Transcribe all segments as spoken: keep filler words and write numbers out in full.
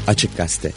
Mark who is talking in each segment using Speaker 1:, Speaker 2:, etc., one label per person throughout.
Speaker 1: Açık Gazete.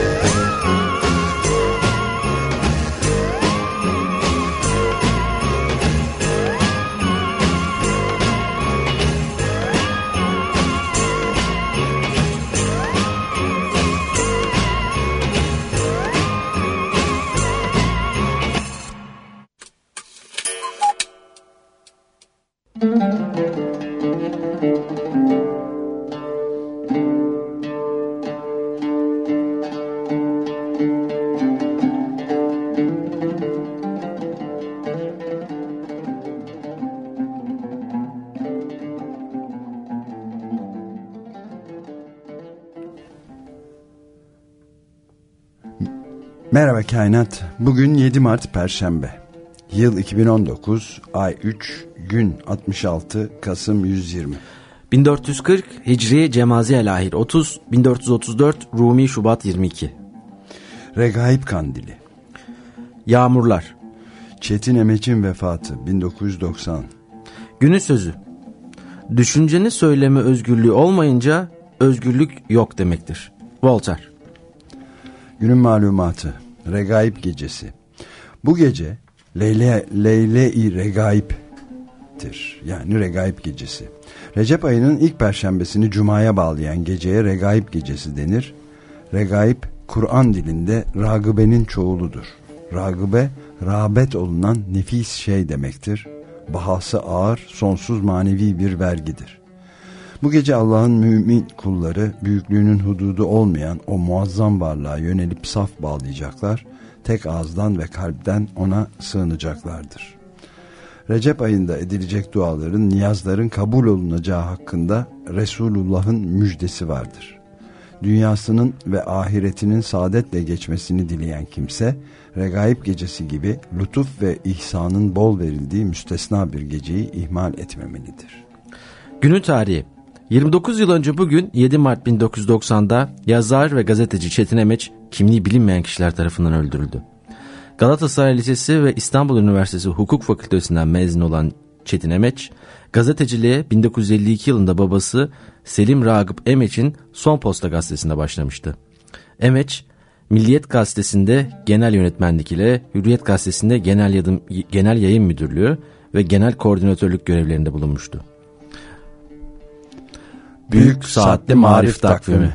Speaker 2: Merhaba Kainat. Bugün yedi Mart Perşembe. Yıl iki bin on dokuz, ay üç, gün altmış altı, Kasım yüz yirmi.
Speaker 3: bin dört yüz kırk Hicri Cemaziye Lahir otuz, bin dört yüz otuz dört Rumi Şubat yirmi iki.
Speaker 2: Regaib Kandili.
Speaker 3: Yağmurlar.
Speaker 2: Çetin Emeç'in vefatı bin dokuz yüz doksan.
Speaker 3: Günün sözü. Düşünceni söyleme özgürlüğü olmayınca özgürlük yok demektir. Voltaire.
Speaker 2: Günün malumatı. Regaib gecesi. Bu gece Leyle, Leyle-i Regaib'tir. Yani Regaib gecesi. Recep ayının ilk perşembesini Cuma'ya bağlayan geceye Regaib gecesi denir. Regaib, Kur'an dilinde ragıbenin çoğuludur. Ragıbe, rağbet olunan nefis şey demektir. Bahası ağır, sonsuz manevi bir vergidir. Bu gece Allah'ın mümin kulları büyüklüğünün hududu olmayan o muazzam varlığa yönelip saf bağlayacaklar, tek ağızdan ve kalpten ona sığınacaklardır. Recep ayında edilecek duaların, niyazların kabul olunacağı hakkında Resulullah'ın müjdesi vardır. Dünyasının ve ahiretinin saadetle geçmesini dileyen kimse, Regaib gecesi gibi lütuf ve ihsanın bol verildiği müstesna bir geceyi ihmal etmemelidir.
Speaker 3: Günün tarihi. yirmi dokuz yıl önce bugün yedi Mart bin dokuz yüz doksanda yazar ve gazeteci Çetin Emeç kimliği bilinmeyen kişiler tarafından öldürüldü. Galatasaray Lisesi ve İstanbul Üniversitesi Hukuk Fakültesinden mezun olan Çetin Emeç, gazeteciliğe bin dokuz yüz elli iki yılında babası Selim Ragıp Emeç'in Son Posta gazetesinde başlamıştı. Emeç, Milliyet Gazetesi'nde genel yönetmenlik ile Hürriyet Gazetesi'nde genel, yadım, genel yayın müdürlüğü ve genel koordinatörlük görevlerinde bulunmuştu. Büyük Saatli Marif Takvimi.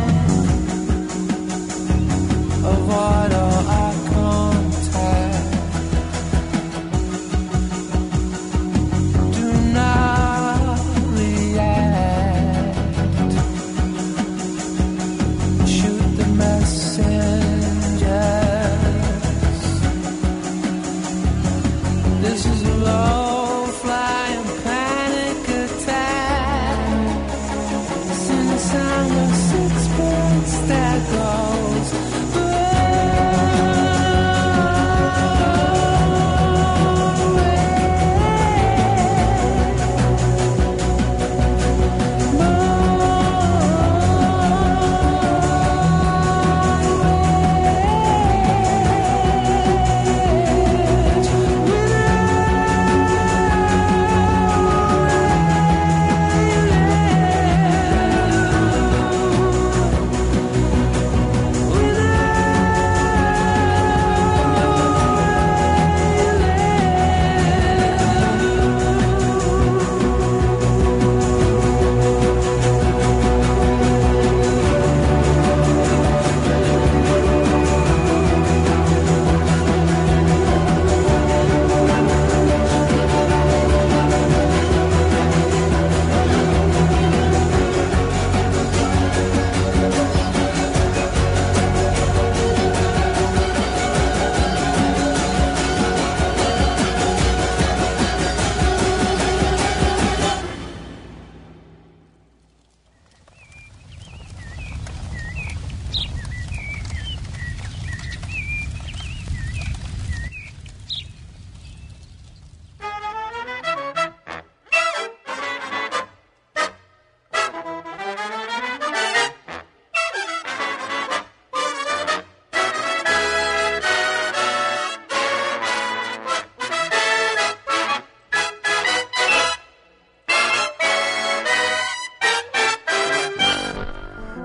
Speaker 4: Avoid all eye contact.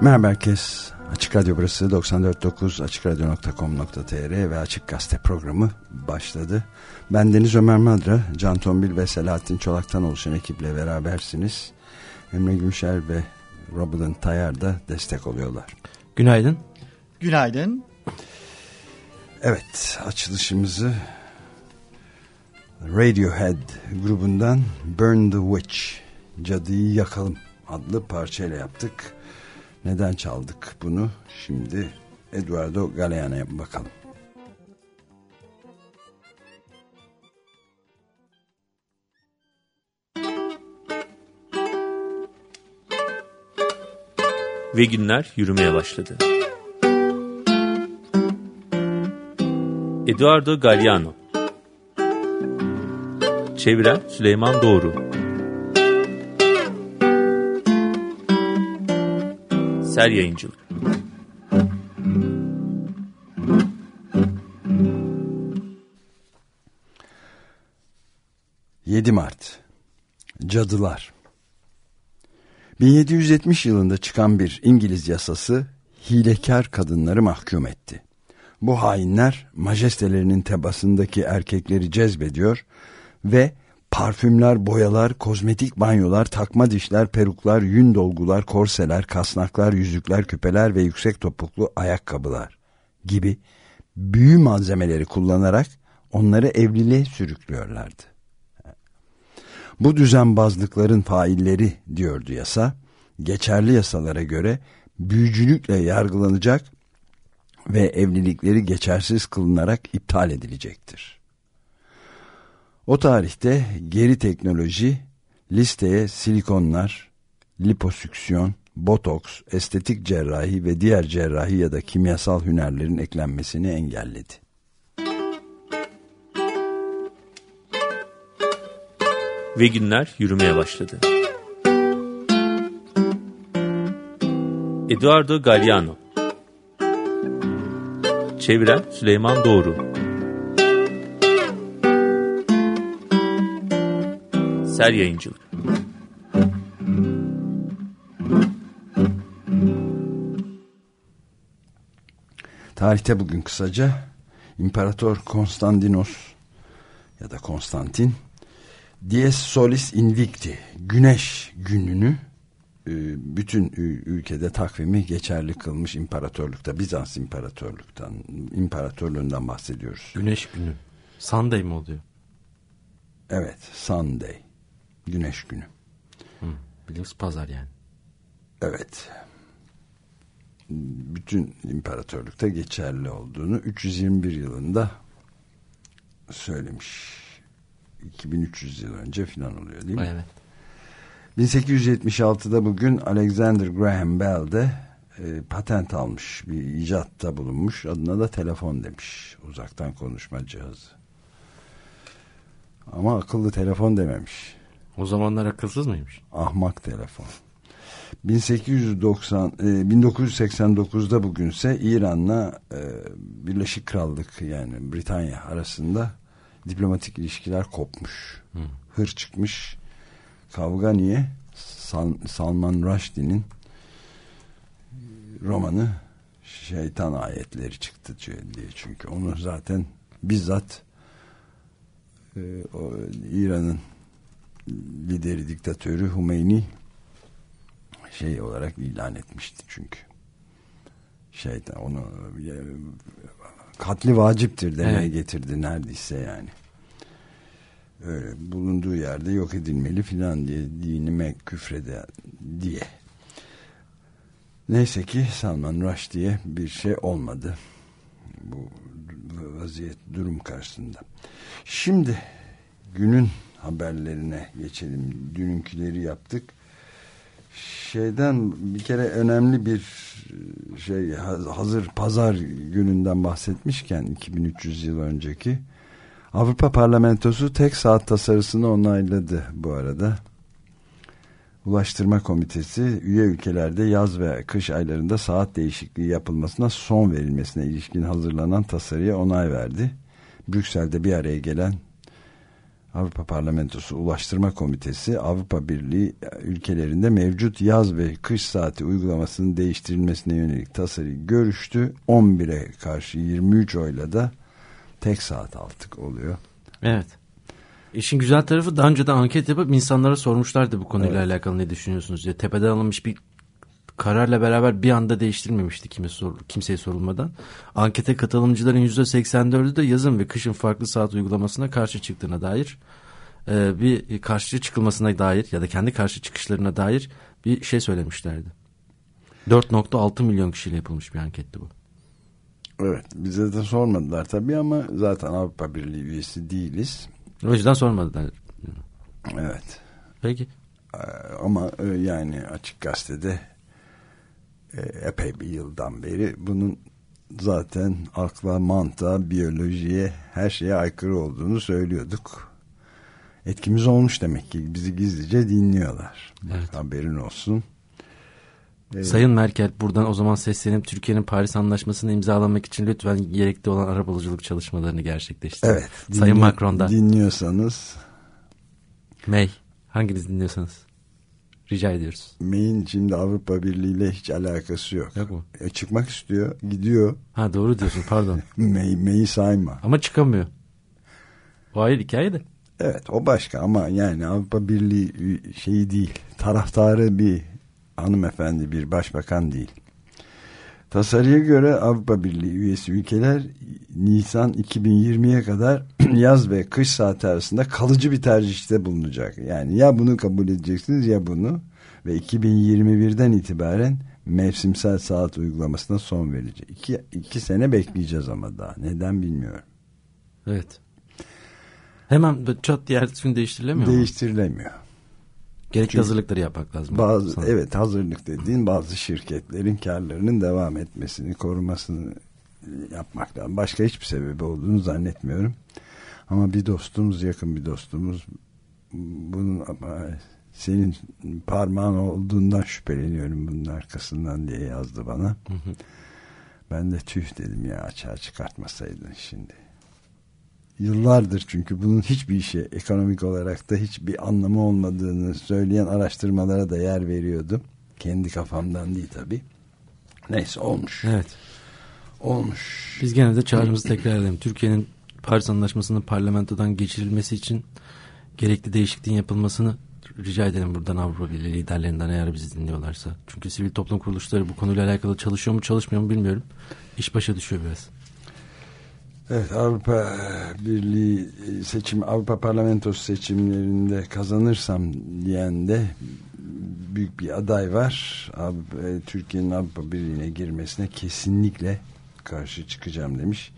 Speaker 2: Merhaba herkes. Açık Radyo burası doksan dört nokta dokuz açık radyo nokta com nokta tr ve Açık Gazete programı başladı. Ben Deniz Ömer Madra, Can Tombil ve Selahattin Çolak'tan oluşan ekiple berabersiniz. Emre Gümüşer ve Robin Tayyar da destek oluyorlar.
Speaker 3: Günaydın.
Speaker 1: Günaydın.
Speaker 2: Evet, açılışımızı Radiohead grubundan Burn the Witch, Cadıyı Yakalım adlı parçayla yaptık. Neden çaldık bunu? Şimdi Eduardo Galeano'ya bakalım.
Speaker 4: Ve günler yürümeye başladı. Eduardo Galeano. Çeviren Süleyman Doğru. Ser Yayıncılık.
Speaker 2: yedi Mart. Cadılar. bin yedi yüz yetmiş yılında çıkan bir İngiliz yasası hilekar kadınları mahkum etti. Bu hainler majestelerinin tebasındaki erkekleri cezbediyor ve parfümler, boyalar, kozmetik banyolar, takma dişler, peruklar, yün dolgular, korseler, kasnaklar, yüzükler, küpeler ve yüksek topuklu ayakkabılar gibi büyü malzemeleri kullanarak onları evliliğe sürüklüyorlardı. Bu düzenbazlıkların failleri, diyordu yasa, geçerli yasalara göre büyücülükle yargılanacak ve evlilikleri geçersiz kılınarak iptal edilecektir. O tarihte geri teknoloji listeye silikonlar, liposüksiyon, botoks, estetik cerrahi ve diğer cerrahi ya da kimyasal hünerlerin eklenmesini engelledi.
Speaker 4: Ve günler yürümeye başladı. Eduardo Galeano. Çeviren Süleyman Doğru. Ser Yayıncılık.
Speaker 2: Tarihte bugün kısaca İmparator Konstantinos ya da Konstantin Dies Solis Invicti, Güneş gününü bütün ülkede takvimi geçerli kılmış imparatorlukta, Bizans İmparatorluk'tan, imparatorluğundan bahsediyoruz.
Speaker 3: Güneş günü. Sunday mi oluyor?
Speaker 2: Evet, Sunday. Güneş günü.
Speaker 3: Hı, biliyoruz pazar yani.
Speaker 2: Evet. Bütün imparatorlukta geçerli olduğunu üç yüz yirmi bir yılında söylemiş. iki bin üç yüz yıl önce falan oluyor değil mi?
Speaker 3: Evet.
Speaker 2: bin sekiz yüz yetmiş altıda bugün Alexander Graham Bell de e, patent almış, bir icatta bulunmuş. Adına da telefon demiş. Uzaktan konuşma cihazı. Ama akıllı telefon dememiş.
Speaker 3: O zamanlar akılsız mıymış?
Speaker 2: Ahmak telefon. bin sekiz yüz doksan, e, bin dokuz yüz seksen dokuzda bugünse İran'la e, Birleşik Krallık yani Britanya arasında diplomatik ilişkiler kopmuş. Hı. Hır çıkmış. Kavga niye? Sal, Salman Rushdie'nin romanı Şeytan Ayetleri çıktı diye. Çünkü onu zaten bizzat e, o, İran'ın lideri, diktatörü Hümeyni şey olarak ilan etmişti çünkü. Şeytan onu e, katli vaciptir demeye evet. getirdi neredeyse yani. Öyle bulunduğu yerde yok edilmeli filan diye, dinime küfrede diye. Neyse ki Salman Rushdie'ye bir şey olmadı bu vaziyet, durum karşısında. Şimdi günün haberlerine geçelim. Dününkileri yaptık. Şeyden bir kere önemli bir şey, hazır pazar gününden bahsetmişken iki bin üç yüz yıl önceki Avrupa Parlamentosu tek saat tasarısını onayladı bu arada. Ulaştırma Komitesi üye ülkelerde yaz ve kış aylarında saat değişikliği yapılmasına son verilmesine ilişkin hazırlanan tasarıya onay verdi. Brüksel'de bir araya gelen Avrupa Parlamentosu Ulaştırma Komitesi Avrupa Birliği ülkelerinde mevcut yaz ve kış saati uygulamasının değiştirilmesine yönelik tasarıyı görüştü. on bire karşı yirmi üç oyla da tek saat aldık oluyor.
Speaker 3: Evet. İşin güzel tarafı daha önce de anket yapıp insanlara sormuşlardı bu konuyla evet. alakalı ne düşünüyorsunuz diye. Tepeden alınmış bir kararla beraber bir anda değiştirilmemişti kime sor, kimseye sorulmadan. Ankete katılımcıların yüzde seksen dördü de yazın ve kışın farklı saat uygulamasına karşı çıktığına dair e, bir karşı çıkılmasına dair ya da kendi karşı çıkışlarına dair bir şey söylemişlerdi. dört nokta altı milyon kişiyle yapılmış bir anketti bu.
Speaker 2: Evet, bize de sormadılar tabii ama zaten Avrupa Birliği üyesi değiliz.
Speaker 3: O yüzden sormadılar.
Speaker 2: Evet.
Speaker 3: Peki.
Speaker 2: Ama yani Açık Gazete'de epey bir yıldan beri bunun zaten akla, mantığa, biyolojiye, her şeye aykırı olduğunu söylüyorduk. Etkimiz olmuş demek ki. Bizi gizlice dinliyorlar.
Speaker 3: Evet.
Speaker 2: Haberin olsun.
Speaker 3: Evet. Sayın Merkel, buradan o zaman seslenip Türkiye'nin Paris Anlaşması'nı imzalamak için lütfen gerekli olan arabuluculuk çalışmalarını gerçekleştirin. Evet. Sayın dinli- Macron'dan.
Speaker 2: Dinliyorsanız.
Speaker 3: May, hanginiz dinliyorsanız. Rica ediyoruz.
Speaker 2: May'in şimdi Avrupa Birliği ile hiç alakası yok.
Speaker 3: Yok mu?
Speaker 2: E, çıkmak istiyor, gidiyor.
Speaker 3: Ha doğru diyorsun, pardon.
Speaker 2: May, May'i sayma.
Speaker 3: Ama çıkamıyor. O ayrı hikaye de.
Speaker 2: Evet, o başka ama yani Avrupa Birliği şeyi değil. Taraftarı bir hanımefendi, bir başbakan değil. Tasarıya göre Avrupa Birliği üyesi ülkeler Nisan iki bin yirmiye kadar yaz ve kış saati arasında kalıcı bir tercihte bulunacak. Yani ya bunu kabul edeceksiniz ya bunu ve iki bin yirmi birden itibaren mevsimsel saat uygulamasına son verecek. İki, iki sene bekleyeceğiz ama daha. Neden bilmiyorum.
Speaker 3: Evet. Hemen çat diye ertesi gün değiştirilemiyor mu?
Speaker 2: Değiştirilemiyor.
Speaker 3: Gerekli Çünkü hazırlıkları yapmak lazım.
Speaker 2: Bazı, evet, hazırlık dediğin bazı şirketlerin karlarının devam etmesini, korumasını yapmak lazım. Başka hiçbir sebebi olduğunu zannetmiyorum. Ama bir dostumuz, yakın bir dostumuz bunun senin parmağın olduğundan şüpheleniyorum bunun arkasından diye yazdı bana. Hı hı. Ben de tüh dedim ya, açığa çıkartmasaydın şimdi. Yıllardır çünkü bunun hiçbir işe ekonomik olarak da hiçbir anlamı olmadığını söyleyen araştırmalara da yer veriyordum. Kendi kafamdan değil tabii. Neyse, olmuş.
Speaker 3: Evet.
Speaker 2: Olmuş.
Speaker 3: Biz gene de çağrımızı tekrar edelim. Türkiye'nin Paris Anlaşması'nın parlamentodan geçirilmesi için gerekli değişikliğin yapılmasını rica edelim buradan Avrupa Birliği liderlerinden, eğer bizi dinliyorlarsa. Çünkü sivil toplum kuruluşları bu konuyla alakalı çalışıyor mu çalışmıyor mu bilmiyorum. İş başa düşüyor biraz.
Speaker 2: Evet, Avrupa Birliği seçim, Avrupa Parlamentosu seçimlerinde kazanırsam diyen de büyük bir aday var. Türkiye'nin Avrupa Birliği'ne girmesine kesinlikle karşı çıkacağım demiş.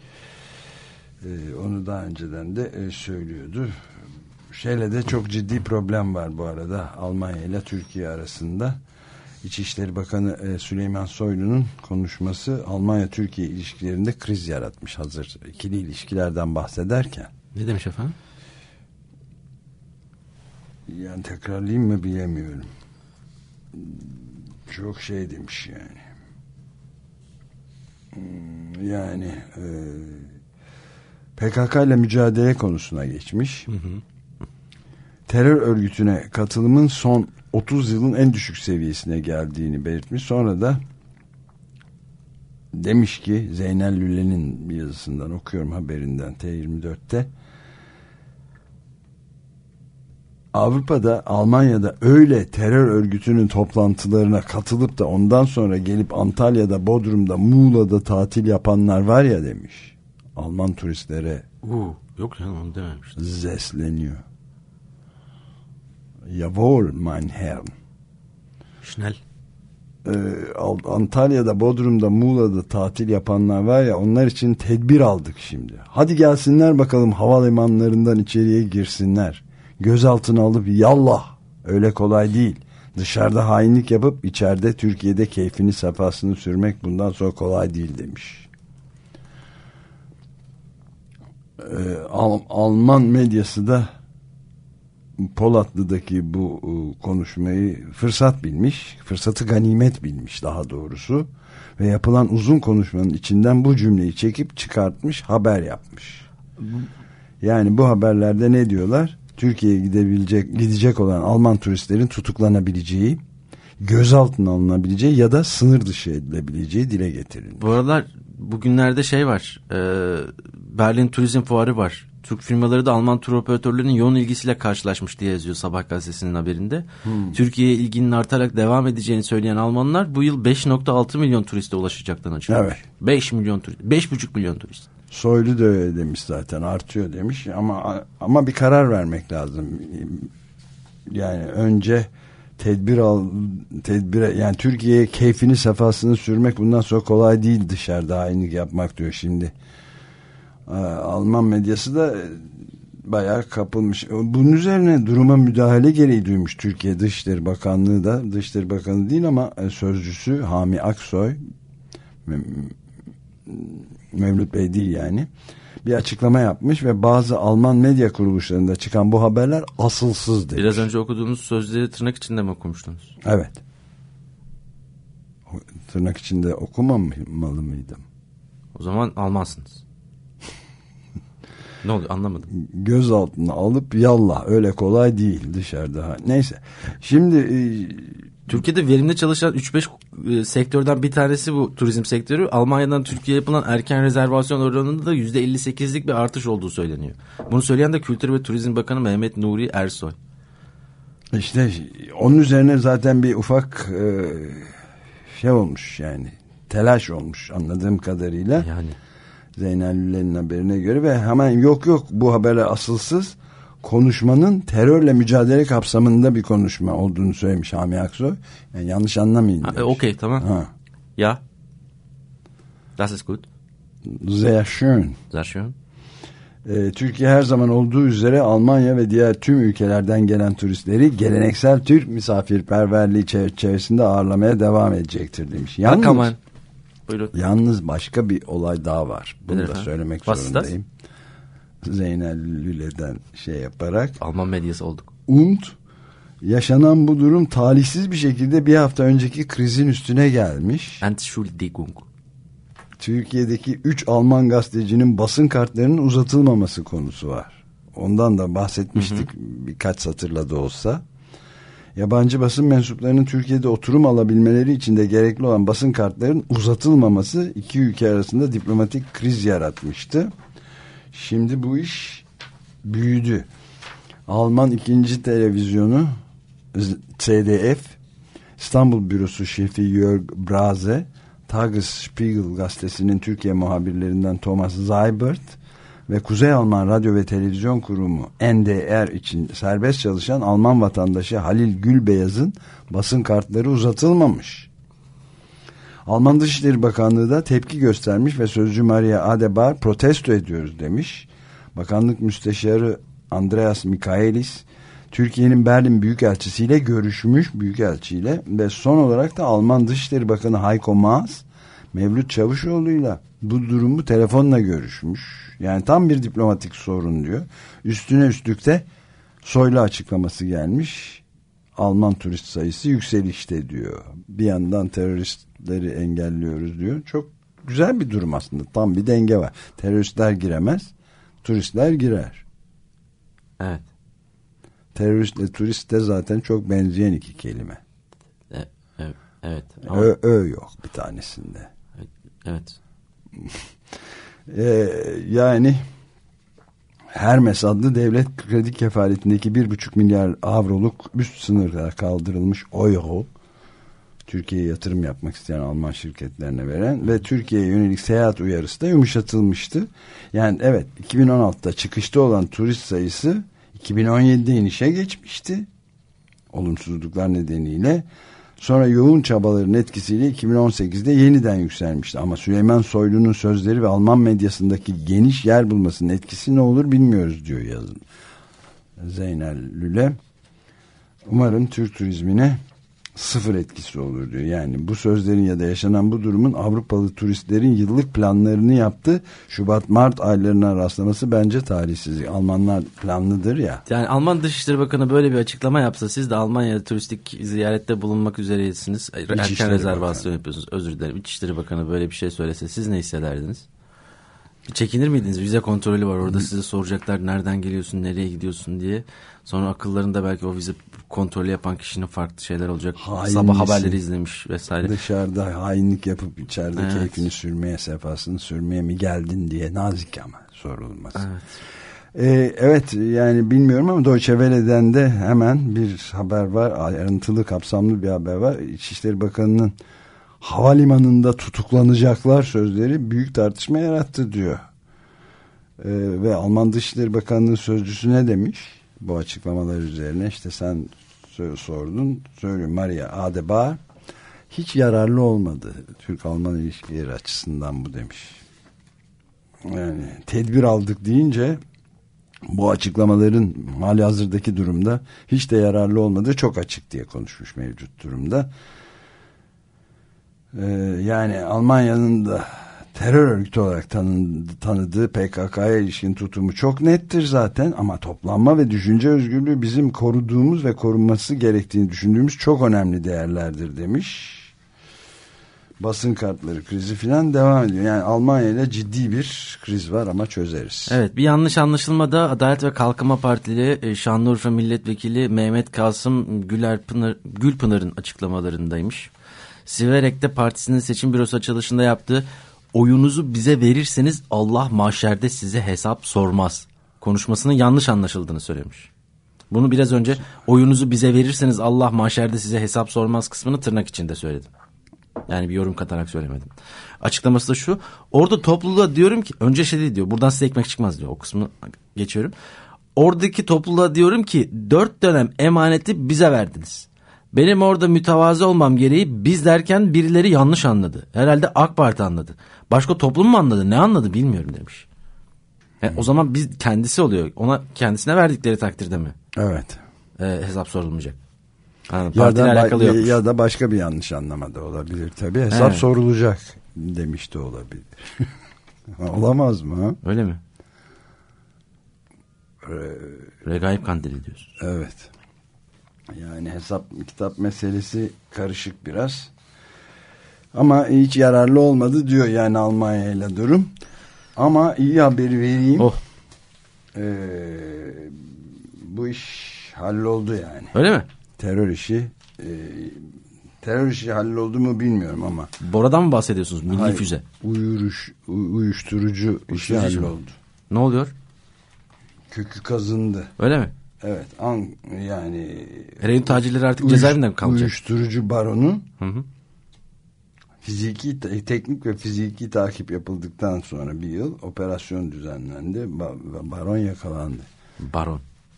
Speaker 2: Onu daha önceden de söylüyordu. Şeyle de çok ciddi problem var bu arada Almanya ile Türkiye arasında. İçişleri Bakanı Süleyman Soylu'nun konuşması Almanya-Türkiye ilişkilerinde kriz yaratmış, hazır ikili ilişkilerden bahsederken.
Speaker 3: Ne demiş efendim?
Speaker 2: Yani tekrarlayayım mı bilemiyorum. Çok şey demiş yani. Yani e, P K K ile mücadele konusuna geçmiş. Hı hı. Terör örgütüne katılımın son otuz yılın en düşük seviyesine geldiğini belirtmiş. Sonra da demiş ki, Zeynel Lüle'nin bir yazısından okuyorum, haberinden T yirmi dörtte. Avrupa'da, Almanya'da öyle terör örgütünün toplantılarına katılıp da ondan sonra gelip Antalya'da, Bodrum'da, Muğla'da tatil yapanlar var ya demiş. Alman turistlere
Speaker 3: uh, yok canım, onu dememiştim.
Speaker 2: Zesleniyor. Jawohl, mein Herr.
Speaker 3: Schnell.
Speaker 2: Ee, Antalya'da, Bodrum'da, Muğla'da tatil yapanlar var ya, onlar için tedbir aldık şimdi. Hadi gelsinler bakalım, havalimanlarından içeriye girsinler. Gözaltına alıp yallah. Öyle kolay değil. Dışarıda hainlik yapıp içeride Türkiye'de keyfini, sefasını sürmek bundan sonra kolay değil demiş. Ee, Al- Alman medyası da Polatlı'daki bu konuşmayı fırsat bilmiş, fırsatı ganimet bilmiş daha doğrusu, ve yapılan uzun konuşmanın içinden bu cümleyi çekip çıkartmış, haber yapmış. Yani bu haberlerde ne diyorlar? Türkiye'ye gidebilecek gidecek olan Alman turistlerin tutuklanabileceği, gözaltına alınabileceği ya da sınır dışı edilebileceği dile getirildi.
Speaker 3: Bu aralar bugünlerde şey var, e, Berlin Turizm Fuarı var. Türk firmaları da Alman tur operatörlerinin yoğun ilgisiyle karşılaşmış diye yazıyor Sabah gazetesinin haberinde. Hmm. Türkiye'ye ilginin artarak devam edeceğini söyleyen Almanlar bu yıl beş nokta altı milyon turiste ulaşacaklarını açıklamış. Evet. beş milyon turist, beş buçuk milyon turist.
Speaker 2: Soylu da öyle demiş zaten, artıyor demiş ama ama bir karar vermek lazım. Yani önce tedbir al, tedbire yani Türkiye'ye keyfini sefasını sürmek bundan sonra kolay değil, dışarıda hainlik yapmak diyor şimdi. Alman medyası da bayağı kapılmış. Bunun üzerine duruma müdahale gereği duymuş Türkiye Dışişleri Bakanlığı da, Dışişleri Bakanı değil ama sözcüsü Hami Aksoy, Mevlüt Bey değil yani, bir açıklama yapmış ve bazı Alman medya kuruluşlarında çıkan bu haberler asılsız demiş.
Speaker 3: Biraz önce okuduğunuz sözleri tırnak içinde mi okumuştunuz?
Speaker 2: Evet. Tırnak içinde okumamalı mıydım?
Speaker 3: O zaman Almansınız. Ne oluyor anlamadım.
Speaker 2: Gözaltına alıp yallah, öyle kolay değil dışarıda. Neyse. Şimdi e,
Speaker 3: Türkiye'de verimli çalışan üç beş e, sektörden bir tanesi bu turizm sektörü. Almanya'dan Türkiye'ye yapılan erken rezervasyon oranında da yüzde elli sekizlik bir artış olduğu söyleniyor. Bunu söyleyen de Kültür ve Turizm Bakanı Mehmet Nuri Ersoy. İşte
Speaker 2: onun üzerine zaten bir ufak e, şey olmuş yani, telaş olmuş anladığım kadarıyla.
Speaker 3: Yani.
Speaker 2: Zeynel Lüle'nin haberine göre ve hemen yok yok bu haberler asılsız, konuşmanın terörle mücadele kapsamında bir konuşma olduğunu söylemiş Hami Aksoy. Yani yanlış anlamayın.
Speaker 3: E, Okey tamam. Ha. Ya. Das ist gut.
Speaker 2: Sehr schön.
Speaker 3: Sehr schön.
Speaker 2: Ee, Türkiye her zaman olduğu üzere Almanya ve diğer tüm ülkelerden gelen turistleri geleneksel Türk misafirperverliği çerçevesinde ağırlamaya devam edecektir demiş. Yalnız,
Speaker 3: Buyurun.
Speaker 2: Yalnız başka bir olay daha var. Bunu Bilir da ha? söylemek What's zorundayım. Das? Zeynel Lüle'den şey yaparak.
Speaker 3: Alman medyası olduk.
Speaker 2: Und yaşanan bu durum talihsiz bir şekilde bir hafta önceki krizin üstüne gelmiş.
Speaker 3: Entschuldigung.
Speaker 2: Türkiye'deki üç Alman gazetecinin basın kartlarının uzatılmaması konusu var. Ondan da bahsetmiştik, hı hı. birkaç satırla da olsa. Yabancı basın mensuplarının Türkiye'de oturum alabilmeleri için de gerekli olan basın kartlarının uzatılmaması iki ülke arasında diplomatik kriz yaratmıştı. Şimdi bu iş büyüdü. Alman ikinci televizyonu C D F İstanbul Bürosu şefi Jörg Brase, Tagesspiegel gazetesinin Türkiye muhabirlerinden Thomas Seibert ve Kuzey Alman Radyo ve Televizyon Kurumu N D R için serbest çalışan Alman vatandaşı Halil Gülbeyaz'ın basın kartları uzatılmamış. Alman Dışişleri Bakanlığı da tepki göstermiş ve sözcü Maria Adebar protesto ediyoruz demiş. Bakanlık Müsteşarı Andreas Michaelis Türkiye'nin Berlin Büyükelçisiyle görüşmüş, Büyükelçiyle ve son olarak da Alman Dışişleri Bakanı Heiko Maas Mevlüt Çavuşoğlu'yla bu durumu telefonla görüşmüş. Yani tam bir diplomatik sorun diyor. Üstüne üstlük de Soylu açıklaması gelmiş. Alman turist sayısı yükselişte diyor. Bir yandan teröristleri engelliyoruz diyor. Çok güzel bir durum aslında. Tam bir denge var. Teröristler giremez, turistler girer.
Speaker 3: Evet.
Speaker 2: Teröristle turist de zaten çok benzeyen iki kelime.
Speaker 3: Evet. Evet.
Speaker 2: Ö, ö yok bir tanesinde.
Speaker 3: Evet.
Speaker 2: ee, yani Hermes adlı devlet kredi kefaletindeki bir buçuk milyar avroluk üst sınırda kaldırılmış euro, Türkiye'ye yatırım yapmak isteyen Alman şirketlerine veren ve Türkiye'ye yönelik seyahat uyarısı da yumuşatılmıştı. Yani evet, iki bin on altıda çıkışta olan turist sayısı iki bin on yedide inişe geçmişti. Olumsuzluklar nedeniyle. Sonra yoğun çabaların etkisiyle iki bin on sekizde yeniden yükselmişti. Ama Süleyman Soylu'nun sözleri ve Alman medyasındaki geniş yer bulmasının etkisi ne olur bilmiyoruz diyor yazın. Zeynel Lüle. Umarım Türk turizmine sıfır etkisi olur diyor. Yani bu sözlerin ya da yaşanan bu durumun Avrupalı turistlerin yıllık planlarını yaptı. Şubat-Mart aylarına rastlaması bence talihsiz. Almanlar planlıdır ya.
Speaker 3: Yani Alman Dışişleri Bakanı böyle bir açıklama yapsa, siz de Almanya'da turistik ziyarette bulunmak üzereysiniz. Erken rezervasyon yapıyorsunuz. Özür dilerim. İçişleri Bakanı böyle bir şey söylese siz ne hissederdiniz? Çekinir miydiniz? Vize kontrolü var. Orada size soracaklar nereden geliyorsun, nereye gidiyorsun diye. Sonra akıllarında belki o vize kontrolü yapan kişinin farklı şeyler olacak.
Speaker 2: Hain
Speaker 3: Sabah
Speaker 2: misin?
Speaker 3: Haberleri izlemiş vesaire.
Speaker 2: Dışarıda hainlik yapıp içeride
Speaker 3: Evet.
Speaker 2: keyfini sürmeye, sefasını sürmeye mi geldin diye nazik ama sorulmaz.
Speaker 3: Evet.
Speaker 2: Ee, evet yani bilmiyorum ama Deutsche Welle'den de hemen bir haber var. Ayrıntılı, kapsamlı bir haber var. İçişleri Bakanı'nın havalimanında tutuklanacaklar sözleri büyük tartışma yarattı diyor. Ee, ve Alman Dışişleri Bakanı'nın sözcüsü ne demiş? Bu açıklamalar üzerine işte sen sordun. Söylüyorum, Maria Adebar hiç yararlı olmadı. Türk-Alman ilişkileri açısından bu demiş. Yani tedbir aldık deyince bu açıklamaların hali hazırdaki durumda hiç de yararlı olmadığı çok açık diye konuşmuş mevcut durumda. Ee, yani Almanya'nın da terör örgütü olarak tanındı, tanıdığı P K K'ya ilişkin tutumu çok nettir zaten ama toplanma ve düşünce özgürlüğü bizim koruduğumuz ve korunması gerektiğini düşündüğümüz çok önemli değerlerdir demiş. Basın kartları krizi falan devam ediyor. Yani Almanya ile ciddi bir kriz var ama çözeriz.
Speaker 3: Evet, bir yanlış anlaşılmada Adalet ve Kalkınma Partili Şanlıurfa Milletvekili Mehmet Kasım Gülerpınar, Gülpınar'ın açıklamalarındaymış. Siverek'te partisinin seçim bürosu açılışında yaptığı oyunuzu bize verirseniz Allah mahşerde size hesap sormaz konuşmasının yanlış anlaşıldığını söylemiş. Bunu biraz önce oyunuzu bize verirseniz Allah mahşerde size hesap sormaz kısmını tırnak içinde söyledim. Yani bir yorum katarak söylemedim. Açıklaması da şu. Orada topluluğa diyorum ki önce şey diyor. Buradan size ekmek çıkmaz diyor. O kısmını geçiyorum. Oradaki topluluğa diyorum ki dört dönem emaneti bize verdiniz. Benim orada mütevazı olmam gereği biz derken birileri yanlış anladı. Herhalde AK Parti anladı. Başka toplum mu anladı? Ne anladı bilmiyorum demiş. Yani o zaman biz kendisi oluyor. Ona kendisine verdikleri takdirde mi?
Speaker 2: Evet.
Speaker 3: Ee, hesap sorulmayacak. Yani
Speaker 2: ya, da,
Speaker 3: alakalı yokmuş.
Speaker 2: ya da başka bir yanlış anlama da olabilir tabii. Hesap evet. sorulacak demiş de olabilir. Olamaz mı?
Speaker 3: Öyle mi? Regaip Kandili diyorsun.
Speaker 2: Evet. Yani hesap kitap meselesi karışık biraz. Ama hiç yararlı olmadı diyor yani Almanya ile durum. Ama iyi haberi vereyim.
Speaker 3: Oh.
Speaker 2: Ee, bu iş halloldu yani.
Speaker 3: Öyle mi?
Speaker 2: Terör işi e, terör işi halloldu mu bilmiyorum ama.
Speaker 3: Bora'dan mı bahsediyorsunuz? Milli
Speaker 2: Hayır,
Speaker 3: füze.
Speaker 2: Uyuruş, uyuşturucu, uyuşturucu işi halloldu.
Speaker 3: Ne oluyor?
Speaker 2: Kökü kazındı.
Speaker 3: Öyle mi?
Speaker 2: Evet. An, yani
Speaker 3: Heroin tacirleri artık uyuş, cezaevinden mi kalacak?
Speaker 2: Uyuşturucu baronu
Speaker 3: hı hı.
Speaker 2: fiziki, teknik ve fiziki takip yapıldıktan sonra bir yıl operasyon düzenlendi. Baron yakalandı.
Speaker 3: Baron.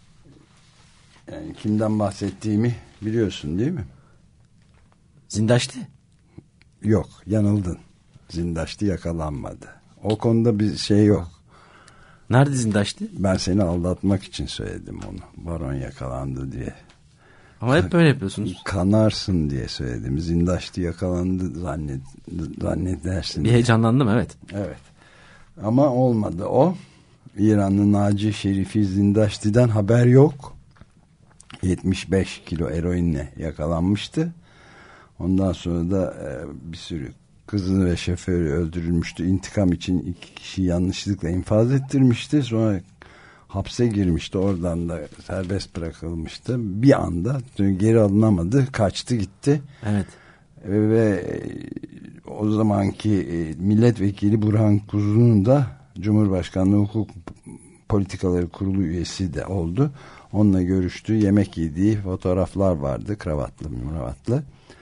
Speaker 2: Yani kimden bahsettiğimi biliyorsun değil mi?
Speaker 3: Zindaşti?
Speaker 2: Yok, yanıldın. Zindaşti yakalanmadı. O konuda bir şey yok.
Speaker 3: Nerede Zindaşti?
Speaker 2: Ben seni aldatmak için söyledim onu. Baron yakalandı diye.
Speaker 3: Ama hep böyle yapıyorsunuz.
Speaker 2: Kanarsın diye söyledim. Zindaşti yakalandı zannet, zannedersin.
Speaker 3: Bir heyecanlandım evet.
Speaker 2: Evet. Ama olmadı o. İranlı Naci Şerifi Zindaşti'den haber yok. yetmiş beş kilo eroinle yakalanmıştı. Ondan sonra da e, bir sürü kızını ve şoförü öldürülmüştü. İntikam için iki kişi yanlışlıkla infaz ettirmişti. Sonra hapse girmişti. Oradan da serbest bırakılmıştı. Bir anda geri alınamadı. Kaçtı gitti.
Speaker 3: Evet.
Speaker 2: Ve, ve o zamanki milletvekili Burhan Kuzu'nun da Cumhurbaşkanlığı Hukuk Politikaları Kurulu üyesi de oldu. Onunla görüştü. Yemek yediği fotoğraflar vardı. Kravatlı kravatlı.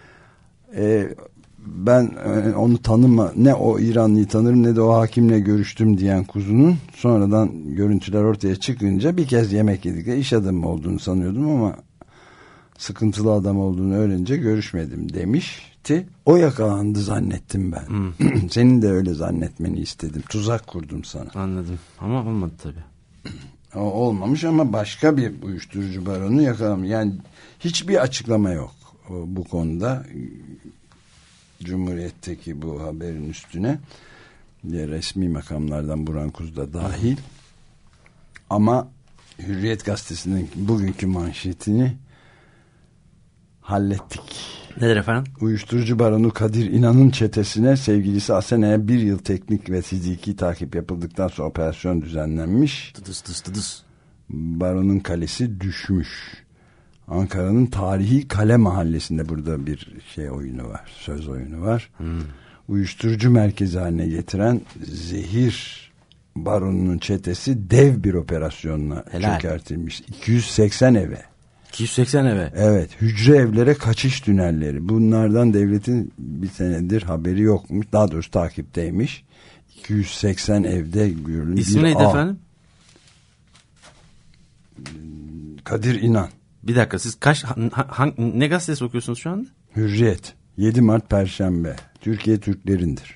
Speaker 2: Ee, ben onu tanıma ne o İranlıyı tanırım ne de o hakimle görüştüm diyen Kuzu'nun sonradan görüntüler ortaya çıkınca bir kez yemek yedik. İş adamı olduğunu sanıyordum ama sıkıntılı adam olduğunu öğrenince görüşmedim demişti. O yakalandı zannettim ben. Hmm. Senin de öyle zannetmeni istedim. Tuzak kurdum sana.
Speaker 3: Anladım ama olmadı tabii.
Speaker 2: O olmamış ama başka bir uyuşturucu baronu yakalamış. Yani hiçbir açıklama yok bu konuda. Cumhuriyet'teki bu haberin üstüne diye resmi makamlardan Burhan Kuzu da dahil. Ama Hürriyet Gazetesi'nin bugünkü manşetini hallettik
Speaker 3: Nedir efendim?
Speaker 2: Uyuşturucu baronu Kadir İnan'ın çetesine sevgilisi Asena'ya bir yıl teknik ve fiziki takip yapıldıktan sonra operasyon düzenlenmiş.
Speaker 3: Dıdıs dıs dıdıs.
Speaker 2: Baronun kalesi düşmüş. Ankara'nın tarihi Kale Mahallesi'nde burada bir şey oyunu var. Söz oyunu var. Hmm. Uyuşturucu merkezi haline getiren zehir baronunun çetesi dev bir operasyonla
Speaker 3: Helal.
Speaker 2: çökertilmiş. iki yüz seksen eve.
Speaker 3: iki yüz seksen eve.
Speaker 2: Evet. Hücre evlere kaçış tünelleri. Bunlardan devletin bir senedir haberi yokmuş. Daha doğrusu takipteymiş. iki yüz seksen evde görülmüş.
Speaker 3: İsmi neydi
Speaker 2: ağ.
Speaker 3: efendim?
Speaker 2: Kadir İnan.
Speaker 3: Bir dakika, siz kaç ha, ha, ne gazetesi okuyorsunuz şu anda?
Speaker 2: Hürriyet. yedi Mart Perşembe. Türkiye Türklerindir.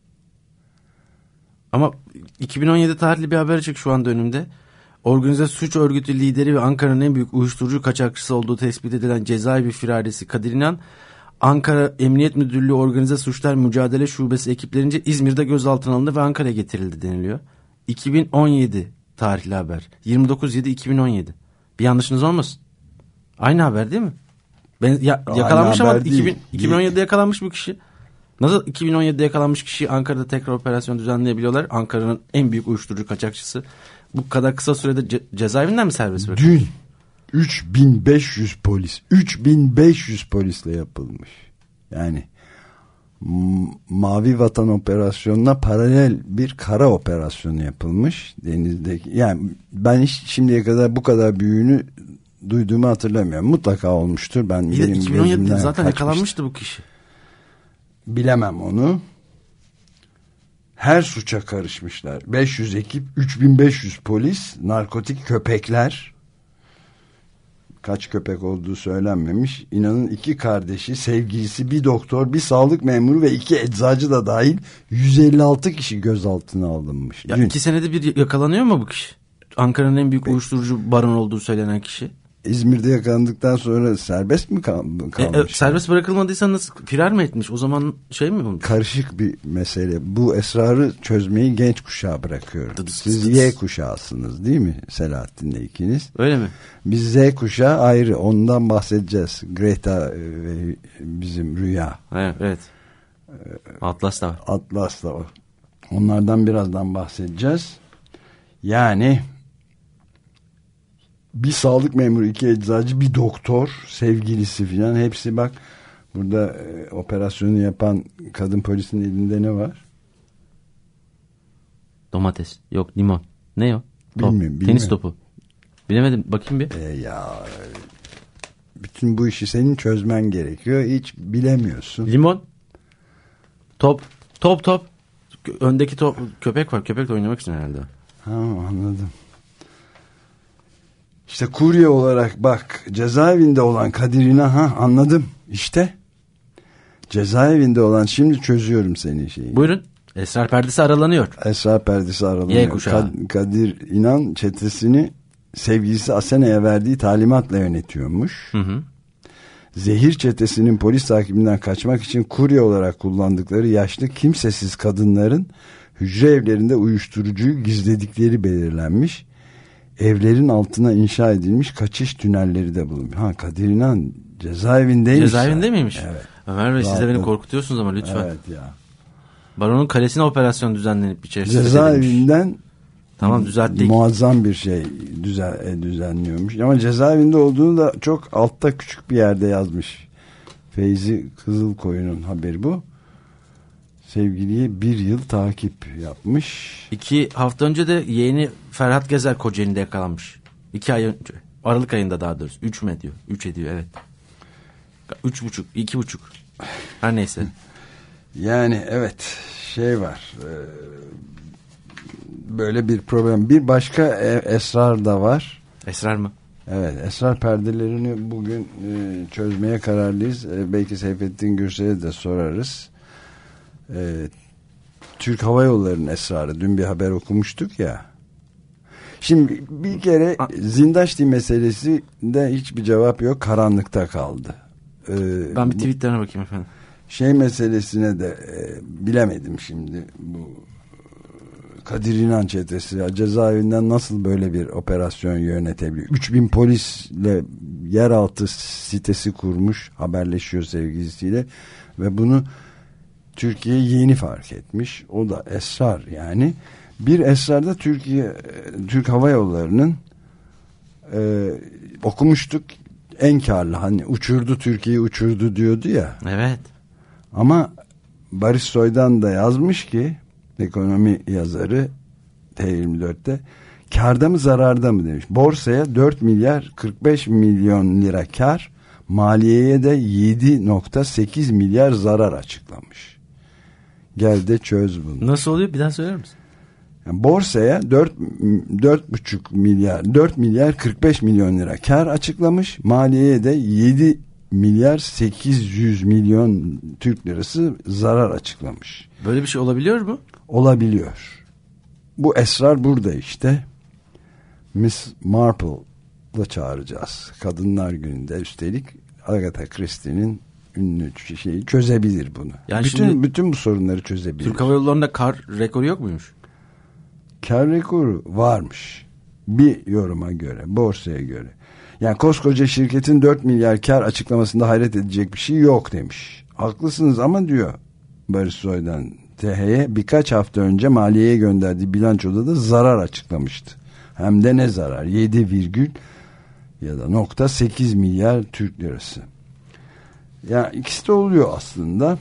Speaker 3: Ama iki bin on yedi tarihli bir haber açık şu anda önümde. Organize suç örgütü lideri ve Ankara'nın en büyük uyuşturucu kaçakçısı olduğu tespit edilen cezaevi firarisi Kadir İnan, Ankara Emniyet Müdürlüğü Organize Suçlar Mücadele Şubesi ekiplerince İzmir'de gözaltına alındı ve Ankara'ya getirildi deniliyor. iki bin on yedi tarihli haber. yirmi dokuz yedi iki bin on yedi. Bir yanlışınız olmasın? Aynı haber değil mi? Ben ya, yakalanmış ama iki bin, iki bin on yedide yakalanmış bu kişi. Nasıl iki bin on yedide yakalanmış kişi Ankara'da tekrar operasyon düzenleyebiliyorlar? Ankara'nın en büyük uyuşturucu kaçakçısı bu kadar kısa sürede ce- cezaevinden mi serbest bırakıldı?
Speaker 2: Dün üç bin beş yüz polis, üç bin beş yüz polisle yapılmış. Yani M- Mavi Vatan operasyonuna paralel bir kara operasyonu yapılmış denizdeki. Yani ben hiç şimdiye kadar bu kadar büyüğünü duyduğumu hatırlamıyorum. Mutlaka olmuştur. Ben
Speaker 3: İyi de iki bin on yedide zaten yakalanmıştı bu kişi. Bilemem
Speaker 2: onu. Her suça karışmışlar. beş yüz ekip, üç bin beş yüz polis, narkotik köpekler. Kaç köpek olduğu söylenmemiş. İnanın iki kardeşi, sevgilisi, bir doktor, bir sağlık memuru ve iki eczacı da dahil yüz elli altı kişi gözaltına alınmış.
Speaker 3: Ya iki senede bir yakalanıyor mu bu kişi? Ankara'nın en büyük uyuşturucu baron olduğu söylenen kişi.
Speaker 2: İzmir'de yakalandıktan sonra serbest mi kal kalmış?
Speaker 3: E, e, serbest bırakılmadıysa nasıl firar mı etmiş? O zaman şey mi olmuş?
Speaker 2: Karışık bir mesele. Bu esrarı çözmeyi genç kuşağa bırakıyorum.
Speaker 3: Dıdıs,
Speaker 2: Siz
Speaker 3: dıdıs.
Speaker 2: Y kuşağısınız değil mi Selahattin'le ikiniz?
Speaker 3: Öyle mi?
Speaker 2: Biz Z kuşağı ayrı. Ondan bahsedeceğiz. Greta ve bizim Rüya.
Speaker 3: Evet. evet. Atlas da var.
Speaker 2: Atlas da var. Onlardan birazdan bahsedeceğiz. Yani bir sağlık memuru, iki eczacı, bir doktor, sevgilisi filan hepsi bak burada e, operasyonu yapan kadın polisin elinde ne var?
Speaker 3: Domates. Yok limon. Ne o? Top.
Speaker 2: Bilmiyorum,
Speaker 3: Tenis
Speaker 2: bilmiyorum.
Speaker 3: topu. Bilemedim. Bakayım bir.
Speaker 2: E ya bütün bu işi senin çözmen gerekiyor. Hiç bilemiyorsun.
Speaker 3: Limon. Top. Top top. Öndeki top. Köpek var. Köpekle oynamak için herhalde.
Speaker 2: Ha, anladım. İşte kurye olarak bak cezaevinde olan Kadir İnan, ha anladım işte cezaevinde olan, şimdi çözüyorum senin şeyi.
Speaker 3: Buyurun. Esrar perdesi aralanıyor.
Speaker 2: Esrar perdesi aralanıyor.
Speaker 3: Y kuşağı.
Speaker 2: Kad- Kadir İnan çetesini sevgilisi Asena'ya verdiği talimatla yönetiyormuş.
Speaker 3: Hı hı.
Speaker 2: Zehir çetesinin polis takibinden kaçmak için kurye olarak kullandıkları yaşlı kimsesiz kadınların hücre evlerinde uyuşturucuyu gizledikleri belirlenmiş. Evlerin altına inşa edilmiş kaçış tünelleri de bulunmuş. Ha, Kadir İnan cezaevindeymiş.
Speaker 3: Cezaevinde yani. Miymiş?
Speaker 2: Evet.
Speaker 3: Ömer Bey, siz de
Speaker 2: Rahatladım.
Speaker 3: beni korkutuyorsunuz ama lütfen.
Speaker 2: Evet ya.
Speaker 3: Baronun kalesine operasyon düzenlenip içerisinde
Speaker 2: cezaevinden
Speaker 3: tamam düzelttik.
Speaker 2: Muazzam bir şey düzen, düzenliyormuş. Ama cezaevinde olduğunu da çok altta küçük bir yerde yazmış. Feyzi Kızılkoyun'un haberi bu. Sevgiliye bir yıl takip yapmış.
Speaker 3: İki hafta önce de yeğeni Ferhat Gezer Kocaeli'nde yakalanmış. İki ay önce. Aralık ayında daha doğrusu. Üç mü ediyor? Üç ediyor evet. Üç buçuk, iki buçuk. Her neyse.
Speaker 2: Yani evet şey var. Böyle bir problem. Bir başka esrar da var.
Speaker 3: Esrar mı?
Speaker 2: Evet, esrar perdelerini bugün çözmeye kararlıyız. Belki Seyfettin Gürsel'e de sorarız. Ee, Türk Hava Yolları'nın esrarı. Dün bir haber okumuştuk ya. Şimdi bir kere Zindaşti meselesinde hiçbir cevap yok. Karanlıkta kaldı. Ee,
Speaker 3: ben bir tweetlerine bakayım efendim.
Speaker 2: Şey meselesine de e, bilemedim şimdi. Bu Kadir İnan çetesi cezaevinden nasıl böyle bir operasyon yönetebiliyor? üç bin polisle yeraltı sitesi kurmuş, haberleşiyor sevgilisiyle ve bunu Türkiye yeni fark etmiş. O da esrar yani. Bir esrarda Türkiye, Türk Hava Yolları'nın e, okumuştuk, en karlı, hani uçurdu Türkiye'yi uçurdu diyordu ya.
Speaker 3: Evet.
Speaker 2: Ama Barış Soydan da yazmış ki, ekonomi yazarı T yirmi dörtte, kârda mı zararda mı demiş. Borsaya dört milyar kırk beş milyon lira kar, maliyeye de yedi nokta sekiz milyar zarar açıklamış. Gel de çöz bunu.
Speaker 3: Nasıl oluyor? Bir daha söyler misin?
Speaker 2: Yani borsaya dört dört buçuk milyar dört milyar kırk beş milyon lira kar açıklamış. Maliyeye de yedi milyar sekiz yüz milyon Türk lirası zarar açıklamış.
Speaker 3: Böyle bir şey olabiliyor mu?
Speaker 2: Olabiliyor. Bu esrar burada işte. Miss Marple'ı çağıracağız. Kadınlar Günü'nde, üstelik Agatha Christie'nin ünlü şeyi çözebilir bunu.
Speaker 3: Yani
Speaker 2: bütün bütün bu sorunları çözebilir.
Speaker 3: Türk Hava Yolları'nda kar rekoru yok muymuş?
Speaker 2: Kar rekoru varmış. Bir yoruma göre, borsaya göre. Yani koskoca şirketin dört milyar kar açıklamasında hayret edecek bir şey yok demiş. Haklısınız ama diyor Barış Soydan, T H'ye birkaç hafta önce maliyeye gönderdiği bilançoda da zarar açıklamıştı. Hem de ne zarar? yedi virgül ya da nokta sekiz milyar Türk lirası. Yani ikisi de oluyor aslında.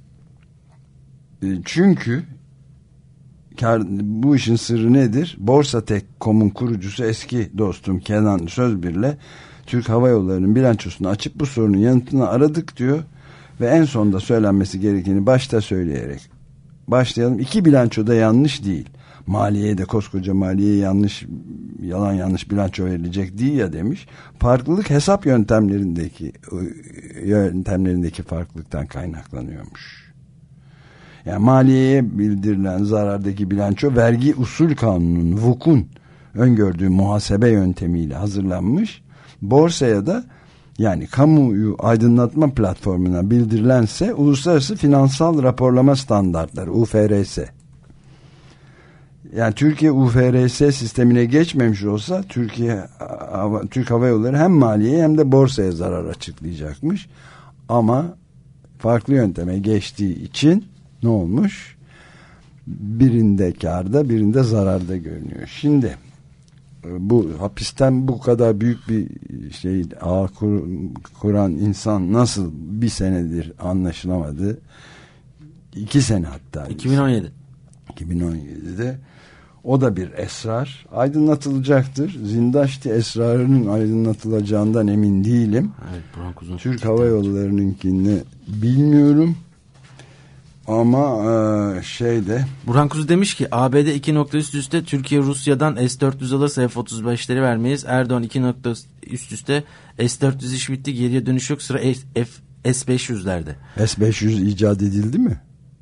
Speaker 2: Çünkü kar, bu işin sırrı nedir? Borsatek nokta com'un kurucusu eski dostum Kenan Sözbir'le Türk Hava Yolları'nın bilançosunu açıp bu sorunun yanıtını aradık diyor ve en sonda söylenmesi gerekeni başta söyleyerek başlayalım. İki bilançoda yanlış değil. Maliye de, koskoca maliye yanlış, yalan yanlış bilanço verilecek değil ya demiş. Farklılık hesap yöntemlerindeki yöntemlerindeki farklılıktan kaynaklanıyormuş. Yani maliyeye bildirilen zarardaki bilanço vergi usul kanununun V U K'un öngördüğü muhasebe yöntemiyle hazırlanmış. Borsaya da, yani kamuyu aydınlatma platformuna bildirilense Uluslararası Finansal Raporlama Standartları U F R S. Yani Türkiye U F R S sistemine geçmemiş olsa Türkiye Türk Hava Yolları hem maliyeye hem de borsaya zarar açıklayacakmış. Ama farklı yönteme geçtiği için ne olmuş? Birinde kârda, birinde zararda görünüyor. Şimdi bu hapisten bu kadar büyük bir şey ağ kur, kuran insan nasıl bir senedir anlaşılamadı? İki sene hatta.
Speaker 3: iki bin on yedi.
Speaker 2: iki bin on yedide o da bir esrar. Aydınlatılacaktır. Zindaşti esrarının aydınlatılacağından emin değilim.
Speaker 3: Evet,
Speaker 2: Türk Hava Yolları'nınkini bilmiyorum. Ama e, şeyde
Speaker 3: Burhan Kuzu demiş ki A B D iki nokta üst üste Türkiye Rusya'dan S dört yüz alırsa F otuz beşleri vermeyiz. Erdoğan iki nokta üst üste S dört yüz iş bitti, geriye dönüş yok, sıra F, S beş yüzlerde.
Speaker 2: S beş yüz icat edildi mi?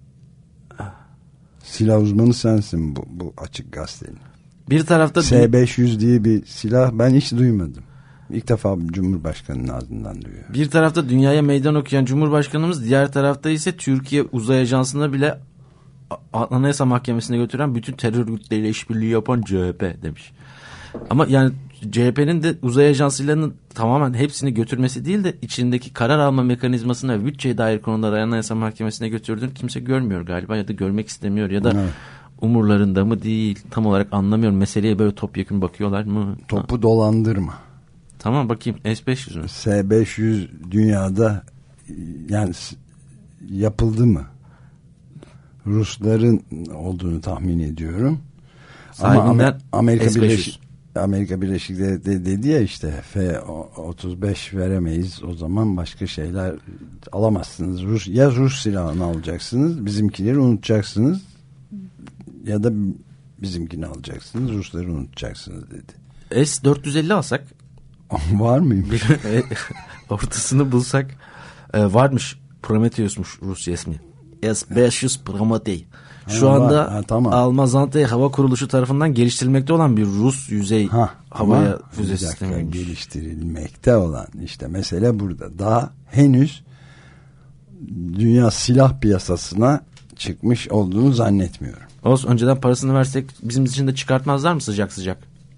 Speaker 2: Silah uzmanı sensin bu, bu açık gazetenin.
Speaker 3: Bir tarafta
Speaker 2: S beş yüz diye bir silah ben hiç duymadım. İlk defa Cumhurbaşkanı'nın ağzından duyuyor.
Speaker 3: Bir tarafta dünyaya meydan okuyan Cumhurbaşkanımız, diğer tarafta ise Türkiye Uzay Ajansı'na bile Anayasa Mahkemesi'ne götüren bütün terör örgütleriyle işbirliği yapan C H P demiş. Ama yani C H P'nin de uzay ajanslarının tamamen hepsini götürmesi değil de içindeki karar alma mekanizmasına ve bütçeye dair konuları Anayasa Mahkemesi'ne götürdüğünü kimse görmüyor galiba, ya da görmek istemiyor, ya da evet, umurlarında mı değil, tam olarak anlamıyorum. Meseleye böyle topyekun bakıyorlar mı?
Speaker 2: Topu
Speaker 3: ha.
Speaker 2: dolandırma.
Speaker 3: Tamam, bakayım S beş yüz mü?
Speaker 2: S beş yüz dünyada yani yapıldı mı? Rusların olduğunu tahmin ediyorum.
Speaker 3: Sahibinden
Speaker 2: ama Amerika
Speaker 3: S beş yüz.
Speaker 2: Birleşik Amerika Birleşik Devletleri dedi ya işte F otuz beş veremeyiz, o zaman başka şeyler alamazsınız. Rus, ya Rus silahını alacaksınız, bizimkileri unutacaksınız, ya da bizimkini alacaksınız, Rusları unutacaksınız dedi.
Speaker 3: S dört yüz elli alsak
Speaker 2: var mıymış?
Speaker 3: Ortasını bulsak e, varmış. Prometheus'muş Rusya ismi. S beş yüz Prometey. Şu ha, anda ha, tamam. Almazante Hava Kuruluşu tarafından geliştirilmekte olan bir Rus yüzey ha, havaya füze sistemi.
Speaker 2: Geliştirilmekte olan, işte mesele burada. Daha henüz dünya silah piyasasına çıkmış olduğunu zannetmiyorum.
Speaker 3: Olsun, önceden parasını versek bizim için de çıkartmazlar mı sıcak sıcak?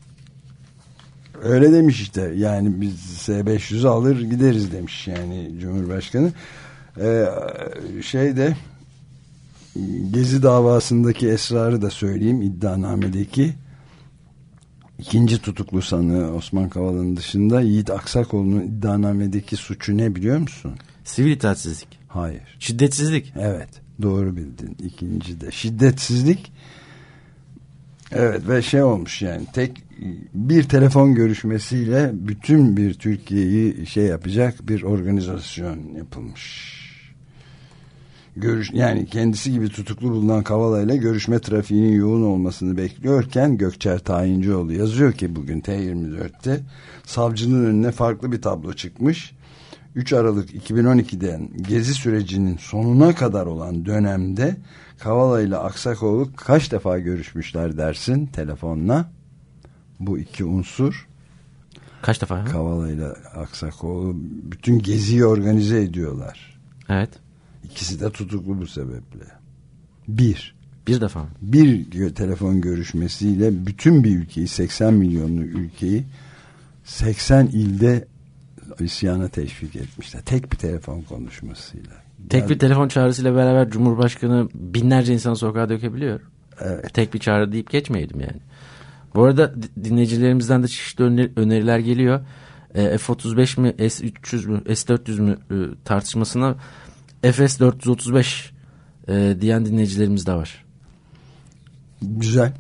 Speaker 2: Öyle demiş işte. Yani biz S beş yüz'ü alır gideriz demiş yani Cumhurbaşkanı. Ee, şeyde Gezi davasındaki esrarı da söyleyeyim, iddianamedeki ikinci tutuklu sanığı Osman Kavala'nın dışında Yiğit Aksakoğlu'nun iddianamedeki suçu ne biliyor musun?
Speaker 3: Sivil itaatsizlik.
Speaker 2: Hayır.
Speaker 3: Şiddetsizlik.
Speaker 2: Evet, doğru bildin. İkinci de şiddetsizlik. Evet, ve şey olmuş yani, tek bir telefon görüşmesiyle bütün bir Türkiye'yi şey yapacak bir organizasyon yapılmış. Görüş, yani kendisi gibi tutuklu bulunan Kavala ile görüşme trafiğinin yoğun olmasını bekliyorken Gökçer Tayincioğlu yazıyor ki bugün T yirmi dört'te savcının önüne farklı bir tablo çıkmış. üç Aralık iki bin on iki'den Gezi sürecinin sonuna kadar olan dönemde Kavala ile Aksakoğlu kaç defa görüşmüşler dersin telefonla? Bu iki unsur.
Speaker 3: Kaç defa?
Speaker 2: Kavala ile Aksakoğlu bütün Gezi'yi organize ediyorlar.
Speaker 3: Evet.
Speaker 2: İkisi de tutuklu bu sebeple. Bir.
Speaker 3: Bir defa mı?
Speaker 2: Bir telefon görüşmesiyle bütün bir ülkeyi, seksen milyonlu ülkeyi seksen ilde isyana teşvik etmişler. Tek bir telefon konuşmasıyla.
Speaker 3: Tek
Speaker 2: yani,
Speaker 3: bir telefon çağrısıyla beraber Cumhurbaşkanı binlerce insanı sokağa dökebiliyor.
Speaker 2: Evet.
Speaker 3: Tek bir çağrı deyip geçmeyelim yani. Bu arada dinleyicilerimizden de çeşitli öneriler geliyor. E, F otuz beş mi, S üç yüz mü, S dört yüz mü e, tartışmasına F S dört yüz otuz beş e, diyen dinleyicilerimiz de var.
Speaker 2: Güzel.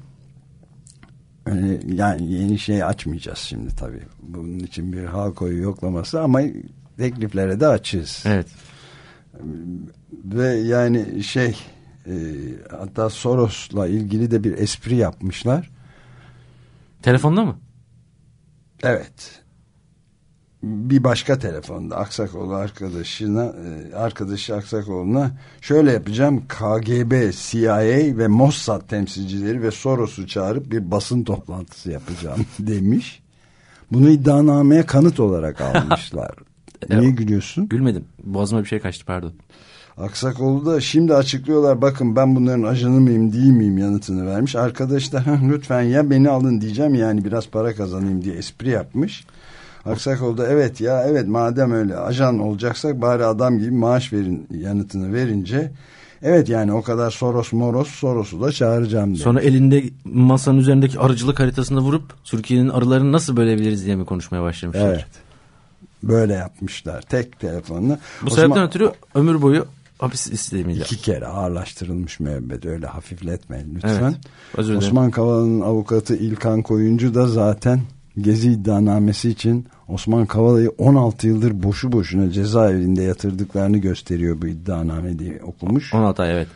Speaker 2: Yani yeni şey açmayacağız şimdi tabii. Bunun için bir halk oyu yoklaması ama tekliflere de açığız.
Speaker 3: Evet.
Speaker 2: Ve yani şey e, hatta Soros'la ilgili de bir espri yapmışlar.
Speaker 3: Telefonda mı?
Speaker 2: Evet. Bir başka telefonda Aksakoğlu arkadaşına arkadaşı Aksakoğlu'na şöyle yapacağım, K G B, C I A ve Mossad temsilcileri ve Soros'u çağırıp bir basın toplantısı yapacağım demiş. Bunu iddianameye kanıt olarak almışlar. Niye gülüyorsun?
Speaker 3: Gülmedim. Boğazıma bir şey kaçtı, pardon.
Speaker 2: Aksakoğlu da şimdi açıklıyorlar, bakın ben bunların ajanı mıyım değil miyim yanıtını vermiş. Arkadaş da lütfen ya beni alın diyeceğim, yani biraz para kazanayım diye espri yapmış. Aksakoğlu da evet ya evet madem öyle ajan olacaksak bari adam gibi maaş verin yanıtını verince evet yani o kadar Soros moros Soros'u da çağıracağım demiş.
Speaker 3: Sonra elinde masanın üzerindeki arıcılık haritasını vurup Türkiye'nin arılarını nasıl bölebiliriz diye mi konuşmaya başlamışlar?
Speaker 2: Evet. Böyle yapmışlar tek telefonla.
Speaker 3: Bu
Speaker 2: Osman,
Speaker 3: sebepten ötürü ömür boyu hapis istemiyle.
Speaker 2: İki kere ağırlaştırılmış müebbet, öyle hafifletmeyin lütfen.
Speaker 3: Evet,
Speaker 2: Osman Kavala'nın avukatı İlkan Koyuncu da zaten Gezi iddianamesi için Osman Kavala'yı on altı yıldır boşu boşuna cezaevinde yatırdıklarını gösteriyor bu iddianame diye okumuş.
Speaker 3: on altı ay, evet.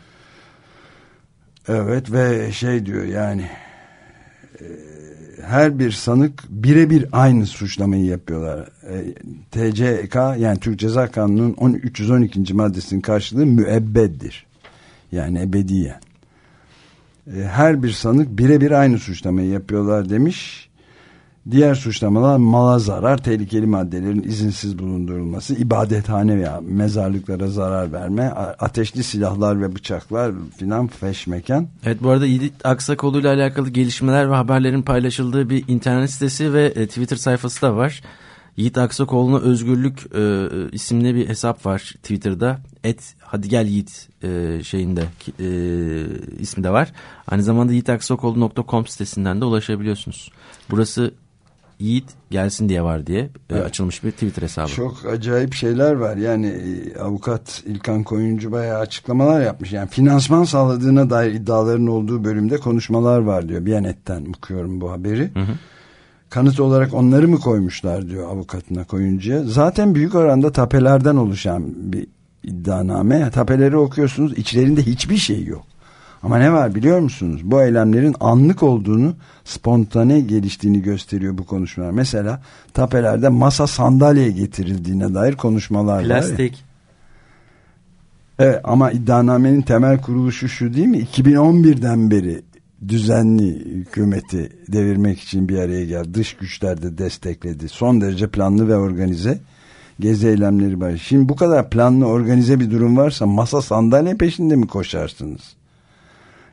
Speaker 2: Evet ve şey diyor yani e, her bir sanık birebir aynı suçlamayı yapıyorlar. E, T C K yani Türk Ceza Kanunu'nun üç yüz on ikinci maddesinin karşılığı müebbettir. Yani ebediyen. E, her bir sanık birebir aynı suçlamayı yapıyorlar demiş. Diğer suçlamalar mala zarar, tehlikeli maddelerin izinsiz bulundurulması, ibadethane veya mezarlıklara zarar verme, ateşli silahlar ve bıçaklar filan feşmekan.
Speaker 3: Evet, bu arada Yiğit Aksakoğlu ile alakalı gelişmeler ve haberlerin paylaşıldığı bir internet sitesi ve e, Twitter sayfası da var. Yiğit Aksakoğlu'na Özgürlük e, isimli bir hesap var Twitter'da. Et hadi gel Yiğit e, şeyinde e, ismi de var. Aynı zamanda yiğit aksakoğlu nokta com sitesinden de ulaşabiliyorsunuz. Burası Yiğit gelsin diye var diye evet. açılmış bir Twitter hesabı.
Speaker 2: Çok acayip şeyler var. Yani e, avukat İlkan Koyuncu bayağı açıklamalar yapmış. Yani finansman sağladığına dair iddiaların olduğu bölümde konuşmalar var diyor. Biyanet'ten okuyorum bu haberi. Hı hı. Kanıt olarak onları mı koymuşlar diyor avukatına Koyuncu'ya. Zaten büyük oranda tapelerden oluşan bir iddianame. Tapeleri okuyorsunuz, içlerinde hiçbir şey yok. Ama ne var biliyor musunuz? Bu eylemlerin anlık olduğunu, spontane geliştiğini gösteriyor bu konuşmalar. Mesela tapelerde masa sandalye getirildiğine dair konuşmalar
Speaker 3: Plastik.
Speaker 2: var. Plastik. Evet, ama iddianamenin temel kuruluşu şu değil mi? iki bin on birden beri düzenli hükümeti devirmek için bir araya geldi. Dış güçler de destekledi. Son derece planlı ve organize gezi eylemleri var. Şimdi bu kadar planlı organize bir durum varsa masa sandalye peşinde mi koşarsınız?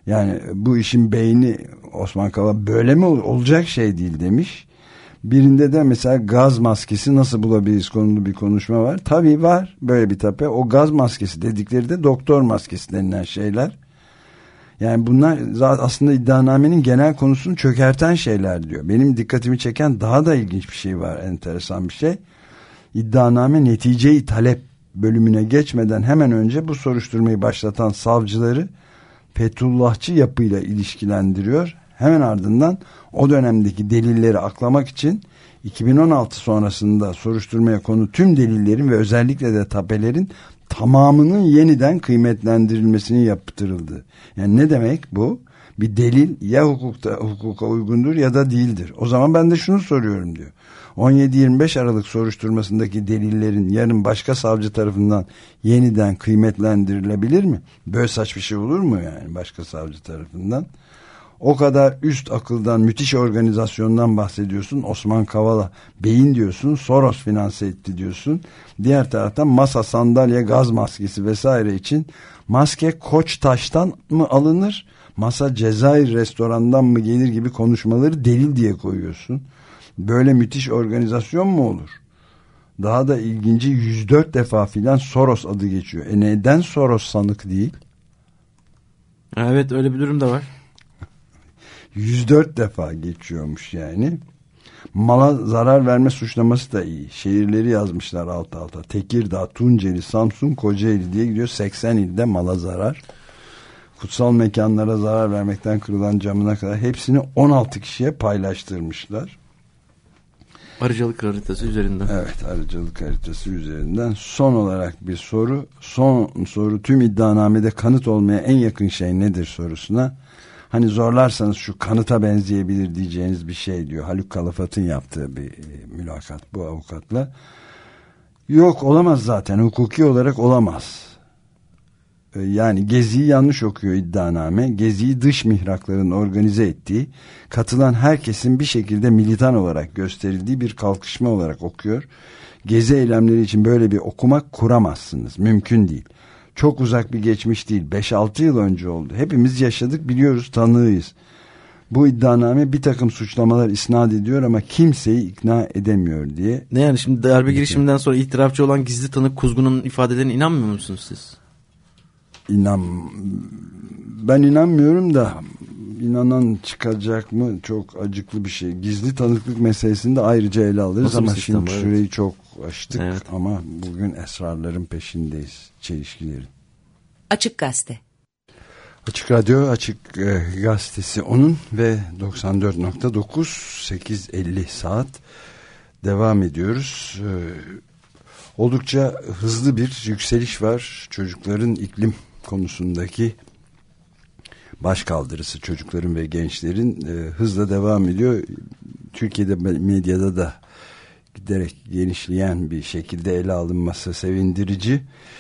Speaker 2: Yani bu işin beyni Osman Kavala böyle mi olacak şey değil demiş. Birinde de mesela gaz maskesi nasıl bulabiliriz konulu bir konuşma var. Tabii var böyle bir tape. O gaz maskesi dedikleri de doktor maskesi denilen şeyler. Yani bunlar aslında iddianamenin genel konusunu çökerten şeyler diyor. Benim dikkatimi çeken daha da ilginç bir şey var, enteresan bir şey. İddianame neticeyi talep bölümüne geçmeden hemen önce bu soruşturmayı başlatan savcıları Fethullahçı yapıyla ilişkilendiriyor. Hemen ardından o dönemdeki delilleri aklamak için iki bin on altı sonrasında soruşturmaya konu tüm delillerin ve özellikle de tapelerin tamamının yeniden kıymetlendirilmesini yaptırıldı. Yani ne demek bu? Bir delil ya hukukta, hukuka uygundur ya da değildir. O zaman ben de şunu soruyorum diyor. on yedi yirmi beş Aralık soruşturmasındaki delillerin yarın başka savcı tarafından yeniden kıymetlendirilebilir mi? Böyle saçma bir şey olur mu yani başka savcı tarafından? O kadar üst akıldan, müthiş organizasyondan bahsediyorsun. Osman Kavala beyin diyorsun, Soros finanse etti diyorsun. Diğer taraftan masa, sandalye, gaz maskesi vesaire için maske Koçtaş'tan mı alınır? Masa Cezayir restorandan mı gelir gibi konuşmaları delil diye koyuyorsun. Böyle müthiş organizasyon mu olur? Daha da ilginci yüz dört defa filan Soros adı geçiyor. E neden Soros sanık değil?
Speaker 3: Evet, öyle bir durum da var.
Speaker 2: yüz dört defa geçiyormuş yani. Mala zarar verme suçlaması da iyi. Şehirleri yazmışlar alt alta. Tekirdağ, Tunceli, Samsun, Kocaeli diye gidiyor. seksen ilde mala zarar. Kutsal mekanlara zarar vermekten kırılan camına kadar hepsini on altı kişiye paylaştırmışlar.
Speaker 3: Arıcılık haritası üzerinden.
Speaker 2: Evet, arıcılık haritası üzerinden. Son olarak bir soru. Son soru, tüm iddianamede kanıt olmaya en yakın şey nedir sorusuna. Hani zorlarsanız şu kanıta benzeyebilir diyeceğiniz bir şey diyor. Haluk Kalafat'ın yaptığı bir e, mülakat bu avukatla. Yok, olamaz zaten. Hukuki olarak olamaz. E, yani Gezi'yi yanlış okuyor iddianame. Gezi'yi dış mihrakların organize ettiği, katılan herkesin bir şekilde militan olarak gösterildiği bir kalkışma olarak okuyor. Gezi eylemleri için böyle bir okumak kuramazsınız. Mümkün değil. Çok uzak bir geçmiş değil. beş altı yıl önce oldu. Hepimiz yaşadık, biliyoruz, tanığıyız. Bu iddianame bir takım suçlamalar isnat ediyor ama kimseyi ikna edemiyor diye.
Speaker 3: Ne yani şimdi darbe girişiminden sonra itirafçı olan gizli tanık Kuzgun'un ifadelerine inanmıyor musunuz siz?
Speaker 2: İnan, ben inanmıyorum da inanan çıkacak mı çok acıklı bir şey. Gizli tanıklık meselesini de ayrıca ele alırız. Nasıl ama şimdi evet. Süreyi çok aştık, evet. Ama bugün esrarların peşindeyiz, çelişkilerin.
Speaker 1: Açık Gazete.
Speaker 2: Açık Radyo, Açık e, Gazetesi onun ve doksan dört nokta dokuz sekiz elli saat devam ediyoruz. E, oldukça hızlı bir yükseliş var çocukların iklim konusundaki başkaldırısı, çocukların ve gençlerin e, hızla devam ediyor. Türkiye'de medyada da giderek genişleyen bir şekilde ele alınması sevindirici.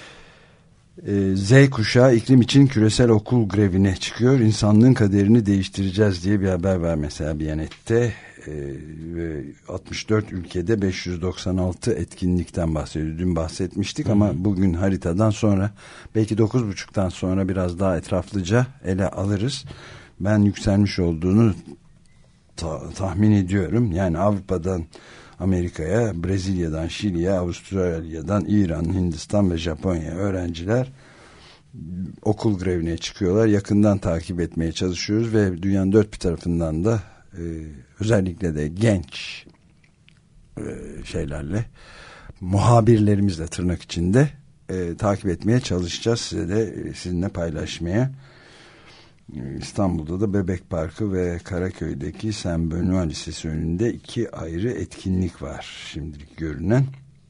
Speaker 2: E, Z kuşağı iklim için küresel okul grevine çıkıyor. İnsanlığın kaderini değiştireceğiz diye bir haber var mesela Biyanet'te. E, ve altmış dört ülkede beş yüz doksan altı etkinlikten bahsediyor. Dün bahsetmiştik, hı hı. Ama bugün haritadan sonra belki dokuz buçuktan sonra biraz daha etraflıca ele alırız. Ben yükselmiş olduğunu ta- tahmin ediyorum. Yani Avrupa'dan Amerika'ya, Brezilya'dan Şili'ye, Avustralya'dan İran, Hindistan ve Japonya öğrenciler okul grevine çıkıyorlar. Yakından takip etmeye çalışıyoruz ve dünyanın dört bir tarafından da e, özellikle de genç e, şeylerle, muhabirlerimizle tırnak içinde e, takip etmeye çalışacağız. Size de e, sizinle paylaşmaya. İstanbul'da da Bebek Parkı ve Karaköy'deki Saint Benoît Lisesi önünde iki ayrı etkinlik var şimdilik görünen.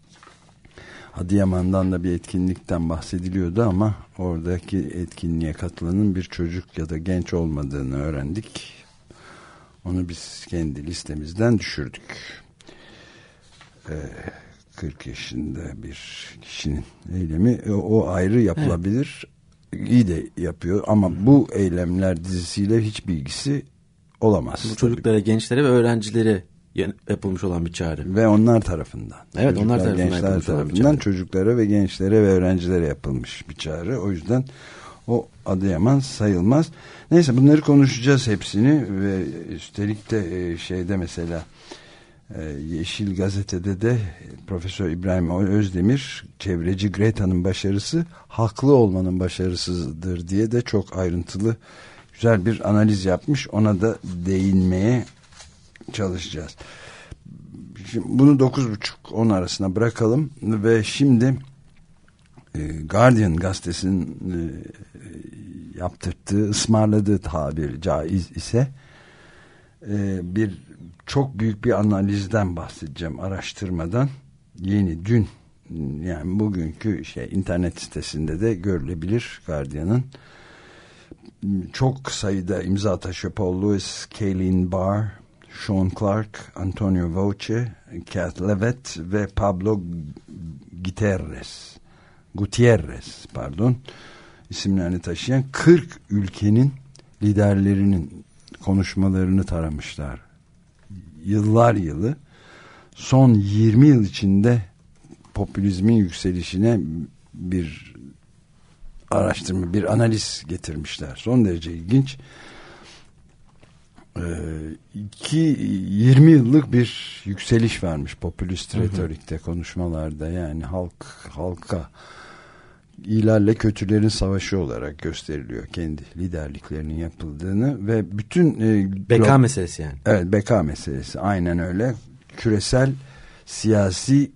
Speaker 2: Adıyaman'dan da bir etkinlikten bahsediliyordu ama oradaki etkinliğe katılanın bir çocuk ya da genç olmadığını öğrendik. Onu biz kendi listemizden düşürdük. Ee, kırk yaşında bir kişinin eylemi o, o ayrı yapılabilir. Evet. İyi de yapıyor ama bu eylemler dizisiyle hiç bilgisi olamaz. Bu
Speaker 3: çocuklara, gençlere ve öğrencilere yapılmış olan bir çağrı.
Speaker 2: Ve onlar tarafından.
Speaker 3: Evet,
Speaker 2: çocuklar,
Speaker 3: onlar tarafından
Speaker 2: gençler tarafından çocuklara ve gençlere ve öğrencilere yapılmış bir çağrı. O yüzden O Adıyaman sayılmaz. Neyse bunları konuşacağız hepsini ve üstelik de şeyde mesela Yeşil Gazete'de de Profesör İbrahim Özdemir çevreci Greta'nın başarısı haklı olmanın başarısıdır diye de çok ayrıntılı güzel bir analiz yapmış. Ona da değinmeye çalışacağız. Şimdi bunu dokuz buçuk on arasına bırakalım ve şimdi Guardian gazetesinin yaptırdığı, ısmarladığı tabiri caiz ise bir çok büyük bir analizden bahsedeceğim, araştırmadan. Yeni dün, yani bugünkü şey internet sitesinde de görülebilir Guardian'ın. Çok sayıda imza taşı Paul Lewis, Kayleen Barr, Sean Clark, Antonio Voce, Kat Levitt ve Pablo Gutierrez Gutierrez pardon isimlerini taşıyan kırk ülkenin liderlerinin konuşmalarını taramışlar. Yıllar yılı son yirmi yıl içinde popülizmin yükselişine bir araştırma, bir analiz getirmişler. Son derece ilginç. Ee, iki, yirmi yıllık bir yükseliş varmış popülist retorikte, konuşmalarda. Yani halk halka iyilerle kötülerin savaşı olarak gösteriliyor kendi liderliklerinin yapıldığını ve bütün e,
Speaker 3: beka meselesi yani.
Speaker 2: Evet, beka meselesi aynen öyle. Küresel siyasi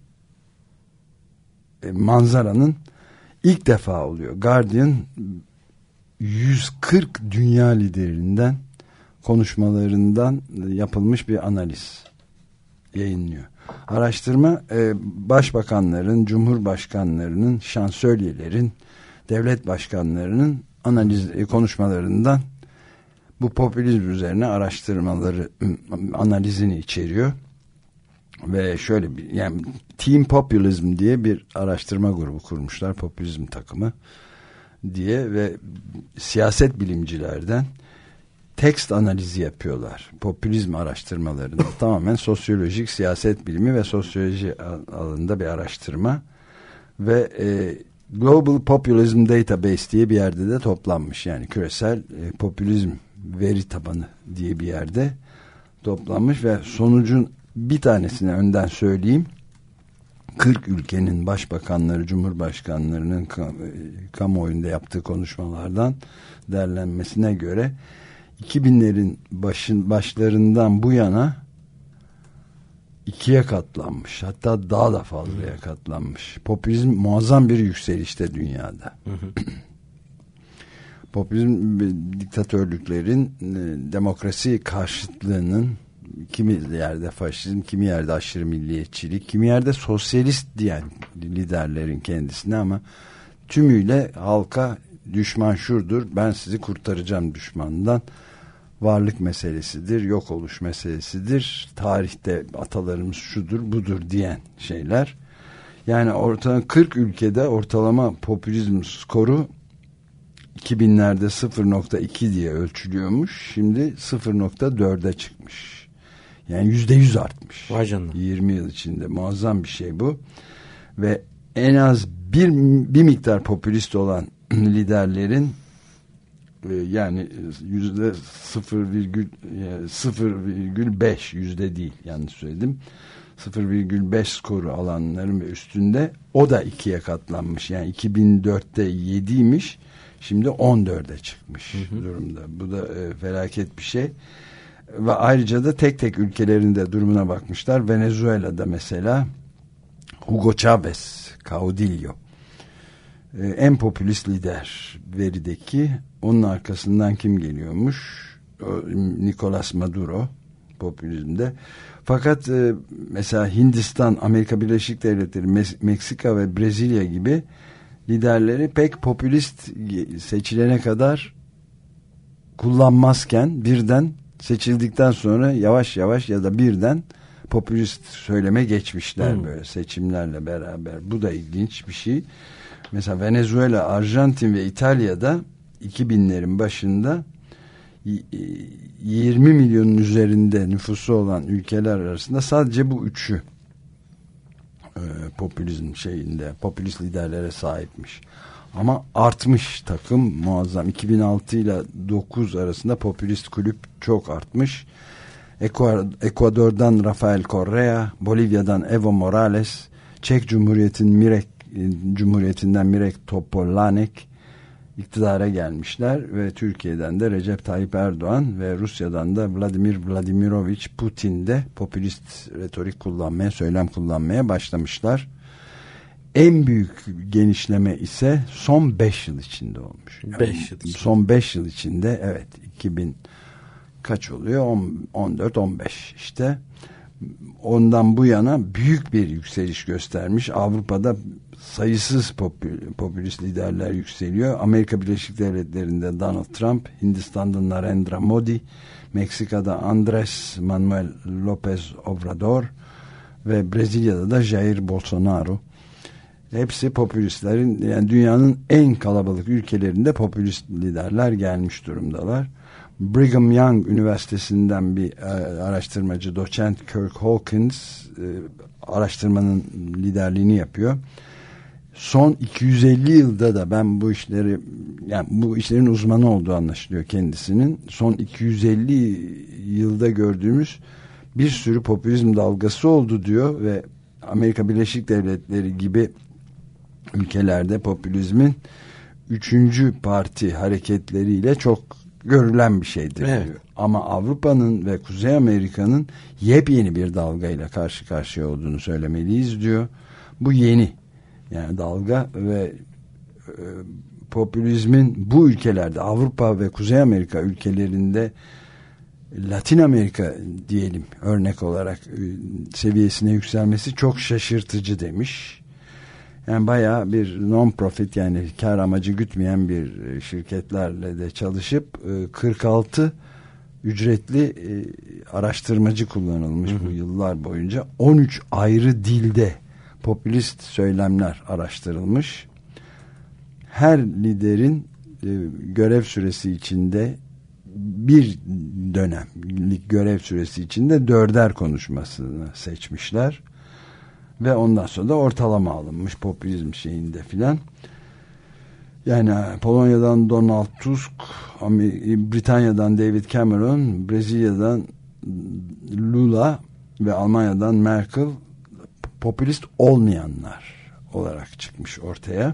Speaker 2: e, manzaranın ilk defa oluyor. Guardian yüz kırk dünya liderinden konuşmalarından yapılmış bir analiz yayınlıyor. Araştırma e, başbakanların, cumhurbaşkanlarının, şansölyelerin, devlet başkanlarının analiz e, konuşmalarından bu popülizm üzerine araştırmaları analizini içeriyor. Ve şöyle bir, yani Team Populism diye bir araştırma grubu kurmuşlar, popülizm takımı diye ve siyaset bilimcilerden tekst analizi yapıyorlar. Popülizm araştırmalarında tamamen sosyolojik, siyaset bilimi ve sosyoloji alanında bir araştırma ve e, Global Populism Database diye bir yerde de toplanmış. Yani küresel e, popülizm veri tabanı diye bir yerde toplanmış ve sonucun bir tanesini önden söyleyeyim. kırk ülkenin başbakanları, cumhurbaşkanlarının kamuoyunda yaptığı konuşmalardan derlenmesine göre iki binlerin başın, başlarından bu yana ikiye katlanmış. Hatta daha da fazlaya katlanmış. Popülizm muazzam bir yükselişte dünyada. Hı hı. Popülizm diktatörlüklerin e, demokrasi karşıtlığının, kimi yerde faşizm, kimi yerde aşırı milliyetçilik, kimi yerde sosyalist diyen liderlerin kendisine ama tümüyle halka düşman şurdur, ben sizi kurtaracağım düşmandan, varlık meselesidir, yok oluş meselesidir, tarihte atalarımız şudur budur diyen şeyler. Yani ortalama kırk ülkede ortalama popülizm skoru iki binlerde sıfır nokta iki diye ölçülüyormuş. Şimdi sıfır nokta dörde çıkmış. Yani yüzde yüz artmış.
Speaker 3: Vay canına.
Speaker 2: yirmi yıl içinde muazzam bir şey bu. Ve en az bir, bir miktar popülist olan liderlerin yani yüzde sıfır virgül beş, yüzde değil yanlış söyledim, sıfır virgül beş skoru alanların ve üstünde o da ikiye katlanmış. Yani iki bin dörtte yediymiş, şimdi on dörde çıkmış hı hı. durumda. Bu da e, felaket bir şey. Ve ayrıca da tek tek ülkelerin de durumuna bakmışlar. Venezuela'da mesela Hugo Chavez Caudillo e, en popülist lider verideki. Onun arkasından kim geliyormuş? O, Nicolas Maduro popülizmde. Fakat e, mesela Hindistan, Amerika Birleşik Devletleri, Mes- Meksika ve Brezilya gibi liderleri pek popülist seçilene kadar kullanmazken birden seçildikten sonra yavaş yavaş ya da birden popülist söyleme geçmişler hmm. böyle seçimlerle beraber. Bu da ilginç bir şey. Mesela Venezuela, Arjantin ve İtalya'da iki binlerin başında yirmi milyonun üzerinde nüfusu olan ülkeler arasında sadece bu üçü e, popülizm şeyinde popülist liderlere sahipmiş. Ama artmış takım muazzam. iki bin altı ile dokuz arasında popülist kulüp çok artmış. Ekvador'dan Rafael Correa, Bolivya'dan Evo Morales, Çek Cumhuriyeti'nin Mirek Cumhuriyeti'nden Mirek Topolanek iktidara gelmişler ve Türkiye'den de Recep Tayyip Erdoğan ve Rusya'dan da Vladimir Vladimirovich Putin de popülist retorik kullanmaya, söylem kullanmaya başlamışlar. En büyük genişleme ise son beş yıl içinde olmuş.
Speaker 3: beş yıl.
Speaker 2: Son beş yıl içinde, evet, iki bin kaç oluyor? on dört on beş işte. Ondan bu yana büyük bir yükseliş göstermiş. Avrupa'da sayısız popül, popülist liderler yükseliyor. Amerika Birleşik Devletleri'nde Donald Trump, Hindistan'da Narendra Modi, Meksika'da Andrés Manuel López Obrador ve Brezilya'da da Jair Bolsonaro. Hepsi popülistlerin, yani dünyanın en kalabalık ülkelerinde popülist liderler gelmiş durumdalar. Brigham Young Üniversitesi'nden bir araştırmacı, doçent Kirk Hawkins araştırmanın liderliğini yapıyor. Son iki yüz elli yılda da ben bu işleri, yani bu işlerin uzmanı olduğu anlaşılıyor kendisinin. Son iki yüz elli yılda gördüğümüz bir sürü popülizm dalgası oldu diyor ve Amerika Birleşik Devletleri gibi ülkelerde popülizmin üçüncü parti hareketleriyle çok görülen bir şeydir
Speaker 3: evet.
Speaker 2: diyor. Ama Avrupa'nın ve Kuzey Amerika'nın yepyeni bir dalgayla karşı karşıya olduğunu söylemeliyiz diyor. Bu yeni yani dalga ve e, popülizmin bu ülkelerde, Avrupa ve Kuzey Amerika ülkelerinde, Latin Amerika diyelim örnek olarak e, seviyesine yükselmesi çok şaşırtıcı demiş. Yani bayağı bir non-profit, yani kar amacı gütmeyen bir şirketlerle de çalışıp kırk altı ücretli araştırmacı kullanılmış, hı hı. bu yıllar boyunca. on üç ayrı dilde popülist söylemler araştırılmış. Her liderin görev süresi içinde, bir dönemlik görev süresi içinde dörder konuşmasını seçmişler. Ve ondan sonra da ortalama alınmış popülizm şeyinde filan. Yani Polonya'dan Donald Tusk, Britanya'dan David Cameron, Brezilya'dan Lula ve Almanya'dan Merkel popülist olmayanlar olarak çıkmış ortaya.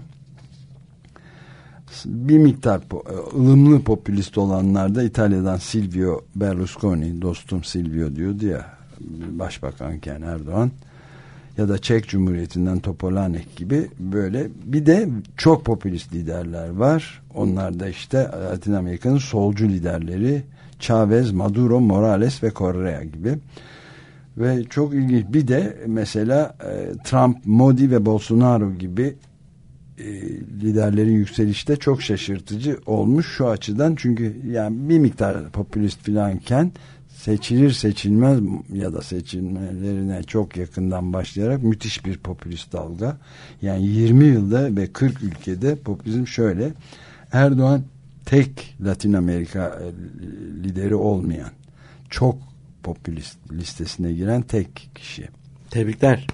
Speaker 2: Bir miktar ılımlı popülist olanlar da İtalya'dan Silvio Berlusconi, dostum Silvio diyordu ya başbakanken Erdoğan, ya da Çek Cumhuriyeti'nden Topolanek gibi böyle. Bir de çok popülist liderler var. Onlar da işte Latin Amerika'nın solcu liderleri Chavez, Maduro, Morales ve Correa gibi. Ve çok ilginç. Bir de mesela Trump, Modi ve Bolsonaro gibi liderlerin yükselişte çok şaşırtıcı olmuş şu açıdan. Çünkü yani bir miktar popülist filanken seçilir seçilmez ya da seçilmelerine çok yakından başlayarak müthiş bir popülist dalga. Yani yirmi yılda ve kırk ülkede popülizm şöyle. Erdoğan tek Latin Amerika lideri olmayan, çok popülist listesine giren tek kişi.
Speaker 3: Tebrikler.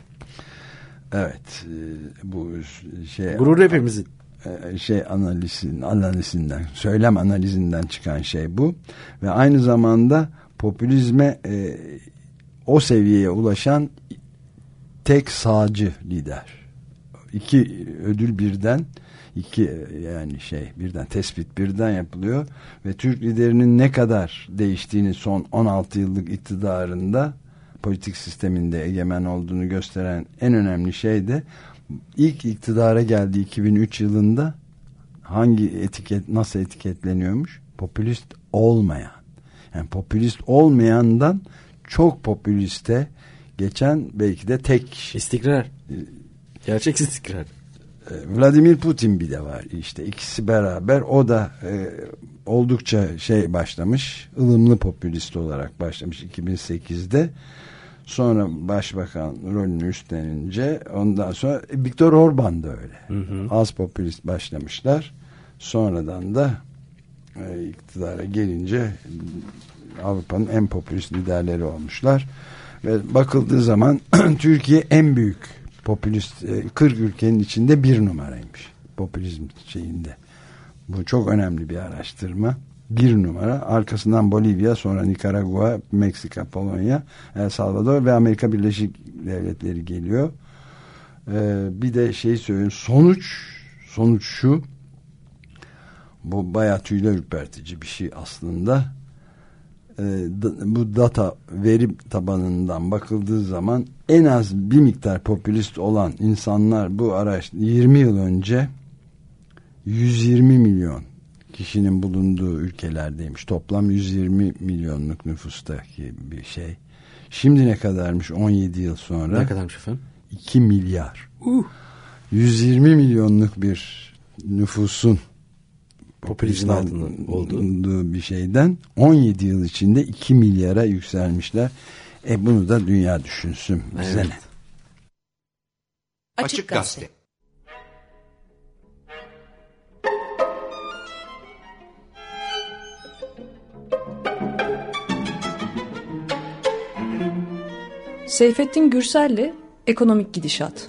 Speaker 2: Evet, bu şey
Speaker 3: gurur hepimizin.
Speaker 2: şey analizin analizinden, söylem analizinden çıkan şey bu ve aynı zamanda popülizme e, o seviyeye ulaşan tek sağcı lider. İki ödül birden, iki yani şey birden tespit birden yapılıyor ve Türk liderinin ne kadar değiştiğini son on altı yıllık iktidarında, politik sisteminde egemen olduğunu gösteren en önemli şey de ilk iktidara geldiği iki bin üç yılında hangi etiket, nasıl etiketleniyormuş? Popülist olmayan. Yani popülist olmayandan çok popüliste geçen belki de tek kişi.
Speaker 3: İstikrar. Gerçek istikrar.
Speaker 2: Vladimir Putin bir de var işte, ikisi beraber. O da e, oldukça şey başlamış, ılımlı popülist olarak başlamış iki bin sekizde. Sonra başbakan rolünü üstlenince ondan sonra Viktor Orban da öyle. Hı hı. Az popülist başlamışlar. Sonradan da e, iktidara gelince Avrupa'nın en popülist liderleri olmuşlar. Ve bakıldığı zaman Türkiye en büyük popülist, kırk ülkenin içinde bir numaraymış popülizm şeyinde. Bu çok önemli bir araştırma. Bir numara. Arkasından Bolivya, sonra Nikaragua, Meksika, Polonya, El Salvador ve Amerika Birleşik Devletleri geliyor. Ee, bir de şey söyleyeyim. Sonuç sonuç şu. Bu bayağı tüyler ürpertici bir şey aslında. Ee, bu data veri tabanından bakıldığı zaman en az bir miktar popülist olan insanlar bu araç yirmi yıl önce yüz yirmi milyon kişinin bulunduğu ülkelerdeymiş. Toplam yüz yirmi milyonluk nüfustaki bir şey. Şimdi ne kadarmış on yedi yıl sonra?
Speaker 3: Ne kadarmış efendim?
Speaker 2: iki milyar. Uh. yüz yirmi milyonluk bir nüfusun
Speaker 3: popülizm altında
Speaker 2: olduğu bir şeyden on yedi yıl içinde iki milyara yükselmişler. E bunu da dünya düşünsün. Bize
Speaker 3: evet.
Speaker 2: ne?
Speaker 1: Açık Gazete.
Speaker 5: Seyfettin Gürsel'le Ekonomik Gidişat.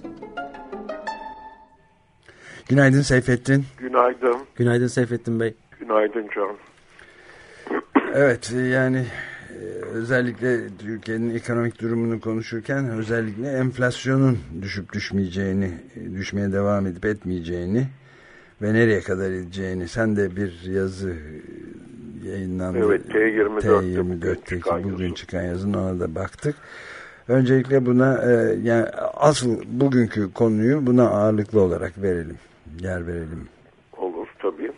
Speaker 2: Günaydın Seyfettin.
Speaker 6: Günaydın.
Speaker 3: Günaydın Seyfettin Bey.
Speaker 6: Günaydın Can.
Speaker 2: Evet, yani özellikle Türkiye'nin ekonomik durumunu konuşurken özellikle enflasyonun düşüp düşmeyeceğini, düşmeye devam edip etmeyeceğini ve nereye kadar edeceğini, sen de bir yazı yayınlandı.
Speaker 6: Evet, T yirmi dörtte
Speaker 2: T yirmi dörtteki
Speaker 6: çıkan
Speaker 2: bugün
Speaker 6: yazı.
Speaker 2: çıkan yazın, ona da baktık. Öncelikle buna e, yani asıl bugünkü konuyu buna ağırlıklı olarak verelim. Yer verelim.
Speaker 6: Olur tabii.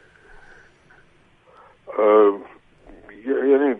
Speaker 6: Ee, yani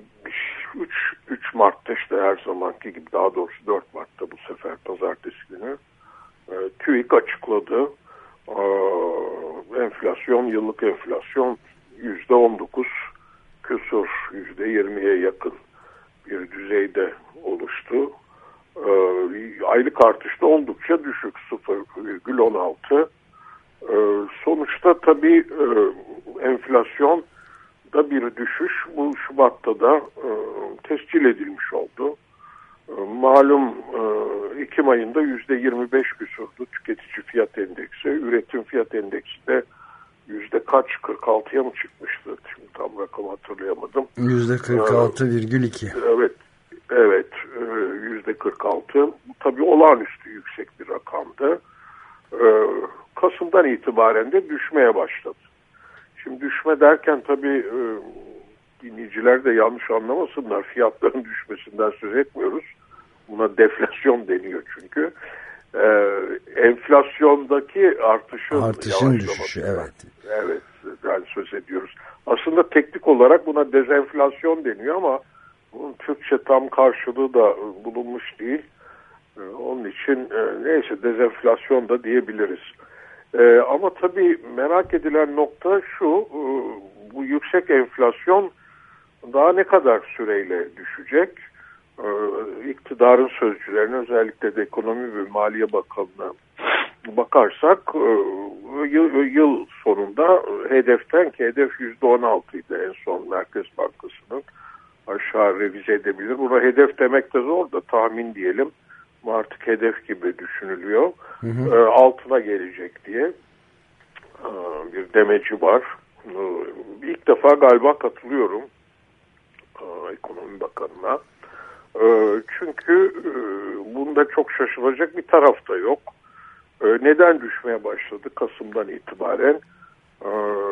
Speaker 6: üç Mart'ta işte her zamanki gibi, daha doğrusu dört Mart'ta bu sefer pazartesi günü e, TÜİK açıkladı. E, enflasyon, yıllık enflasyon yüzde on dokuz küsur, yüzde yirmiye yakın bir düzeyde oluştu. E, aylık artışta oldukça düşük, sıfır virgül on altı. E, sonuçta tabii e, enflasyon da bir düşüş bu Şubat'ta da e, tescil edilmiş oldu. E, malum e, Ekim ayında yüzde yirmi beş küsurdu tüketici fiyat endeksi. Üretim fiyat endeksi de yüzde kaç, kırk altıya mı çıkmıştı? Şimdi tam rakam hatırlayamadım.
Speaker 2: Yüzde kırk altı virgül iki.
Speaker 6: Evet, evet, yüzde kırk altı. Bu tabii olağanüstü yüksek bir rakamdı. E, Kasım'dan itibaren de düşmeye başladı. Şimdi düşme derken tabii e, dinleyiciler de yanlış anlamasınlar. Fiyatların düşmesinden söz etmiyoruz. Buna deflasyon deniyor çünkü. E, enflasyondaki artışın,
Speaker 2: artışın düşüşü, evet.
Speaker 6: Evet, yani söz ediyoruz. Aslında teknik olarak buna dezenflasyon deniyor ama bunun Türkçe tam karşılığı da bulunmuş değil. E, onun için e, neyse dezenflasyon da diyebiliriz. Ee, ama tabii merak edilen nokta şu, e, bu yüksek enflasyon daha ne kadar süreyle düşecek? Ee, iktidarın sözcülerine, özellikle de Ekonomi ve Maliye Bakanı'na bakarsak e, yıl, yıl sonunda hedeften, ki hedef yüzde on altıydı en son Merkez Bankası'nın, aşağı revize edebilir. Buna hedef demek de zor da tahmin diyelim. Artık hedef gibi düşünülüyor. Hı hı. E, altına gelecek diye e, bir demeci var. E, ilk defa galiba katılıyorum e, Ekonomi Bakanı'na. E, çünkü e, bunda çok şaşılacak bir taraf da yok. E, neden düşmeye başladı Kasım'dan itibaren? E,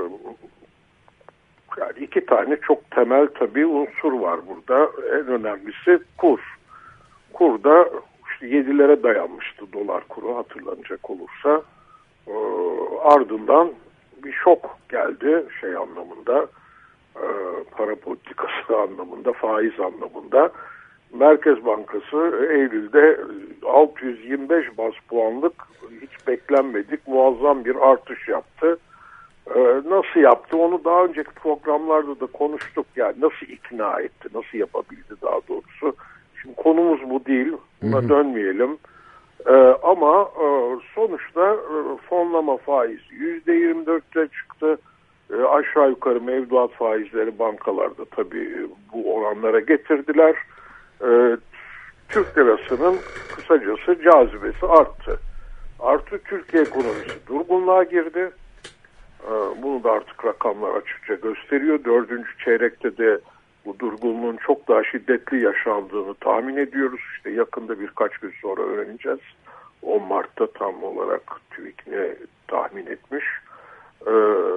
Speaker 6: yani iki tane çok temel tabii unsur var burada. En önemlisi kur. Kurda yedilere dayanmıştı dolar kuru, hatırlanacak olursa. E, ardından bir şok geldi şey anlamında, e, para politikası anlamında, faiz anlamında. Merkez Bankası Eylül'de altı yüz yirmi beş baz puanlık hiç beklenmedik muazzam bir artış yaptı. E, nasıl yaptı? Onu daha önceki programlarda da konuştuk. Yani nasıl ikna etti, nasıl yapabildi daha doğrusu. Şimdi konumuz bu değil. Buna hı hı. dönmeyelim. Ee, ama e, sonuçta e, fonlama faizi yüzde yirmi dörtte çıktı. E, aşağı yukarı mevduat faizleri bankalarda tabii bu oranlara getirdiler. E, Türk lirasının kısacası cazibesi arttı. Artı Türkiye ekonomisi durgunluğa girdi. Bunu da artık rakamlar açıkça gösteriyor. Dördüncü çeyrekte de bu durgunluğun çok daha şiddetli yaşandığını tahmin ediyoruz. İşte yakında birkaç gün sonra öğreneceğiz. on Mart'ta tam olarak TÜİK ne tahmin etmiş. Ee,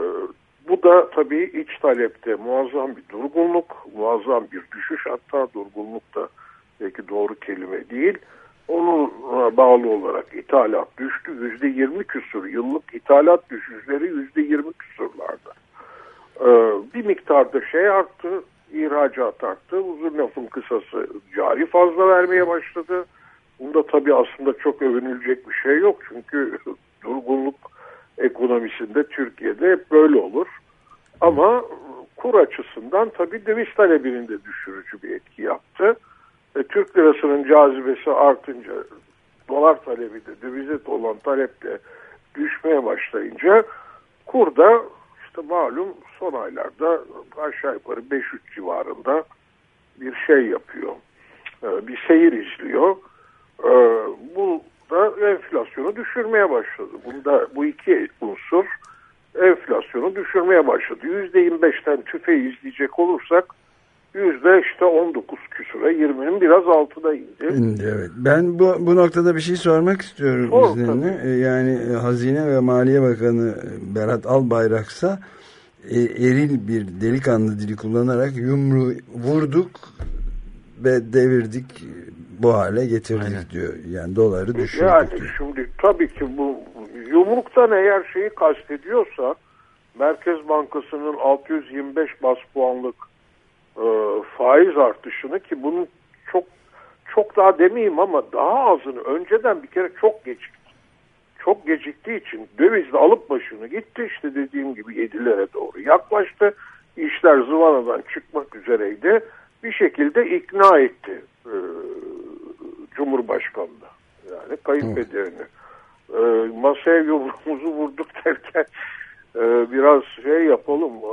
Speaker 6: bu da tabii iç talepte muazzam bir durgunluk, muazzam bir düşüş, hatta durgunluk da belki doğru kelime değil. Onun bağlı olarak ithalat düştü. yüzde yirmi küsur, yıllık ithalat düşüşleri yüzde yirmi küsurlarda. Ee, bir miktarda şey arttı, ihracat arttı. Uzun lafın kısası cari fazla vermeye başladı. Bunda tabii aslında çok övünülecek bir şey yok. Çünkü durgunluk ekonomisinde Türkiye'de hep böyle olur. Ama kur açısından tabii döviz talebinin de düşürücü bir etki yaptı. E, Türk lirasının cazibesi artınca dolar talebi de dövize olan talep de düşmeye başlayınca kur da işte malum son aylarda aşağı yukarı beş üç civarında bir şey yapıyor. E, bir seyir izliyor. E, bu da enflasyonu düşürmeye başladı. Bunda bu iki unsur enflasyonu düşürmeye başladı. yüzde yirmi beşten tüfeği izleyecek olursak yüzde işte on dokuz küsura, yirminin biraz altına indi.
Speaker 2: Evet. Ben bu bu noktada bir şey sormak istiyorum
Speaker 6: Sor,
Speaker 2: izninle. Yani Hazine ve Maliye Bakanı Berat Albayrak'sa e, eril bir delikanlı dili kullanarak yumruğu vurduk ve devirdik, bu hale getirdik Aynen. diyor. Yani doları düşürdük
Speaker 6: yani
Speaker 2: diyor.
Speaker 6: Şimdi tabii ki bu yumruktan eğer şeyi kastediyorsa Merkez Bankası'nın altı yüz yirmi beş baz puanlık e, faiz artışını, ki bunun çok çok daha demeyeyim ama daha azını önceden bir kere çok gecikti. Çok geciktiği için dövizle alıp başını gitti. İşte dediğim gibi yedilere doğru yaklaştı. İşler zıvanadan çıkmak üzereydi. Bir şekilde ikna etti e, Cumhurbaşkanı'na. Yani kayınpederini. E, masaya yumruğumuzu vurduk derken e, biraz şey yapalım, e,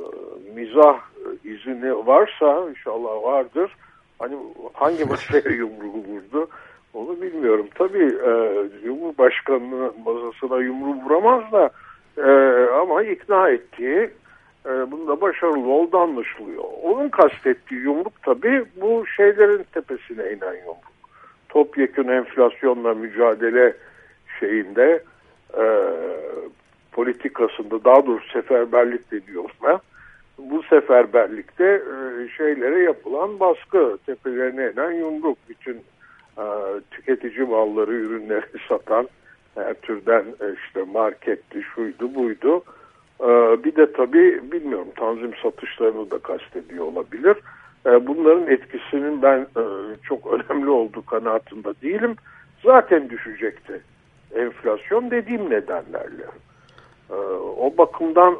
Speaker 6: mizah izini varsa, inşallah vardır. Hani hangi masaya yumruğu vurdu onu bilmiyorum. Tabii e, Cumhurbaşkanı'nın masasına yumruğu vuramaz da e, ama ikna ettiği, e, bunda başarılı oldu anlaşılıyor. Onun kastettiği yumruk tabii bu şeylerin tepesine inen yumruk. Topyekun enflasyonla mücadele şeyinde, e, politikasında, daha doğrusu seferberlik deniyorum ben. Bu seferberlikte e, şeylere yapılan baskı, tepelerine inen yumruk. Bütün e, tüketici malları, ürünleri satan her türden e, işte marketti, şuydu, buydu. E, bir de tabii bilmiyorum, tanzim satışlarını da kastediyor olabilir. E, bunların etkisinin ben e, çok önemli olduğu kanaatinde değilim. Zaten düşecekti enflasyon dediğim nedenlerle. E, o bakımdan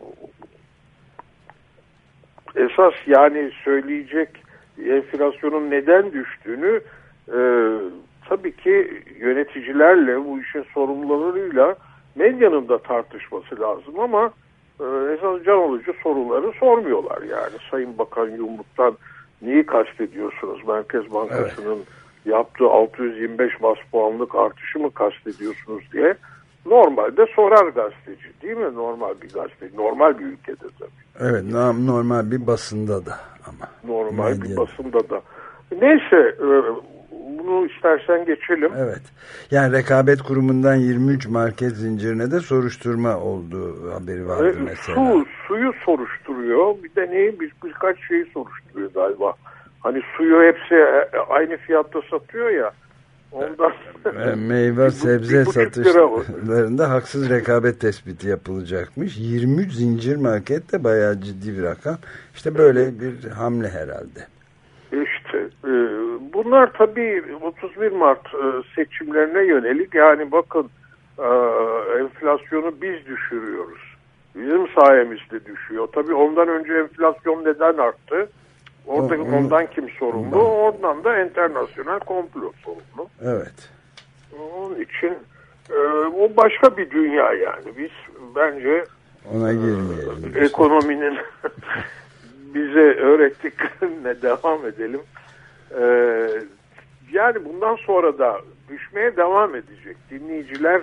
Speaker 6: esas yani söyleyecek enflasyonun neden düştüğünü e, tabii ki yöneticilerle, bu işin sorumlularıyla medyanın da tartışması lazım ama e, esas can alıcı soruları sormuyorlar. Yani Sayın Bakan yumruktan neyi kastediyorsunuz? Merkez Bankası'nın evet. yaptığı altı yüz yirmi beş baz puanlık artışı mı kastediyorsunuz diye normalde sorar gazeteci, değil mi? Normal bir gazeteci, normal bir ülkede tabii.
Speaker 2: Evet, normal bir basında da ama.
Speaker 6: Normal medya. Bir basında da. Neyse, bunu istersen geçelim.
Speaker 2: Evet. Yani Rekabet Kurumu'ndan yirmi üç market zincirine de soruşturma olduğu haberi vardı e, mesela.
Speaker 6: Su, suyu soruşturuyor. Bir de neyi? Bir, birkaç şeyi soruşturuyor galiba. Hani suyu hepsi aynı fiyatta satıyor ya. Ondan
Speaker 2: meyve sebze satışlarında haksız rekabet tespiti yapılacakmış. yirmi üç zincir market de bayağı ciddi bir rakam. İşte böyle bir hamle herhalde.
Speaker 6: İşte e, bunlar tabii otuz bir Mart e, seçimlerine yönelik. Yani bakın, e, enflasyonu biz düşürüyoruz. Bizim sayemizde düşüyor. Tabii ondan önce enflasyon neden arttı? Orada, o, ondan kim sorumlu? Ondan da internasyonel komplo sorumlu.
Speaker 2: Evet.
Speaker 6: Onun için e, o başka bir dünya yani. Biz bence
Speaker 2: ona girmeyelim.
Speaker 6: E, ekonominin bize öğrettiklerine devam edelim. E, yani bundan sonra da düşmeye devam edecek. Dinleyiciler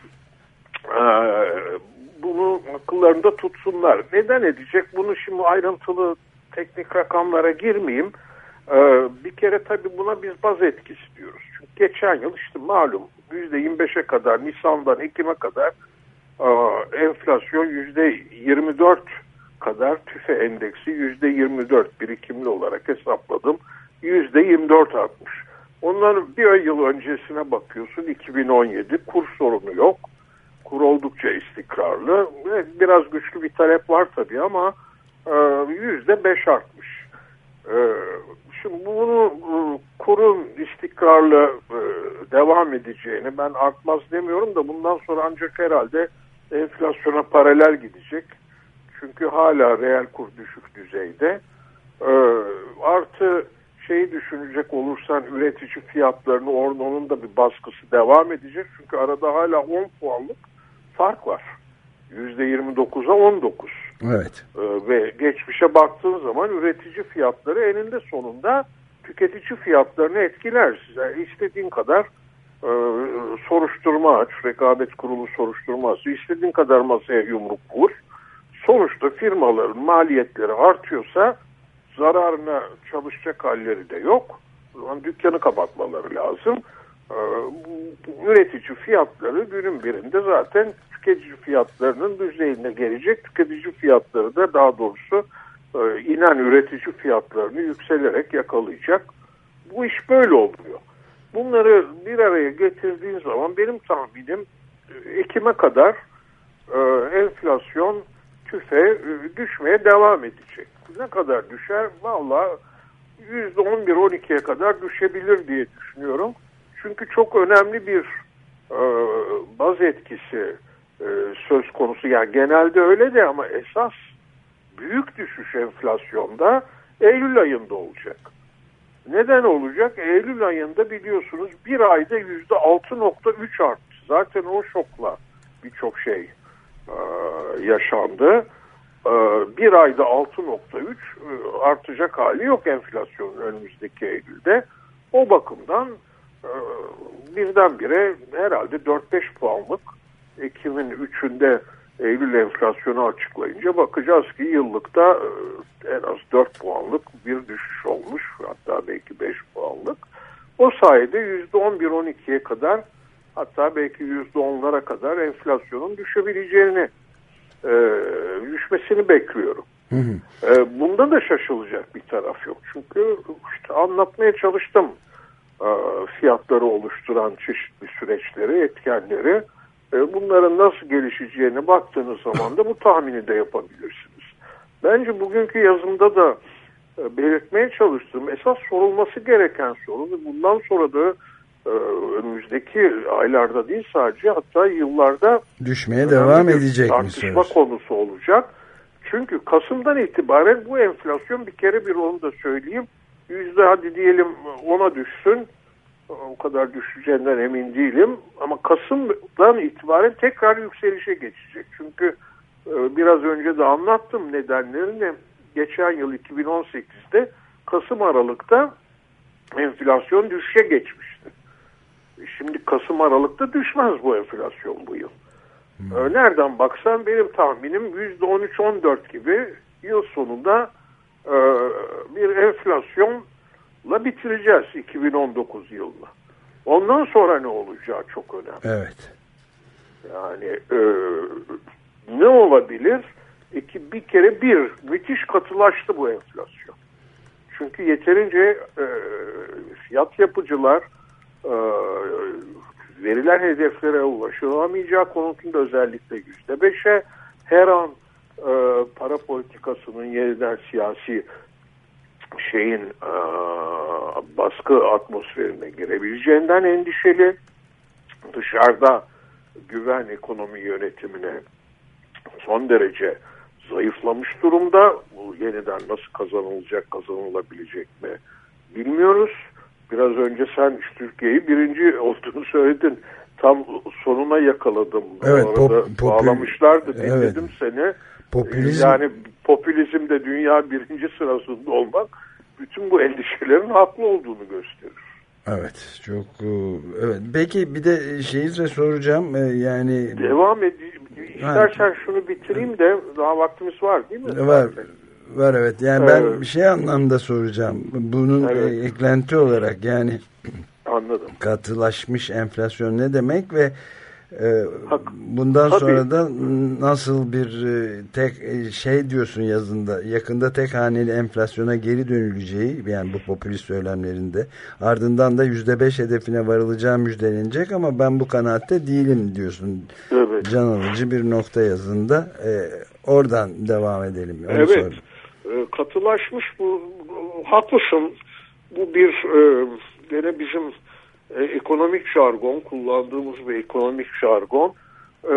Speaker 6: e, bunu akıllarında tutsunlar. Neden edecek? Bunu şimdi ayrıntılı teknik rakamlara girmeyeyim. E, bir kere tabii buna biz baz etkisi diyoruz. Çünkü geçen yıl işte malum yüzde yirmi beşe kadar, Nisan'dan Ekim'e kadar e, enflasyon yüzde yirmi dört kadar, tüfe endeksi yüzde yirmi dört birikimli olarak hesapladım. yüzde yirmi dört artmış. Ondan bir yıl öncesine bakıyorsun, iki bin on yedi, kur sorunu yok. Kur oldukça istikrarlı. Biraz güçlü bir talep var tabii ama yüzde beş artmış. E, şimdi bunu kurun istikrarlı e, devam edeceğini, ben artmaz demiyorum da bundan sonra ancak herhalde enflasyona paralel gidecek. Çünkü hala reel kur düşük düzeyde. E, artı şeyi düşünecek olursan üretici fiyatlarını, onun da bir baskısı devam edecek. Çünkü arada hala on puanlık fark var. yüzde yirmi dokuza on dokuz.
Speaker 2: Evet.
Speaker 6: Ee, ve geçmişe baktığın zaman üretici fiyatları eninde sonunda tüketici fiyatlarını etkiler. Size istediğin kadar e, soruşturma aç, rekabet kurulu soruşturması, istediğin kadar masaya yumruk vur. Sonuçta firmaların maliyetleri artıyorsa zararına çalışacak halleri de yok. O zaman dükkanı kapatmaları lazım. Ee, bu üretici fiyatları günün birinde zaten tüketici fiyatlarının düzeyine gelecek. Tüketici fiyatları da daha doğrusu e, inen üretici fiyatlarını yükselerek yakalayacak. Bu iş böyle oluyor. Bunları bir araya getirdiğin zaman benim tahminim Ekim'e kadar e, enflasyon tüfe e, düşmeye devam edecek. Ne kadar düşer? Vallahi yüzde on bir on ikiye kadar düşebilir diye düşünüyorum. Çünkü çok önemli bir e, baz etkisi e, söz konusu. Yani genelde öyle de ama esas büyük düşüş enflasyonda Eylül ayında olacak. Neden olacak? Eylül ayında biliyorsunuz bir ayda yüzde altı nokta üç arttı. Zaten o şokla birçok şey e, yaşandı. E, bir ayda altı nokta üç e, artacak hali yok enflasyonun önümüzdeki Eylül'de. O bakımdan e, birdenbire herhalde dört beş puanlık Ekim'in üçünde Eylül enflasyonu açıklayınca bakacağız ki yıllıkta e, en az dört puanlık bir düşüş olmuş. Hatta belki beş puanlık. O sayede yüzde on bir on ikiye kadar, hatta belki yüzde onlara kadar enflasyonun düşebileceğini, e, düşmesini bekliyorum. Hı hı. E, bunda da şaşılacak bir taraf yok. Çünkü işte anlatmaya çalıştım e, fiyatları oluşturan çeşitli süreçleri, etkenleri. E, bunların nasıl gelişeceğine baktığınız zaman da bu tahmini de yapabilirsiniz. Bence bugünkü yazımda da e, belirtmeye çalıştığım esas sorulması gereken soru ve bundan sonra da e, önümüzdeki aylarda değil sadece hatta yıllarda
Speaker 2: düşmeye devam edecek mi?
Speaker 6: Tartışma konusu olacak. Çünkü Kasım'dan itibaren bu enflasyon bir kere bir onu da söyleyeyim. Yüzde hadi diyelim ona düşsün. O kadar düşeceğinden emin değilim. Ama Kasım'dan itibaren tekrar yükselişe geçecek. Çünkü e, biraz önce de anlattım nedenlerini. Geçen yıl iki bin on sekizde Kasım Aralık'ta enflasyon düşüşe geçmişti. Şimdi Kasım Aralık'ta düşmez bu enflasyon bu yıl. Hmm. E, nereden baksan benim tahminim yüzde on üç on dört gibi yıl sonunda e, bir enflasyonla bitireceğiz iki bin on dokuz yılını. Ondan sonra ne olacağı çok önemli.
Speaker 2: Evet.
Speaker 6: Yani e, ne olabilir? İki, bir kere bir, müthiş katılaştı bu enflasyon. Çünkü yeterince e, fiyat yapıcılar e, verilen hedeflere ulaşılamayacağı konusunda özellikle yüzde beşe her an e, para politikasının yeniden siyasi şeyin e, baskı atmosferine girebileceğinden endişeli. Dışarıda güven ekonomi yönetimine son derece zayıflamış durumda. Bu yeniden nasıl kazanılacak, kazanılabilecek mi bilmiyoruz. Biraz önce sen işte Türkiye'yi birinci olduğunu söyledin. Tam sonuna yakaladım.
Speaker 2: Evet,
Speaker 6: Orada
Speaker 2: pop,
Speaker 6: bağlamışlardı. Dinledim
Speaker 2: evet.
Speaker 6: seni.
Speaker 2: Popülizm.
Speaker 6: Yani popülizmde dünya birinci sırasında olmak bütün bu endişelerin haklı olduğunu gösterir.
Speaker 2: Evet, çok evet. Peki bir de şeyi size soracağım yani
Speaker 6: devam edeyim. İstersen şunu bitireyim de daha vaktimiz var değil mi?
Speaker 2: Var. Var evet. Yani ben evet. bir şey anlamda soracağım. Bunun evet. eklenti olarak yani
Speaker 6: anladım.
Speaker 2: Katılaşmış enflasyon ne demek ve e, bundan Tabii. sonra da nasıl bir e, tek e, şey diyorsun yazında yakında tek haneli enflasyona geri dönüleceği yani bu popülist söylemlerinde ardından da yüzde beş hedefine varılacağı müjdelenecek ama ben bu kanaatte değilim diyorsun. Evet. Can alıcı bir nokta yazında. E, oradan devam edelim. Onu
Speaker 6: evet. Sorayım. Katılaşmış bu, haklısın, bu bir e, gene bizim e, ekonomik jargon, kullandığımız bir ekonomik jargon. E,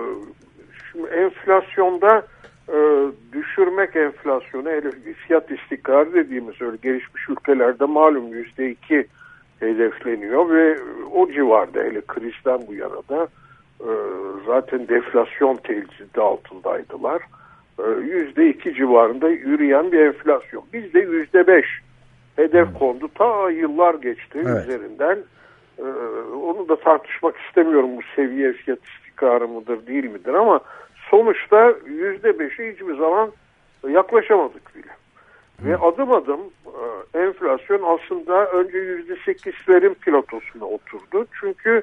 Speaker 6: şimdi enflasyonda e, düşürmek enflasyonu, fiyat istikrarı dediğimiz öyle gelişmiş ülkelerde malum yüzde iki hedefleniyor ve o civarda hele krizden bu yana da e, zaten deflasyon tehdidi altındaydılar. yüzde iki civarında yürüyen bir enflasyon. Bizde yüzde beş hedef kondu. Ta yıllar geçti evet. üzerinden. Ee, onu da tartışmak istemiyorum bu seviye fiyat istikrarı mıdır değil midir ama sonuçta yüzde beşe hiçbir zaman yaklaşamadık bile. Hı. Ve adım adım e, enflasyon aslında önce yüzde sekizlerin pilotosuna oturdu. Çünkü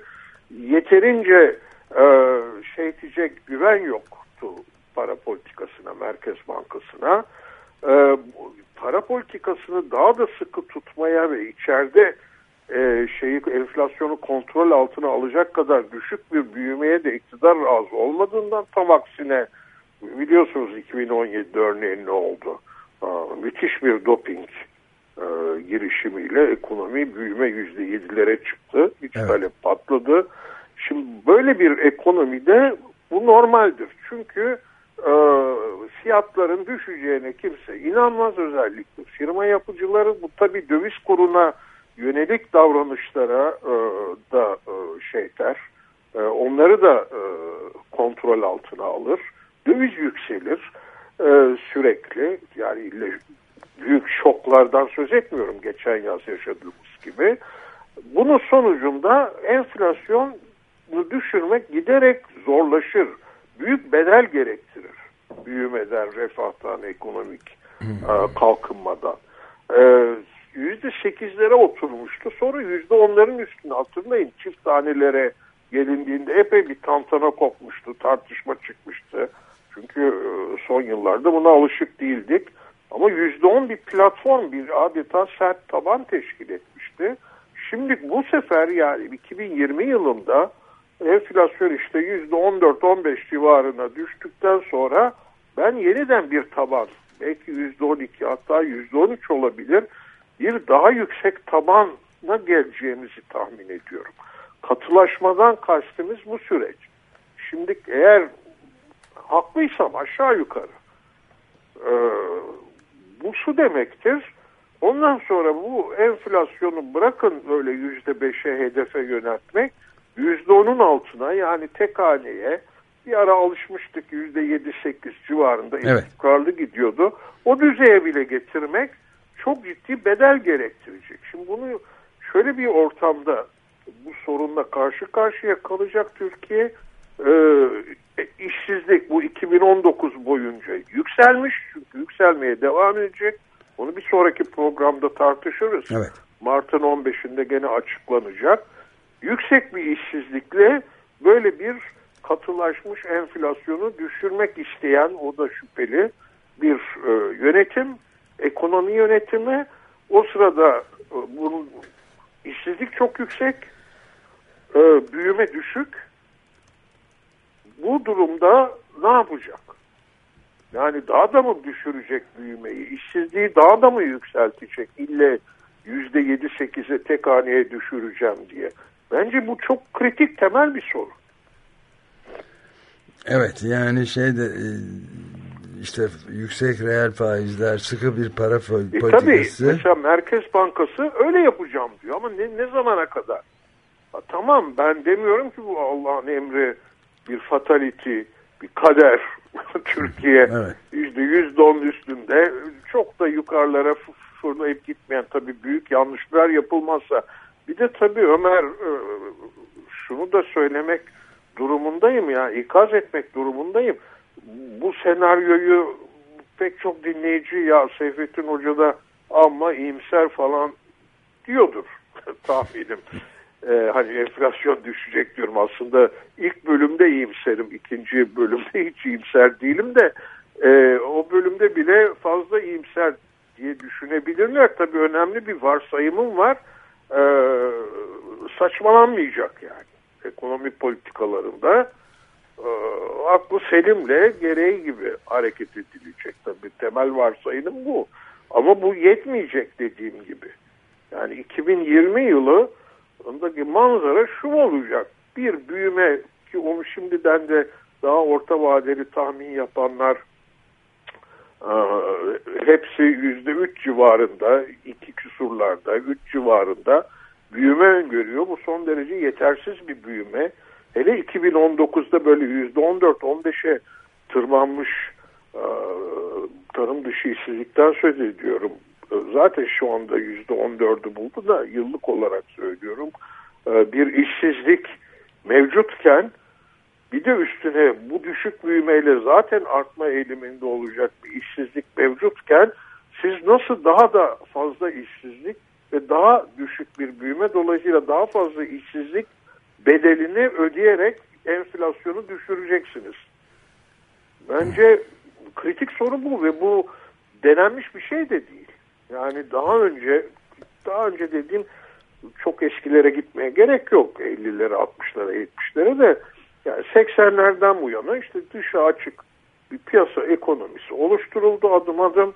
Speaker 6: yeterince e, şey diyecek güven yoktu para politikasına, Merkez Bankası'na. E, para politikasını daha da sıkı tutmaya ve içeride e, şeyi enflasyonu kontrol altına alacak kadar düşük bir büyümeye de iktidar razı olmadığından tam aksine biliyorsunuz iki bin on yedi örneğin ne oldu? Aa, müthiş bir doping e, girişimiyle ekonomi büyüme yüzde yedilere çıktı. İç evet. talep patladı. Şimdi böyle bir ekonomide bu normaldir. Çünkü e, fiyatların düşeceğine kimse inanmaz, özellikle firma yapıcıları. Bu tabii döviz kuruna yönelik davranışlara e, da e, şeyler, e, onları da e, kontrol altına alır. Döviz yükselir e, sürekli, yani büyük şoklardan söz etmiyorum geçen yaz yaşadığımız gibi. Bunun sonucunda enflasyonu düşürmek giderek zorlaşır. Büyük bedel gerektirir. Büyümeden, refahtan, ekonomik e, kalkınmadan. E, yüzde sekizlere oturmuştu. Sonra yüzde onların üstüne, hatırlayın, çift tanelere gelindiğinde epey bir tantana kopmuştu. Tartışma çıkmıştı. Çünkü son yıllarda buna alışık değildik. Ama yüzde on bir platform, bir adeta sert taban teşkil etmişti. Şimdi bu sefer yani iki bin yirmi yılında enflasyon işte yüzde on dört on beş civarına düştükten sonra ben yeniden bir taban, belki yüzde on iki hatta yüzde on üç olabilir, bir daha yüksek tabana geleceğimizi tahmin ediyorum. Katılaşmadan kastımız bu süreç. Şimdi eğer haklıysam aşağı yukarı e, bu şu demektir. Ondan sonra bu enflasyonu bırakın öyle yüzde beşe hedefe yöneltmek, yüzde onun altına, yani tek haneye, bir ara alışmıştık yüzde yedi sekiz civarında evet. istikrarlı gidiyordu. O düzeye bile getirmek çok ciddi bedel gerektirecek. Şimdi bunu şöyle bir ortamda bu sorunla karşı karşıya kalacak Türkiye. Ee, işsizlik bu iki bin on dokuz boyunca yükselmiş, çünkü yükselmeye devam edecek. Onu bir sonraki programda tartışırız. Evet. Mart'ın on beşinde gene açıklanacak. Yüksek bir işsizlikle böyle bir katılaşmış enflasyonu düşürmek isteyen, o da şüpheli bir e, yönetim, ekonomi yönetimi. O sırada e, bunun işsizlik çok yüksek, e, büyüme düşük. Bu durumda ne yapacak? Yani daha da mı düşürecek büyümeyi? İşsizliği daha da mı yükseltecek? İlle yüzde yedi sekize tek haneye düşüreceğim diye. Bence bu çok kritik, temel bir soru.
Speaker 2: Evet, yani şeyde işte yüksek reel faizler, sıkı bir para politikası. E tabii,
Speaker 6: mesela Merkez Bankası öyle yapacağım diyor ama ne, ne zamana kadar? Ha, tamam, ben demiyorum ki bu Allah'ın emri, bir fatality, bir kader. Türkiye evet. yüzde yüzde on üstünde, çok da yukarılara fırlayıp gitmeyen, tabii büyük yanlışlar yapılmazsa Bir de tabii Ömer, şunu da söylemek durumundayım ya, ikaz etmek durumundayım. Bu senaryoyu pek çok dinleyici ya Seyfettin Hoca da amma iyimser falan diyordur tahminim. Ee, hani enflasyon düşecek diyorum, aslında ilk bölümde iyimserim, ikinci bölümde hiç iyimser değilim de e, o bölümde bile fazla iyimser diye düşünebilirler. Tabii önemli bir varsayımım var, ee, saçmalanmayacak yani ekonomi politikalarında. E, aklı selimle gereği gibi hareket edilecek. Tabii temel varsayımım bu. Ama bu yetmeyecek dediğim gibi. Yani iki bin yirmi yılındaki manzara şu olacak. Bir büyüme, ki onu şimdiden de daha orta vadeli tahmin yapanlar e, hepsi yüzde üç civarında, iki küsurlarda, üç civarında büyüme öngörüyor. Bu son derece yetersiz bir büyüme. Hele iki bin on dokuzda böyle yüzde on dört on beşe tırmanmış e, tarım dışı işsizlikten söz ediyorum. Zaten şu anda yüzde on dördü buldu da yıllık olarak söylüyorum. E, bir işsizlik mevcutken bir de üstüne bu düşük büyümeyle zaten artma eğiliminde olacak bir işsizlik mevcutken siz nasıl daha da fazla işsizlik ve daha düşük bir büyüme, dolayısıyla daha fazla işsizlik bedelini ödeyerek enflasyonu düşüreceksiniz? Bence kritik soru bu ve bu denenmiş bir şey de değil. Yani daha önce daha önce dediğim, çok eskilere gitmeye gerek yok. ellilere, altmışlara, yetmişlere de yani seksenlerden bu yana işte dışa açık bir piyasa ekonomisi oluşturuldu adım adım.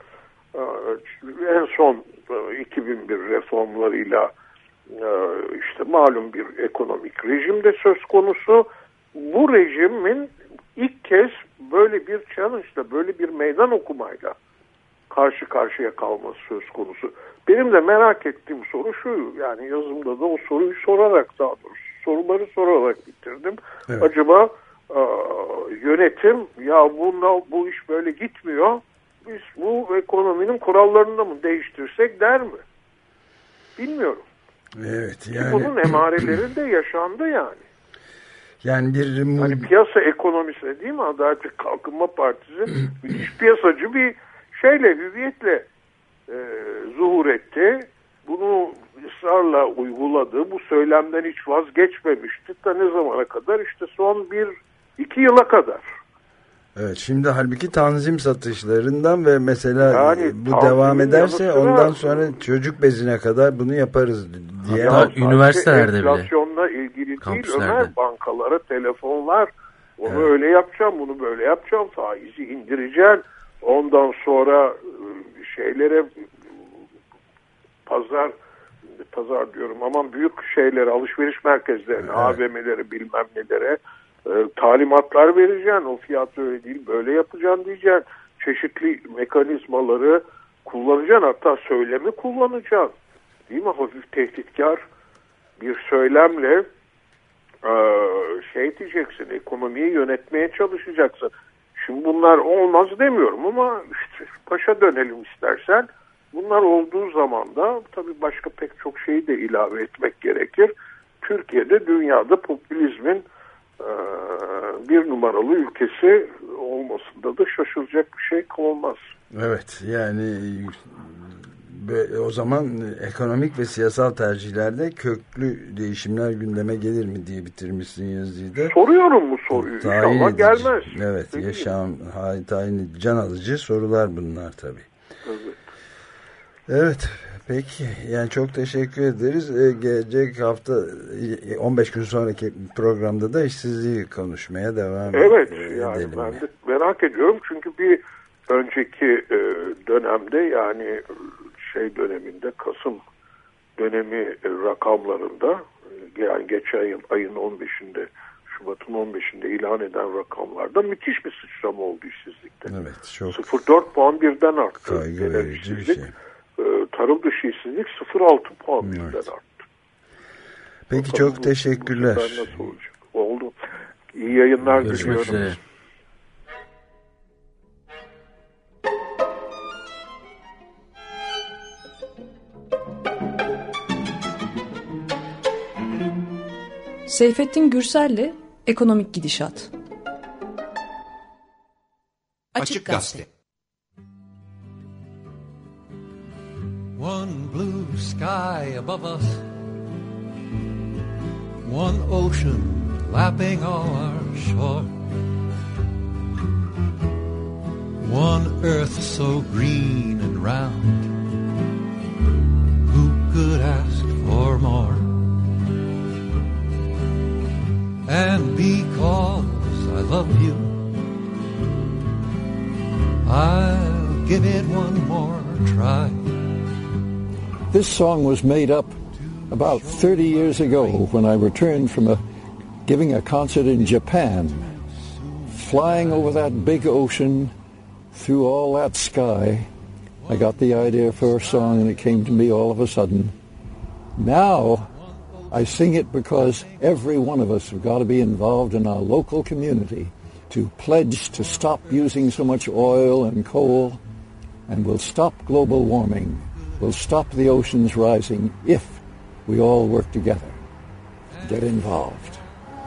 Speaker 6: En son iki bin bir reformlarıyla işte malum bir ekonomik rejim de söz konusu. Bu rejimin ilk kez böyle bir challenge'la, böyle bir meydan okumayla karşı karşıya kalması söz konusu. Benim de merak ettiğim soru şu, yani yazımda da o soruyu sorarak, daha doğrusu soruları sorarak bitirdim. Evet. Acaba e, yönetim ya bununla, bu iş böyle gitmiyor, biz bu ekonominin kurallarını da mı değiştirsek der mi? Bilmiyorum.
Speaker 2: Evet, yani
Speaker 6: bunun emareleri de yaşandı yani.
Speaker 2: Yani bir
Speaker 6: hani piyasa ekonomisi değil mi? Adalet Kalkınma Partisi müthiş piyasacı bir şeyle, hüviyetle e, zuhur etti. Bunu ısrarla uyguladı. Bu söylemden hiç vazgeçmemişti. Ta ne zamana kadar? İşte son bir iki yıla kadar.
Speaker 2: Evet, şimdi halbuki tanzim satışlarından ve mesela
Speaker 6: yani,
Speaker 2: bu devam ederse ondan sonra çocuk bezine kadar bunu yaparız diye.
Speaker 3: Ya, üniversitelerde bile.
Speaker 6: Enflasyonla ilgili değil Ömer, bankalara telefonlar. Onu evet. öyle yapacağım, bunu böyle yapacağım, faizi indireceğim. Ondan sonra şeylere pazar pazar diyorum aman büyük şeylere, alışveriş merkezlerine, evet. A V M'lere, bilmem nelere e, talimatlar vereceksin. O fiyatı öyle değil, böyle yapacaksın diyeceksin. Çeşitli mekanizmaları kullanacaksın. Hatta söylemi kullanacaksın. Değil mi? Hafif tehditkar bir söylemle e, şey diyeceksin, ekonomiyi yönetmeye çalışacaksın. Şimdi bunlar olmaz demiyorum ama işte başa dönelim istersen. Bunlar olduğu zaman da tabii başka pek çok şeyi de ilave etmek gerekir. Türkiye'de dünyada popülizmin e, bir numaralı ülkesi olmasında da şaşılacak bir şey olmaz.
Speaker 2: Evet, yani o zaman ekonomik ve siyasal tercihlerde köklü değişimler gündeme gelir mi diye bitirmişsin yazıyı da.
Speaker 6: Soruyorum bu soruyu.
Speaker 2: Tayin
Speaker 6: İnşallah
Speaker 2: edici.
Speaker 6: gelmez.
Speaker 2: Evet, Peki. yaşam, tayin, can alıcı sorular bunlar tabii.
Speaker 6: Evet.
Speaker 2: Evet, peki. Yani çok teşekkür ederiz. Ee, gelecek hafta on beş gün sonraki programda da işsizliği konuşmaya devam
Speaker 6: evet,
Speaker 2: edelim.
Speaker 6: Evet, yani ben de merak ediyorum çünkü bir önceki e, dönemde yani şey döneminde Kasım dönemi e, rakamlarında yani geçen yıl ayın on beşinde Şubat'ın on beşinde ilan eden rakamlarda müthiş bir sıçrama oldu işsizlikte.
Speaker 2: Evet, çok.
Speaker 6: sıfır virgül dört puan birden arttı.
Speaker 2: Kaygı verici bir şey.
Speaker 6: Tarım dışı işsizlik sıfır virgül altı puan evet. birden arttı.
Speaker 2: Peki Bakalım çok bu, teşekkürler.
Speaker 6: Bu nasıl olacak? Oldu. İyi yayınlar
Speaker 3: diliyorum. Görüşmek üzere.
Speaker 5: Seyfettin Gürsel'le Ekonomik Gidişat.
Speaker 1: Açık Gazete.
Speaker 7: One blue sky above us, one ocean lapping our shore, one earth so green and round, who could ask for more? And because I love you, I'll give it one more try.
Speaker 8: This song was made up about thirty years ago when I returned from a, giving a concert in Japan. Flying over that big ocean, through all that sky, I got the idea for a song and it came to me all of a sudden. Now, I sing it because every one of us have got to be involved in our local community to pledge to stop using so much oil and coal, and we'll stop global warming. We'll stop the oceans rising if we all work together. Get involved.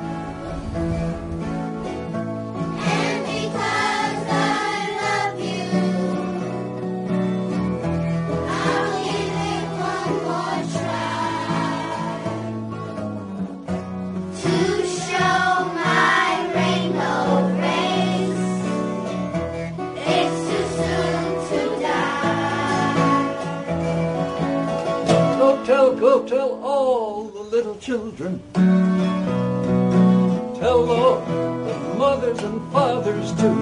Speaker 7: Go tell all the little children. Tell all the mothers and fathers too.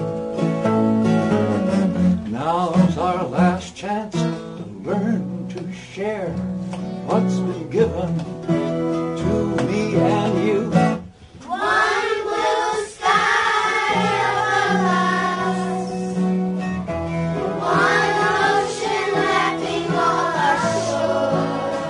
Speaker 7: Now's our last chance to learn to share what's been given to me and you.
Speaker 9: One blue sky above us, one ocean lapping all our shore.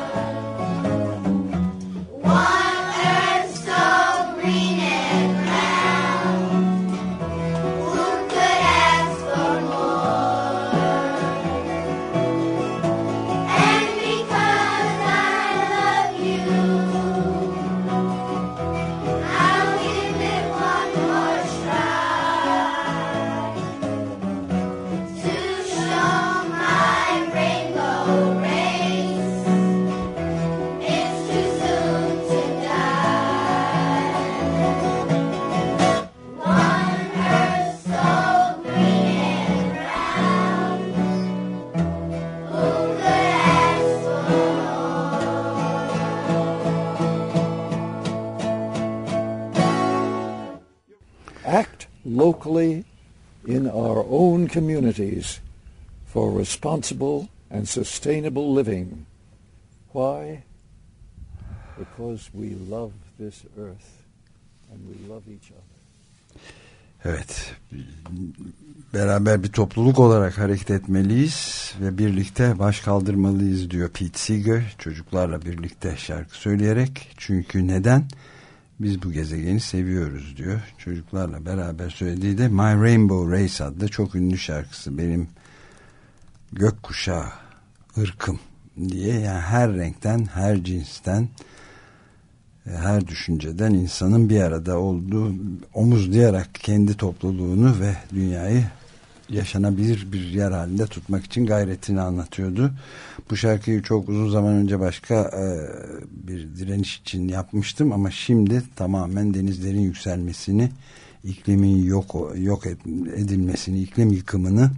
Speaker 8: Locally in our own communities for responsible and sustainable living. Why? Because we love this earth and we love each other.
Speaker 2: Evet, beraber bir topluluk olarak hareket etmeliyiz ve birlikte baş kaldırmalıyız diyor Pete Seeger, çocuklarla birlikte şarkı söyleyerek. Çünkü neden? Biz bu gezegeni seviyoruz diyor. Çocuklarla beraber söylediği de My Rainbow Race adlı çok ünlü şarkısı. Benim gökkuşağı ırkım diye, yani her renkten, her cinsten, her düşünceden insanın bir arada olduğu, omuzlayarak kendi topluluğunu ve dünyayı yaşanabilir bir yer halinde tutmak için gayretini anlatıyordu. Bu şarkıyı çok uzun zaman önce başka e, bir direniş için yapmıştım ama şimdi tamamen denizlerin yükselmesini, iklimin yok yok edilmesini, iklim yıkımını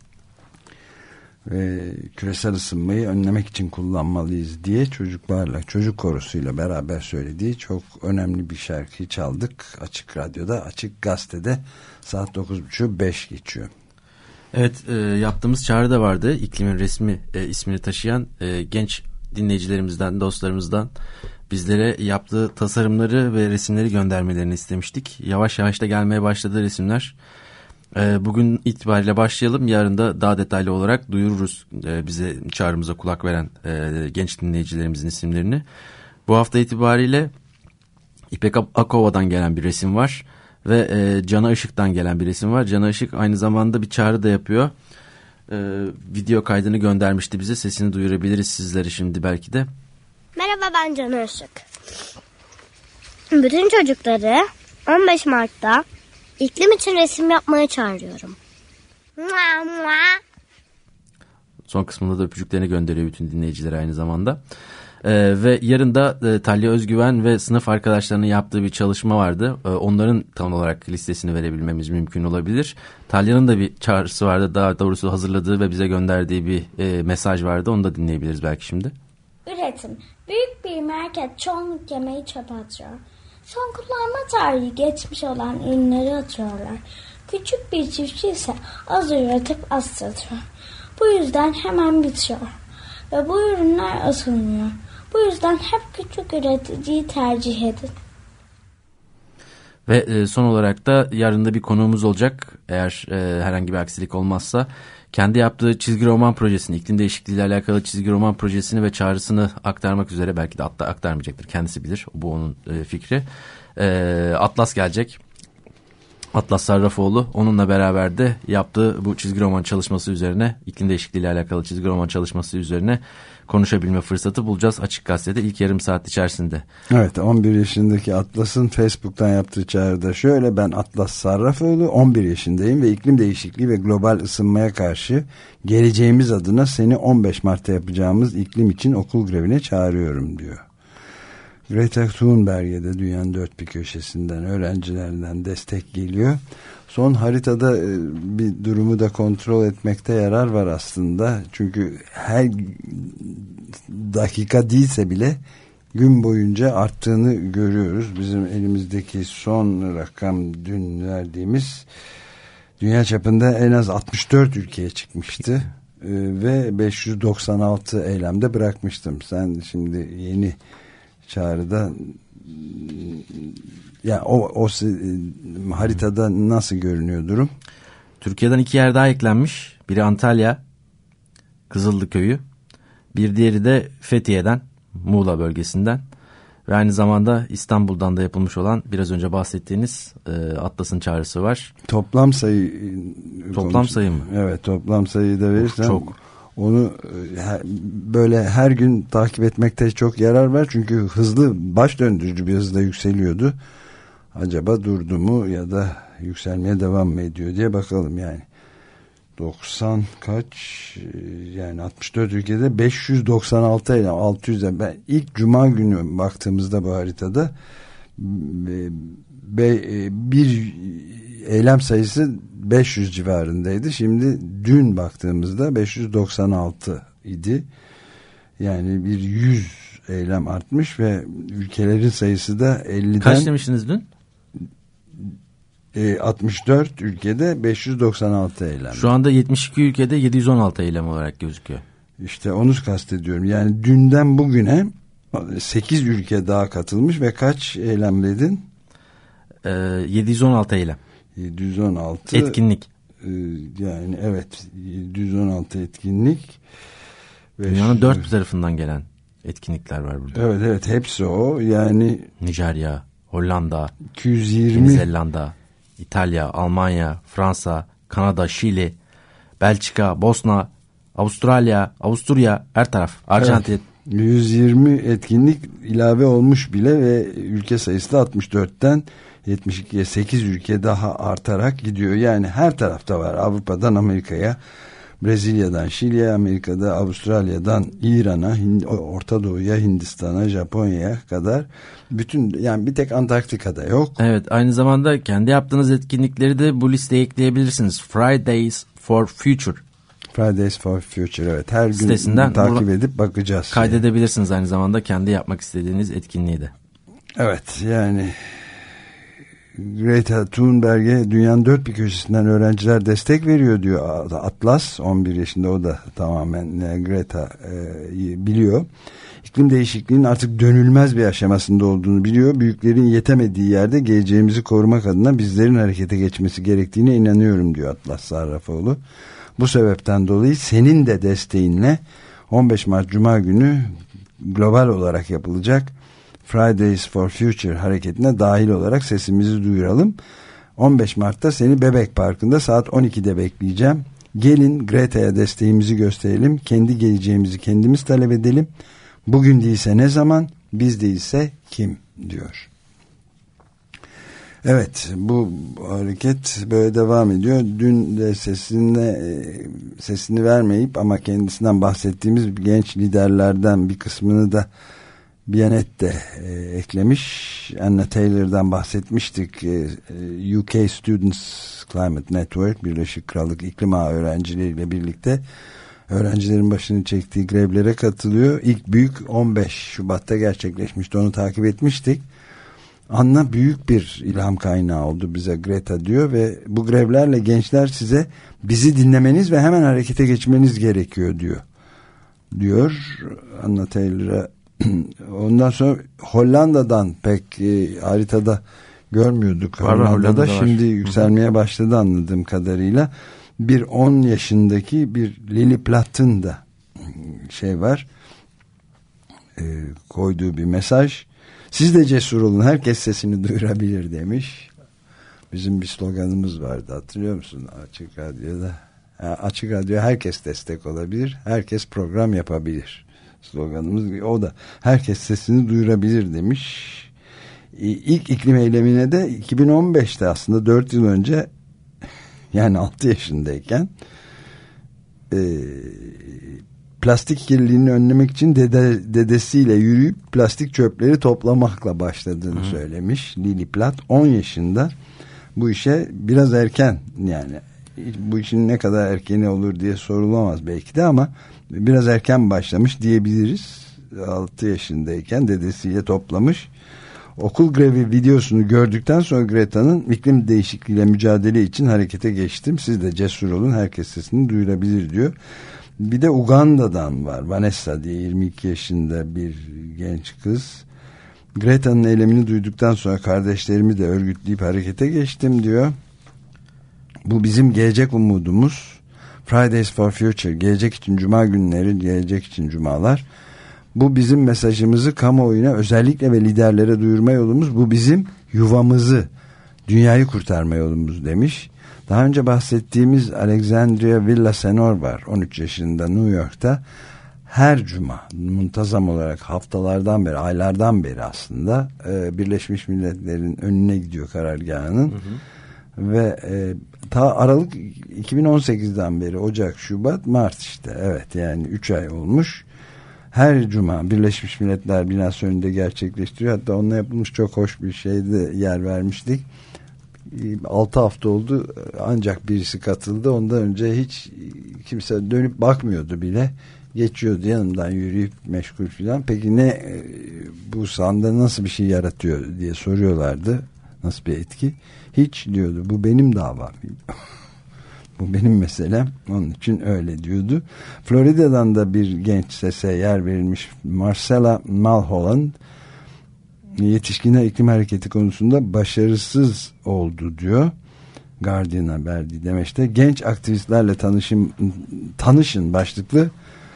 Speaker 2: ve küresel ısınmayı önlemek için kullanmalıyız diye çocuklarla, çocuk korusuyla beraber söylediği çok önemli bir şarkıyı çaldık. Açık Radyo'da, Açık Gazete'de saat dokuz buçuk beş geçiyor.
Speaker 3: Evet, e, yaptığımız çağrı da vardı. İklimin resmi e, ismini taşıyan e, genç dinleyicilerimizden, dostlarımızdan bizlere yaptığı tasarımları ve resimleri göndermelerini istemiştik. Yavaş yavaş da gelmeye başladı resimler. E, bugün itibariyle başlayalım. Yarın da daha detaylı olarak duyururuz e, bize çağrımıza kulak veren e, genç dinleyicilerimizin isimlerini. Bu hafta itibariyle İpek Akova'dan gelen bir resim var. Ve e, Cana Işık'tan gelen bir resim var. Cana Işık aynı zamanda bir çağrı da yapıyor. E, video kaydını göndermişti bize. Sesini duyurabiliriz sizlere şimdi belki de.
Speaker 9: Merhaba, ben Cana Işık.
Speaker 10: Bütün çocukları on beş Mart'ta iklim için resim yapmaya çağırıyorum.
Speaker 3: Son kısmında da öpücüklerini gönderiyor bütün dinleyicilere aynı zamanda. Ee, ve yarın da e, Talya Özgüven ve sınıf arkadaşlarının yaptığı bir çalışma vardı. Ee, onların tam olarak listesini verebilmemiz mümkün olabilir. Talya'nın da bir çağrısı vardı. Daha doğrusu hazırladığı ve bize gönderdiği bir e, mesaj vardı. Onu da dinleyebiliriz belki şimdi.
Speaker 11: Üretim. Büyük bir market çoğunluk yemeği çöpe atıyor. Son kullanma tarihi geçmiş olan ürünleri atıyorlar. Küçük bir çiftçi ise az üretip az satıyor. Bu yüzden hemen bitiyor. Ve bu ürünler atılmıyor. Bu yüzden hep küçük üreticiyi tercih edin.
Speaker 3: Ve son olarak da yarın da bir konuğumuz olacak. Eğer e, herhangi bir aksilik olmazsa kendi yaptığı çizgi roman projesini, iklim değişikliğiyle alakalı çizgi roman projesini ve çağrısını aktarmak üzere, belki de hatta aktarmayacaktır, kendisi bilir. Bu onun e, fikri. E, Atlas gelecek. Atlas Sarrafoğlu, onunla beraber de yaptığı bu çizgi roman çalışması üzerine, iklim değişikliğiyle alakalı çizgi roman çalışması üzerine konuşabilme fırsatı bulacağız Açık Gazete'de ilk yarım saat içerisinde.
Speaker 2: Evet, on bir yaşındaki Atlas'ın Facebook'tan yaptığı çağrıda şöyle: ben Atlas Sarrafoğlu, on bir yaşındayım ve iklim değişikliği ve global ısınmaya karşı geleceğimiz adına seni on beş Mart'ta yapacağımız iklim için okul grevine çağırıyorum diyor. Greta Thunberg'e de dünyanın dört bir köşesinden, öğrencilerden destek geliyor. Son haritada bir durumu da kontrol etmekte yarar var aslında. Çünkü her dakika değilse bile gün boyunca arttığını görüyoruz. Bizim elimizdeki son rakam dün verdiğimiz, dünya çapında en az altmış dört ülkeye çıkmıştı. Ve beş yüz doksan altı eylemde bırakmıştım. Sen şimdi yeni çağrıda, ya o, o haritada nasıl görünüyor durum?
Speaker 3: Türkiye'den iki yer daha eklenmiş. Biri Antalya, Kızıllı Köyü. Bir diğeri de Fethiye'den, Muğla bölgesinden. Ve aynı zamanda İstanbul'dan da yapılmış olan biraz önce bahsettiğiniz e, Atlas'ın çağrısı var.
Speaker 2: Toplam sayı
Speaker 3: Toplam
Speaker 2: konusu.
Speaker 3: sayı mı?
Speaker 2: Evet, toplam sayıyı da verirsen
Speaker 3: çok.
Speaker 2: Onu böyle her gün takip etmekte çok yarar var. Çünkü hızlı, baş döndürücü bir hızla yükseliyordu. Acaba durdu mu ya da yükselmeye devam mı ediyor diye bakalım yani. doksan kaç, yani altmış dört ülkede beş yüz doksan altı ile altı yüze, ben ilk cuma günü baktığımızda bu haritada bir eylem sayısı beş yüz civarındaydı. Şimdi dün baktığımızda beş yüz doksan altı idi. Yani bir yüz eylem artmış ve ülkelerin sayısı da elliden...
Speaker 3: Kaç demiştiniz dün?
Speaker 2: E, altmış dört ülkede beş yüz doksan altı eylem.
Speaker 3: Şu anda yetmiş iki ülkede yedi yüz on altı eylem olarak gözüküyor.
Speaker 2: İşte onu kastediyorum. Yani dünden bugüne sekiz ülke daha katılmış ve kaç eylem dedin?
Speaker 3: Ee, yedi yüz on altı eylem.
Speaker 2: yedi yüz on altı
Speaker 3: etkinlik.
Speaker 2: E, yani evet, yedi yüz on altı etkinlik.
Speaker 3: Dünyanın dört bir tarafından gelen etkinlikler var burada.
Speaker 2: Evet evet, hepsi o. Yani
Speaker 3: Nijerya, Hollanda,
Speaker 2: iki yüz yirmi
Speaker 3: Yeni Zelanda, İtalya, Almanya, Fransa, Kanada, Şili, Belçika, Bosna, Avustralya, Avusturya, her taraf. Arjantin.
Speaker 2: Evet, yüz yirmi etkinlik ilave olmuş bile ve ülke sayısı da altmış dörtten yetmiş ikiye, sekiz ülke daha artarak gidiyor. Yani her tarafta var. Avrupa'dan Amerika'ya, Brezilya'dan Şili'ye, Amerika'da, Avustralya'dan İran'a, Orta Doğu'ya, Hindistan'a, Japonya'ya kadar bütün, yani bir tek Antarktika'da yok.
Speaker 3: Evet, aynı zamanda kendi yaptığınız etkinlikleri de bu listeye ekleyebilirsiniz. Fridays for Future.
Speaker 2: Fridays for Future, evet, her gün
Speaker 3: sitesinden
Speaker 2: takip edip bakacağız.
Speaker 3: Kaydedebilirsiniz aynı zamanda kendi yapmak istediğiniz etkinliği de.
Speaker 2: Evet, yani Greta Thunberg'e dünyanın dört bir köşesinden öğrenciler destek veriyor diyor Atlas. on bir yaşında, o da tamamen Greta e, biliyor. İklim değişikliğinin artık dönülmez bir aşamasında olduğunu biliyor. Büyüklerin yetemediği yerde geleceğimizi korumak adına bizlerin harekete geçmesi gerektiğine inanıyorum diyor Atlas Sarrafoğlu. Bu sebepten dolayı senin de desteğinle on beş Mart Cuma günü global olarak yapılacak Fridays for Future hareketine dahil olarak sesimizi duyuralım. on beş Mart'ta seni Bebek Parkı'nda saat on ikide bekleyeceğim. Gelin Greta'ya desteğimizi gösterelim. Kendi geleceğimizi kendimiz talep edelim. Bugün değilse ne zaman, biz değilse kim diyor. Evet, bu hareket böyle devam ediyor. Dün de sesine, sesini vermeyip ama kendisinden bahsettiğimiz genç liderlerden bir kısmını da Biyanet de e, eklemiş. Anna Taylor'dan bahsetmiştik. E, U K Students Climate Network, Birleşik Krallık İklim Ağı öğrencileriyle birlikte öğrencilerin başını çektiği grevlere katılıyor. İlk büyük on beş Şubat'ta gerçekleşmişti. Onu takip etmiştik. Anna büyük bir ilham kaynağı oldu bize, Greta diyor ve bu grevlerle gençler size bizi dinlemeniz ve hemen harekete geçmeniz gerekiyor diyor. Diyor Anna Taylor'a. Ondan sonra Hollanda'dan pek e, haritada görmüyorduk.
Speaker 3: Var,
Speaker 2: Hollanda'da,
Speaker 3: Hollanda'da
Speaker 2: şimdi
Speaker 3: var.
Speaker 2: yükselmeye başladı anladığım kadarıyla. Bir on yaşındaki bir Lili Platt'ın da şey var, e, koyduğu bir mesaj. Siz de cesur olun, herkes sesini duyurabilir demiş. Bizim bir sloganımız vardı, hatırlıyor musun? Açık Radyo'da. Yani Açık Radyo herkes destek olabilir, herkes program yapabilir. Sloganımız o da, herkes sesini duyurabilir demiş. İlk iklim eylemine de iki bin on beşte aslında dört yıl önce, yani altı yaşındayken e, plastik kirliliğini önlemek için dede, dedesiyle yürüyüp plastik çöpleri toplamakla başladığını Hı. söylemiş Lili Platt. on yaşında bu işe biraz erken, yani bu işin ne kadar erkeni olur diye sorulamaz belki de ama biraz erken başlamış diyebiliriz. altı yaşındayken dedesiyle toplamış. Okul grevi videosunu gördükten sonra Greta'nın iklim değişikliğiyle mücadele için harekete geçtim. Siz de cesur olun, herkes sesini duyurabilir diyor. Bir de Uganda'dan var. Vanessa diye yirmi iki yaşında bir genç kız. Greta'nın eylemini duyduktan sonra kardeşlerimi de örgütleyip harekete geçtim diyor. Bu bizim gelecek umudumuz. Fridays for Future, gelecek için cuma günleri, gelecek için cumalar. Bu bizim mesajımızı kamuoyuna, özellikle ve liderlere duyurma yolumuz. Bu bizim yuvamızı, dünyayı kurtarma yolumuz demiş. Daha önce bahsettiğimiz Alexandria Villasenor var. on üç yaşında, New York'ta. Her cuma muntazam olarak haftalardan beri, aylardan beri aslında Birleşmiş Milletler'in önüne gidiyor karargahının. Hı hı. Ve e, ta Aralık iki bin on sekizden beri, Ocak, Şubat, Mart işte, evet, yani üç ay olmuş. Her cuma Birleşmiş Milletler binası önünde gerçekleştiriyor. Hatta onunla yapılmış çok hoş bir şeyde yer vermiştik. altı hafta oldu ancak birisi katıldı. Ondan önce hiç kimse dönüp bakmıyordu bile. Geçiyordu yanımdan, yürüyüp meşgul filan. Peki ne, bu sahanda nasıl bir şey yaratıyor diye soruyorlardı. Nasıl bir etki? Hiç diyordu. Bu benim davam. Bu benim meselem. Onun için öyle diyordu. Florida'dan da bir genç sese yer verilmiş. Marcella Mulholland yetişkinler iklim hareketi konusunda başarısız oldu diyor. Guardian'a verdiği demeçte. Genç aktivistlerle tanışın, tanışın başlıklı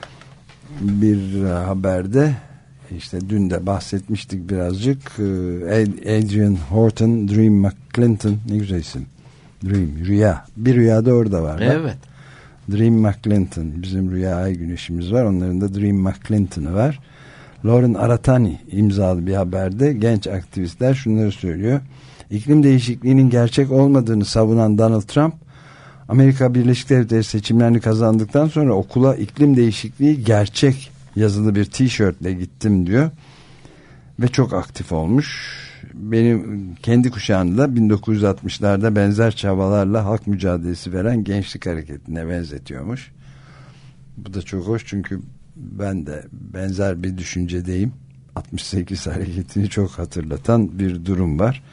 Speaker 2: bir haberde, işte dün de bahsetmiştik birazcık. Adrian Horton, Dream McClinton, ne güzel isim. Dream, rüya. Bir rüyada orada var.
Speaker 3: Evet.
Speaker 2: Bak. Dream McClinton. Bizim rüya ay güneşimiz var. Onların da Dream McClinton'ı var. Lauren Aratani imzalı bir haberde genç aktivistler şunları söylüyor. İklim değişikliğinin gerçek olmadığını savunan Donald Trump, Amerika Birleşik Devletleri seçimlerini kazandıktan sonra okula iklim değişikliği gerçek yazılı bir tişörtle gittim diyor. Ve çok aktif olmuş. Benim kendi kuşağımda bin dokuz yüz altmışlarda benzer çabalarla halk mücadelesi veren gençlik hareketine benzetiyormuş. Bu da çok hoş, çünkü ben de benzer bir düşüncedeyim. altmış sekiz hareketini çok hatırlatan bir durum var.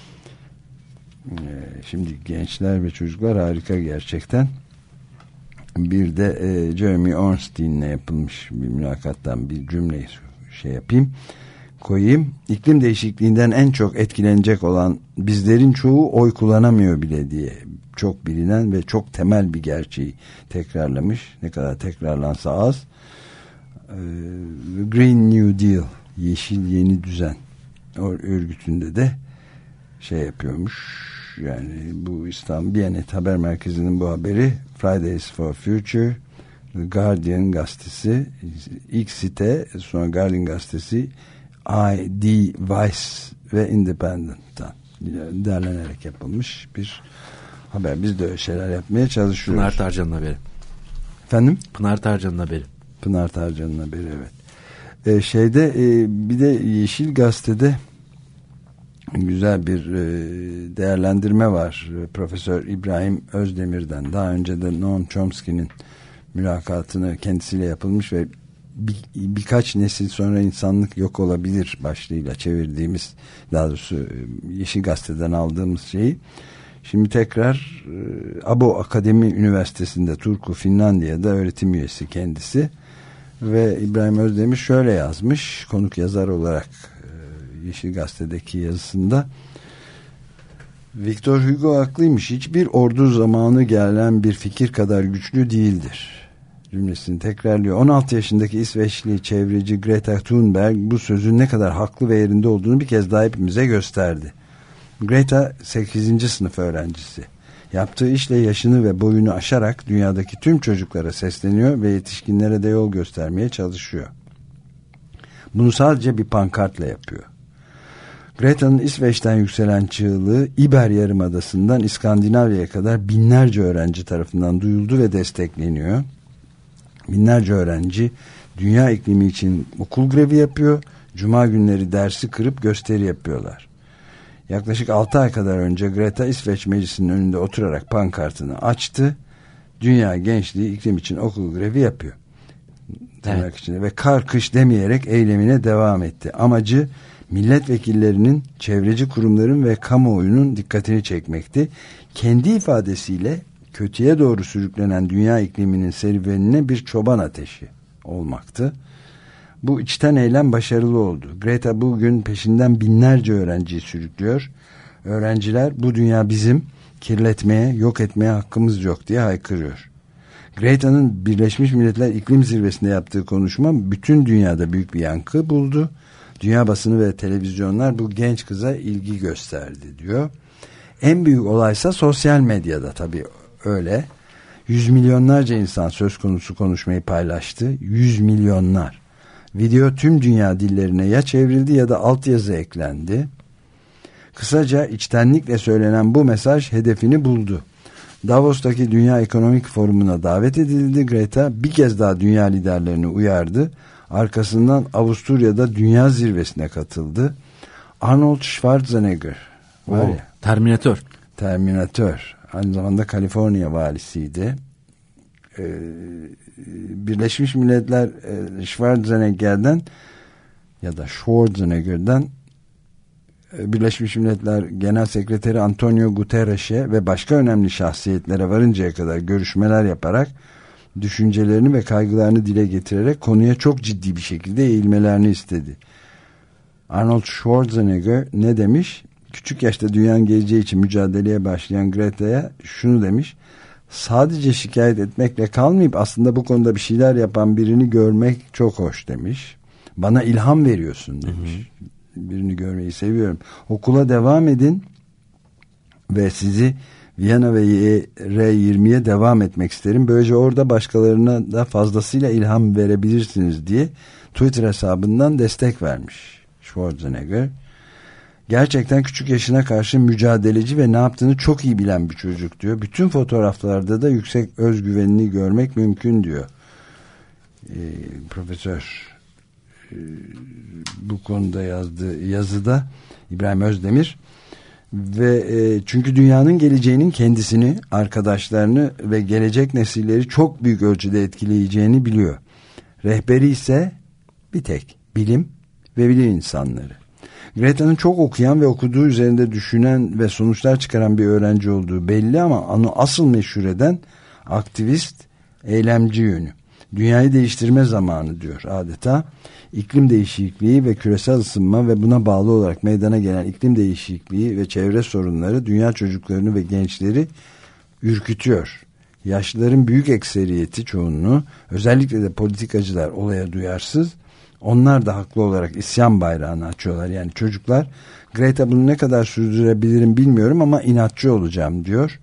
Speaker 2: Şimdi gençler ve çocuklar harika gerçekten. Bir de e, Jeremy Ornstein'le yapılmış bir mülakattan bir cümleyi şey yapayım, koyayım. İklim değişikliğinden en çok etkilenecek olan bizlerin çoğu oy kullanamıyor bile diye çok bilinen ve çok temel bir gerçeği tekrarlamış. Ne kadar tekrarlansa az. Ee, Green New Deal, Yeşil Yeni Düzen örgütünde de şey yapıyormuş. Yani bu İstanbul Biyanet Haber Merkezi'nin bu haberi, Fridays for Future, Guardian gazetesi, ilk site, sonra Guardian gazetesi, I D, Vice ve Independent'tan derlenerek yapılmış bir haber. Biz de öyle şeyler yapmaya çalışıyoruz.
Speaker 3: Pınar Tarcan'ın haberi.
Speaker 2: Efendim?
Speaker 3: Pınar Tarcan'ın haberi.
Speaker 2: Pınar Tarcan'ın haberi, evet. Ee, şeyde e, bir de Yeşil Gazete'de güzel bir e, değerlendirme var. Profesör İbrahim Özdemir'den. Daha önce de Noam Chomsky'nin mülakatını kendisiyle yapılmış ve bir, birkaç nesil sonra insanlık yok olabilir başlığıyla çevirdiğimiz, daha doğrusu Yeşil Gazete'den aldığımız şeyi şimdi tekrar e, Abo Akademi Üniversitesi'nde, Turku, Finlandiya'da öğretim üyesi kendisi ve İbrahim Özdemir şöyle yazmış konuk yazar olarak e, Yeşil Gazete'deki yazısında: Victor Hugo haklıymış, hiçbir ordu zamanı gelen bir fikir kadar güçlü değildir cümlesini tekrarlıyor. on altı yaşındaki İsveçli çevreci Greta Thunberg bu sözün ne kadar haklı ve yerinde olduğunu bir kez daha hepimize gösterdi. Greta sekizinci sınıf öğrencisi. Yaptığı işle yaşını ve boyunu aşarak dünyadaki tüm çocuklara sesleniyor ve yetişkinlere de yol göstermeye çalışıyor. Bunu sadece bir pankartla yapıyor. Greta'nın İsveç'ten yükselen çığlığı İber Yarımadası'ndan İskandinavya'ya kadar binlerce öğrenci tarafından duyuldu ve destekleniyor. Binlerce öğrenci dünya iklimi için okul grevi yapıyor. Cuma günleri dersi kırıp gösteri yapıyorlar. Yaklaşık altı ay kadar önce Greta İsveç Meclisi'nin önünde oturarak pankartını açtı. Dünya gençliği iklim için okul grevi yapıyor. Evet. Içinde. Ve kar kış demeyerek eylemine devam etti. Amacı milletvekillerinin, çevreci kurumların ve kamuoyunun dikkatini çekmekti. Kendi ifadesiyle kötüye doğru sürüklenen dünya ikliminin serüvenine bir çoban ateşi olmaktı. Bu içten eylem başarılı oldu. Greta bugün peşinden binlerce öğrenciyi sürüklüyor. Öğrenciler bu dünya bizim, kirletmeye, yok etmeye hakkımız yok diye haykırıyor. Greta'nın Birleşmiş Milletler İklim Zirvesi'nde yaptığı konuşma bütün dünyada büyük bir yankı buldu. Dünya basını ve televizyonlar bu genç kıza ilgi gösterdi diyor. En büyük olaysa sosyal medyada tabii öyle. Yüz milyonlarca insan söz konusu konuşmayı paylaştı. Yüz milyonlar. Video tüm dünya dillerine ya çevrildi ya da altyazı eklendi. Kısaca içtenlikle söylenen bu mesaj hedefini buldu. Davos'taki Dünya Ekonomik Forumu'na davet edildi. Greta bir kez daha dünya liderlerini uyardı. Arkasından Avusturya'da Dünya Zirvesi'ne katıldı. Arnold Schwarzenegger var ya,
Speaker 3: Terminator.
Speaker 2: Terminator. Aynı zamanda Kaliforniya valisiydi. Ee, Birleşmiş Milletler e, Schwarzenegger'den ya da Schwarzenegger'den e, Birleşmiş Milletler Genel Sekreteri Antonio Guterres'e ve başka önemli şahsiyetlere varıncaya kadar görüşmeler yaparak düşüncelerini ve kaygılarını dile getirerek konuya çok ciddi bir şekilde eğilmelerini istedi. Arnold Schwarzenegger ne demiş? Küçük yaşta dünyanın geleceği için mücadeleye başlayan Greta'ya şunu demiş: sadece şikayet etmekle kalmayıp aslında bu konuda bir şeyler yapan birini görmek çok hoş demiş. Bana ilham veriyorsun demiş. Hı hı. Birini görmeyi seviyorum. Okula devam edin ve sizi Viyana ve R yirmiye devam etmek isterim. Böylece orada başkalarına da fazlasıyla ilham verebilirsiniz diye Twitter hesabından destek vermiş Schwarzenegger. Gerçekten küçük yaşına karşı mücadeleci ve ne yaptığını çok iyi bilen bir çocuk diyor. Bütün fotoğraflarda da yüksek özgüvenini görmek mümkün diyor. Ee, Profesör e, bu konuda yazdığı yazıda İbrahim Özdemir ve e, çünkü dünyanın geleceğinin kendisini, arkadaşlarını ve gelecek nesilleri çok büyük ölçüde etkileyeceğini biliyor. Rehberi ise bir tek bilim ve bilim insanları. Greta'nın çok okuyan ve okuduğu üzerinde düşünen ve sonuçlar çıkaran bir öğrenci olduğu belli ama onu asıl meşhur eden aktivist, eylemci yönü. Dünyayı değiştirme zamanı diyor adeta. İklim değişikliği ve küresel ısınma ve buna bağlı olarak meydana gelen iklim değişikliği ve çevre sorunları dünya çocuklarını ve gençleri ürkütüyor. Yaşlıların büyük ekseriyeti, çoğunluğu, özellikle de politikacılar olaya duyarsız. Onlar da haklı olarak isyan bayrağını açıyorlar. Yani çocuklar, Greta bunu ne kadar sürdürebilirim bilmiyorum ama inatçı olacağım diyor.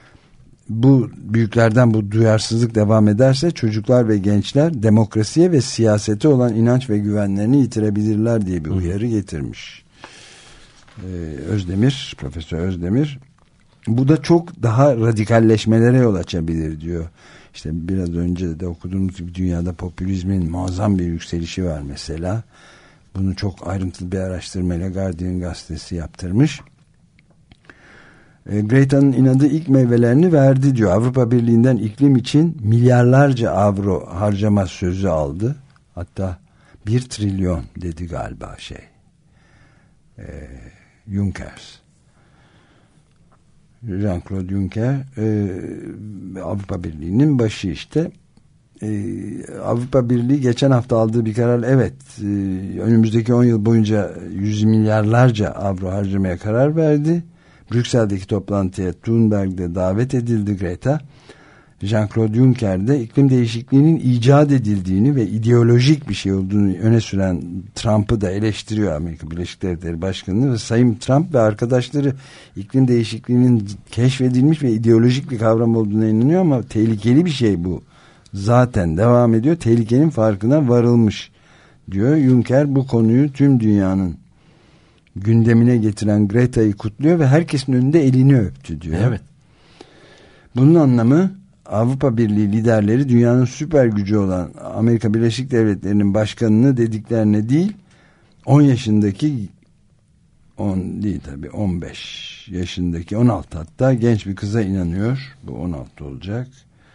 Speaker 2: Bu büyüklerden bu duyarsızlık devam ederse çocuklar ve gençler demokrasiye ve siyasete olan inanç ve güvenlerini yitirebilirler diye bir uyarı getirmiş. Ee, Özdemir, Profesör Özdemir. Bu da çok daha radikalleşmelere yol açabilir diyor. İşte biraz önce de okuduğumuz gibi dünyada popülizmin muazzam bir yükselişi var mesela. Bunu çok ayrıntılı bir araştırmayla Guardian gazetesi yaptırmış. E, Greta'nın inadı ilk meyvelerini verdi diyor. Avrupa Birliği'nden iklim için milyarlarca avro harcama sözü aldı. Hatta bir trilyon dedi galiba şey. E, Juncker. Jean-Claude Juncker e, Avrupa Birliği'nin başı işte. E, Avrupa Birliği geçen hafta aldığı bir karar, evet e, önümüzdeki on yıl boyunca yüz milyarlarca avro harcamaya karar verdi. Brüksel'deki toplantıya Thunberg'de davet edildi Greta. Jean-Claude Juncker de iklim değişikliğinin icat edildiğini ve ideolojik bir şey olduğunu öne süren Trump'ı da eleştiriyor, Amerika Birleşik Devletleri Başkanı. Ve Sayın Trump ve arkadaşları iklim değişikliğinin keşfedilmiş ve ideolojik bir kavram olduğuna inanıyor ama tehlikeli bir şey bu. Zaten devam ediyor. Tehlikenin farkına varılmış diyor. Juncker bu konuyu tüm dünyanın gündemine getiren Greta'yı kutluyor ve herkesin önünde elini öptü diyor.
Speaker 3: Evet.
Speaker 2: Bunun anlamı Avrupa Birliği liderleri dünyanın süper gücü olan Amerika Birleşik Devletleri'nin başkanını dediklerine değil, on yaşındaki on değil tabii on beş yaşındaki, on altı hatta genç bir kıza inanıyor. Bu on altı olacak.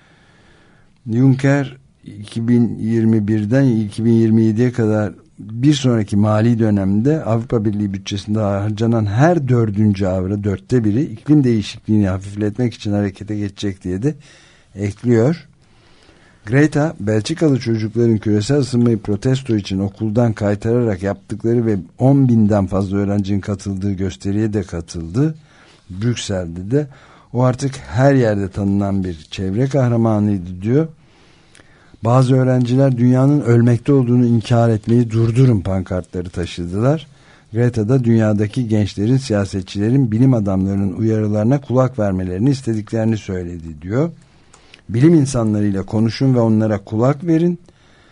Speaker 2: Juncker iki bin yirmi birden iki bin yirmi yediye kadar bir sonraki mali dönemde Avrupa Birliği bütçesinde harcanan her dördüncü avro, dörtte biri iklim değişikliğini hafifletmek için harekete geçecek diye de ekliyor. Greta, Belçikalı çocukların küresel ısınmayı protesto için okuldan kaytararak yaptıkları ve on binden fazla öğrencinin katıldığı gösteriye de katıldı. Brüksel'de de. O artık her yerde tanınan bir çevre kahramanıydı diyor. Bazı öğrenciler dünyanın ölmekte olduğunu inkar etmeyi durdurun pankartları taşıdılar. Greta da dünyadaki gençlerin, siyasetçilerin, bilim adamlarının uyarılarına kulak vermelerini istediklerini söyledi diyor. Bilim insanlarıyla konuşun ve onlara kulak verin.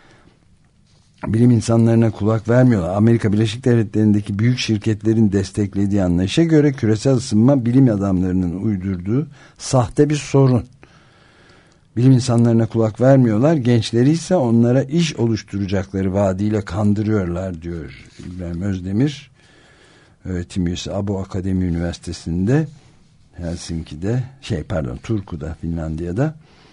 Speaker 2: Bilim insanlarına kulak vermiyorlar. Amerika Birleşik Devletleri'ndeki büyük şirketlerin desteklediği anlayışa göre küresel ısınma bilim adamlarının uydurduğu sahte bir sorun. Bilim insanlarına kulak vermiyorlar. Gençleri ise onlara iş oluşturacakları vaadiyle kandırıyorlar diyor İbrahim Özdemir. Öğretim üyesi Abo Akademi Üniversitesi'nde, Helsinki'de, şey pardon Turku'da, Finlandiya'da.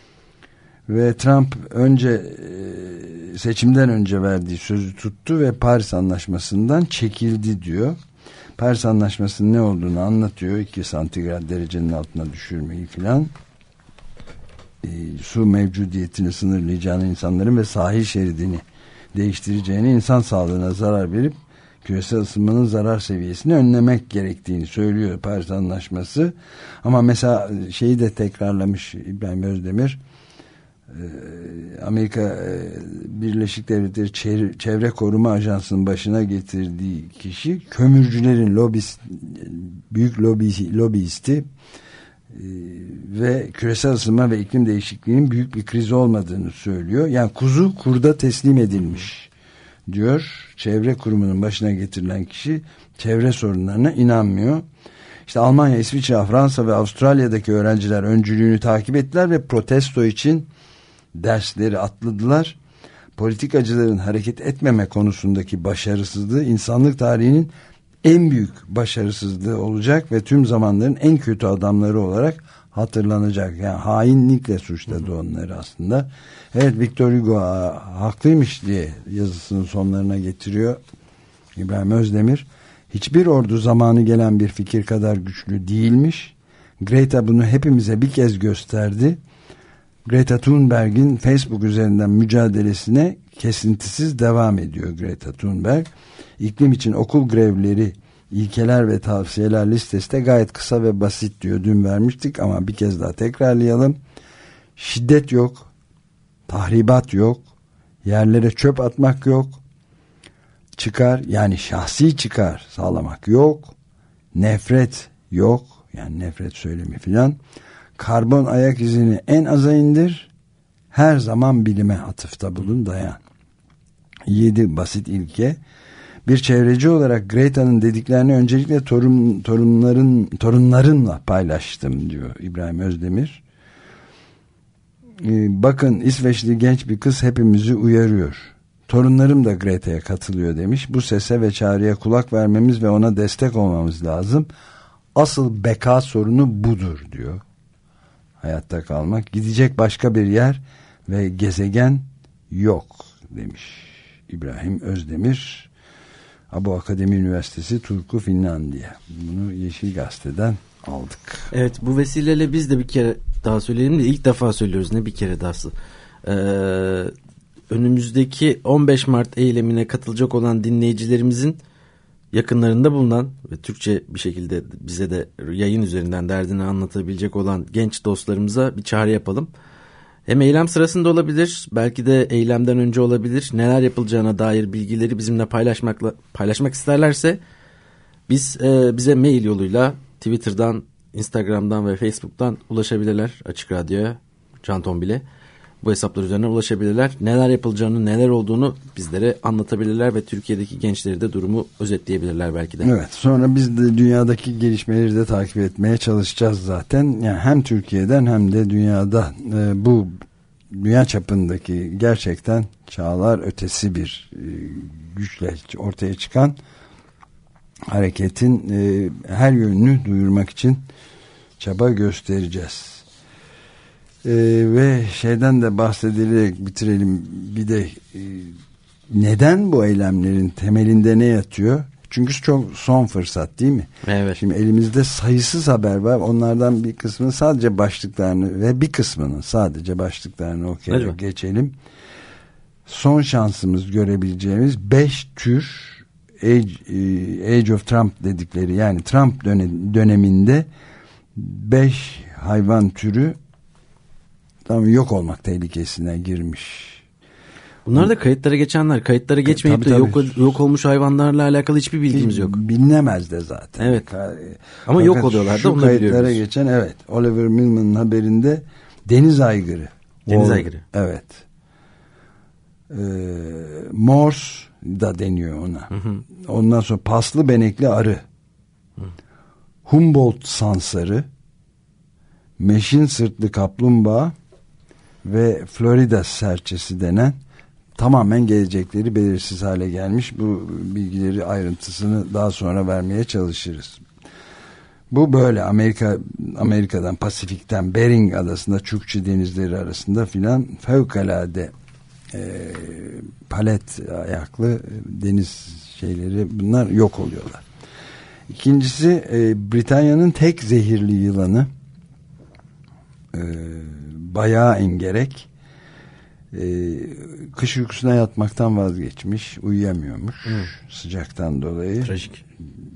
Speaker 2: Ve Trump önce seçimden önce verdiği sözü tuttu ve Paris Anlaşması'ndan çekildi diyor. Paris Anlaşması'nın ne olduğunu anlatıyor. iki santigrat derecenin altına düşürmeyi filan. E, su mevcudiyetini sınırlayacağını, insanların ve sahil şeridini değiştireceğini, insan sağlığına zarar verip küresel ısınmanın zarar seviyesini önlemek gerektiğini söylüyor Paris Anlaşması. Ama mesela şeyi de tekrarlamış İbrahim Özdemir. Amerika Birleşik Devletleri Çevre Koruma Ajansı'nın başına getirdiği kişi kömürcülerin lobis, büyük lobi, lobiyisti ve küresel ısınma ve iklim değişikliğinin büyük bir kriz olmadığını söylüyor. Yani kuzu kurda teslim edilmiş diyor. Çevre kurumunun başına getirilen kişi çevre sorunlarına inanmıyor. İşte Almanya, İsviçre, Fransa ve Avustralya'daki öğrenciler öncülüğünü takip ettiler ve protesto için dersleri atladılar. Politikacıların hareket etmeme konusundaki başarısızlığı insanlık tarihinin en büyük başarısızlığı olacak ve tüm zamanların en kötü adamları olarak hatırlanacak. Yani hainlikle suçladı onları aslında. Evet, Victor Hugo haklıymış diye yazısının sonlarına getiriyor İbrahim Özdemir. Hiçbir ordu zamanı gelen bir fikir kadar güçlü değilmiş. Greta bunu hepimize bir kez gösterdi. Greta Thunberg'in Facebook üzerinden mücadelesine kesintisiz devam ediyor Greta Thunberg. İklim için okul grevleri, ilkeler ve tavsiyeler listesi de gayet kısa ve basit diyor. Dün vermiştik ama bir kez daha tekrarlayalım. Şiddet yok, tahribat yok, yerlere çöp atmak yok, çıkar yani şahsi çıkar sağlamak yok, nefret yok, yani nefret söylemi filan, karbon ayak izini en aza indir, her zaman bilime atıfta bulun, dayan. Yedi basit ilke. Bir çevreci olarak Greta'nın dediklerini öncelikle torun, torunların torunlarımla paylaştım diyor İbrahim Özdemir. Ee, bakın İsveçli genç bir kız hepimizi uyarıyor. Torunlarım da Greta'ya katılıyor demiş. Bu sese ve çağrıya kulak vermemiz ve ona destek olmamız lazım. Asıl beka sorunu budur diyor. Hayatta kalmak. Gidecek başka bir yer ve gezegen yok demiş İbrahim Özdemir. Abo Akademi Üniversitesi Turku Finlandiya. Bunu Yeşil Gazete'den aldık.
Speaker 3: Evet, bu vesileyle biz de bir kere daha söyleyelim de ilk defa söylüyoruz, ne bir kere dahası. Ee, önümüzdeki on beş Mart eylemine katılacak olan dinleyicilerimizin yakınlarında bulunan ve Türkçe bir şekilde bize de yayın üzerinden derdini anlatabilecek olan genç dostlarımıza bir çağrı yapalım. Hem eylem sırasında olabilir, belki de eylemden önce olabilir. Neler yapılacağına dair bilgileri bizimle paylaşmakla paylaşmak isterlerse biz e, bize mail yoluyla Twitter'dan, Instagram'dan ve Facebook'tan ulaşabilirler. Açık Radyo'ya, Can Tombil'e bu hesaplar üzerinden ulaşabilirler. Neler yapılacağını, neler olduğunu bizlere anlatabilirler ve Türkiye'deki gençleri de durumu özetleyebilirler belki de.
Speaker 2: Evet, sonra biz de dünyadaki gelişmeleri de takip etmeye çalışacağız zaten. Yani hem Türkiye'den hem de dünyada e, bu dünya çapındaki gerçekten çağlar ötesi bir e, güçle ortaya çıkan hareketin e, her yönünü duyurmak için çaba göstereceğiz. Ee, ve şeyden de bahsedilerek bitirelim. Bir de e, neden bu eylemlerin temelinde ne yatıyor? Çünkü çok son fırsat değil mi?
Speaker 3: Evet.
Speaker 2: Şimdi elimizde sayısız haber var. Onlardan bir kısmını sadece başlıklarını ve bir kısmının sadece başlıklarını okuyarak
Speaker 3: Hadi
Speaker 2: geçelim. Son şansımız görebileceğimiz beş tür Age, Age of Trump dedikleri, yani Trump döneminde beş hayvan türü tam yok olmak tehlikesine girmiş.
Speaker 3: Bunlar da kayıtlara geçenler. Kayıtlara geçmeyip
Speaker 2: tabii,
Speaker 3: de
Speaker 2: tabii.
Speaker 3: yok, yok olmuş hayvanlarla alakalı hiçbir bilgimiz
Speaker 2: Hiç
Speaker 3: yok.
Speaker 2: Bilinemez de zaten.
Speaker 3: Evet.
Speaker 2: Ka-
Speaker 3: Ama
Speaker 2: Fakat
Speaker 3: yok oluyorlar da onu
Speaker 2: kayıtlara
Speaker 3: biliyoruz.
Speaker 2: geçen, evet, Oliver Millman'ın haberinde deniz aygırı.
Speaker 3: Deniz
Speaker 2: Wall,
Speaker 3: aygırı.
Speaker 2: Evet. Ee, Morse da deniyor ona. Hı hı. Ondan sonra paslı benekli arı. Hı. Humboldt sansarı, meşin sırtlı kaplumbağa ve Florida serçesi denen tamamen gelecekleri belirsiz hale gelmiş. Bu bilgileri, ayrıntısını daha sonra vermeye çalışırız. Bu böyle Amerika Amerika'dan, Pasifik'ten, Bering Adası'nda, Çukçi denizleri arasında filan fevkalade e, palet ayaklı deniz şeyleri, bunlar yok oluyorlar. İkincisi e, Britanya'nın tek zehirli yılanı e, bayağı engerek e, kış uykusuna yatmaktan vazgeçmiş, uyuyamıyormuş hmm. sıcaktan dolayı.
Speaker 3: Trajik.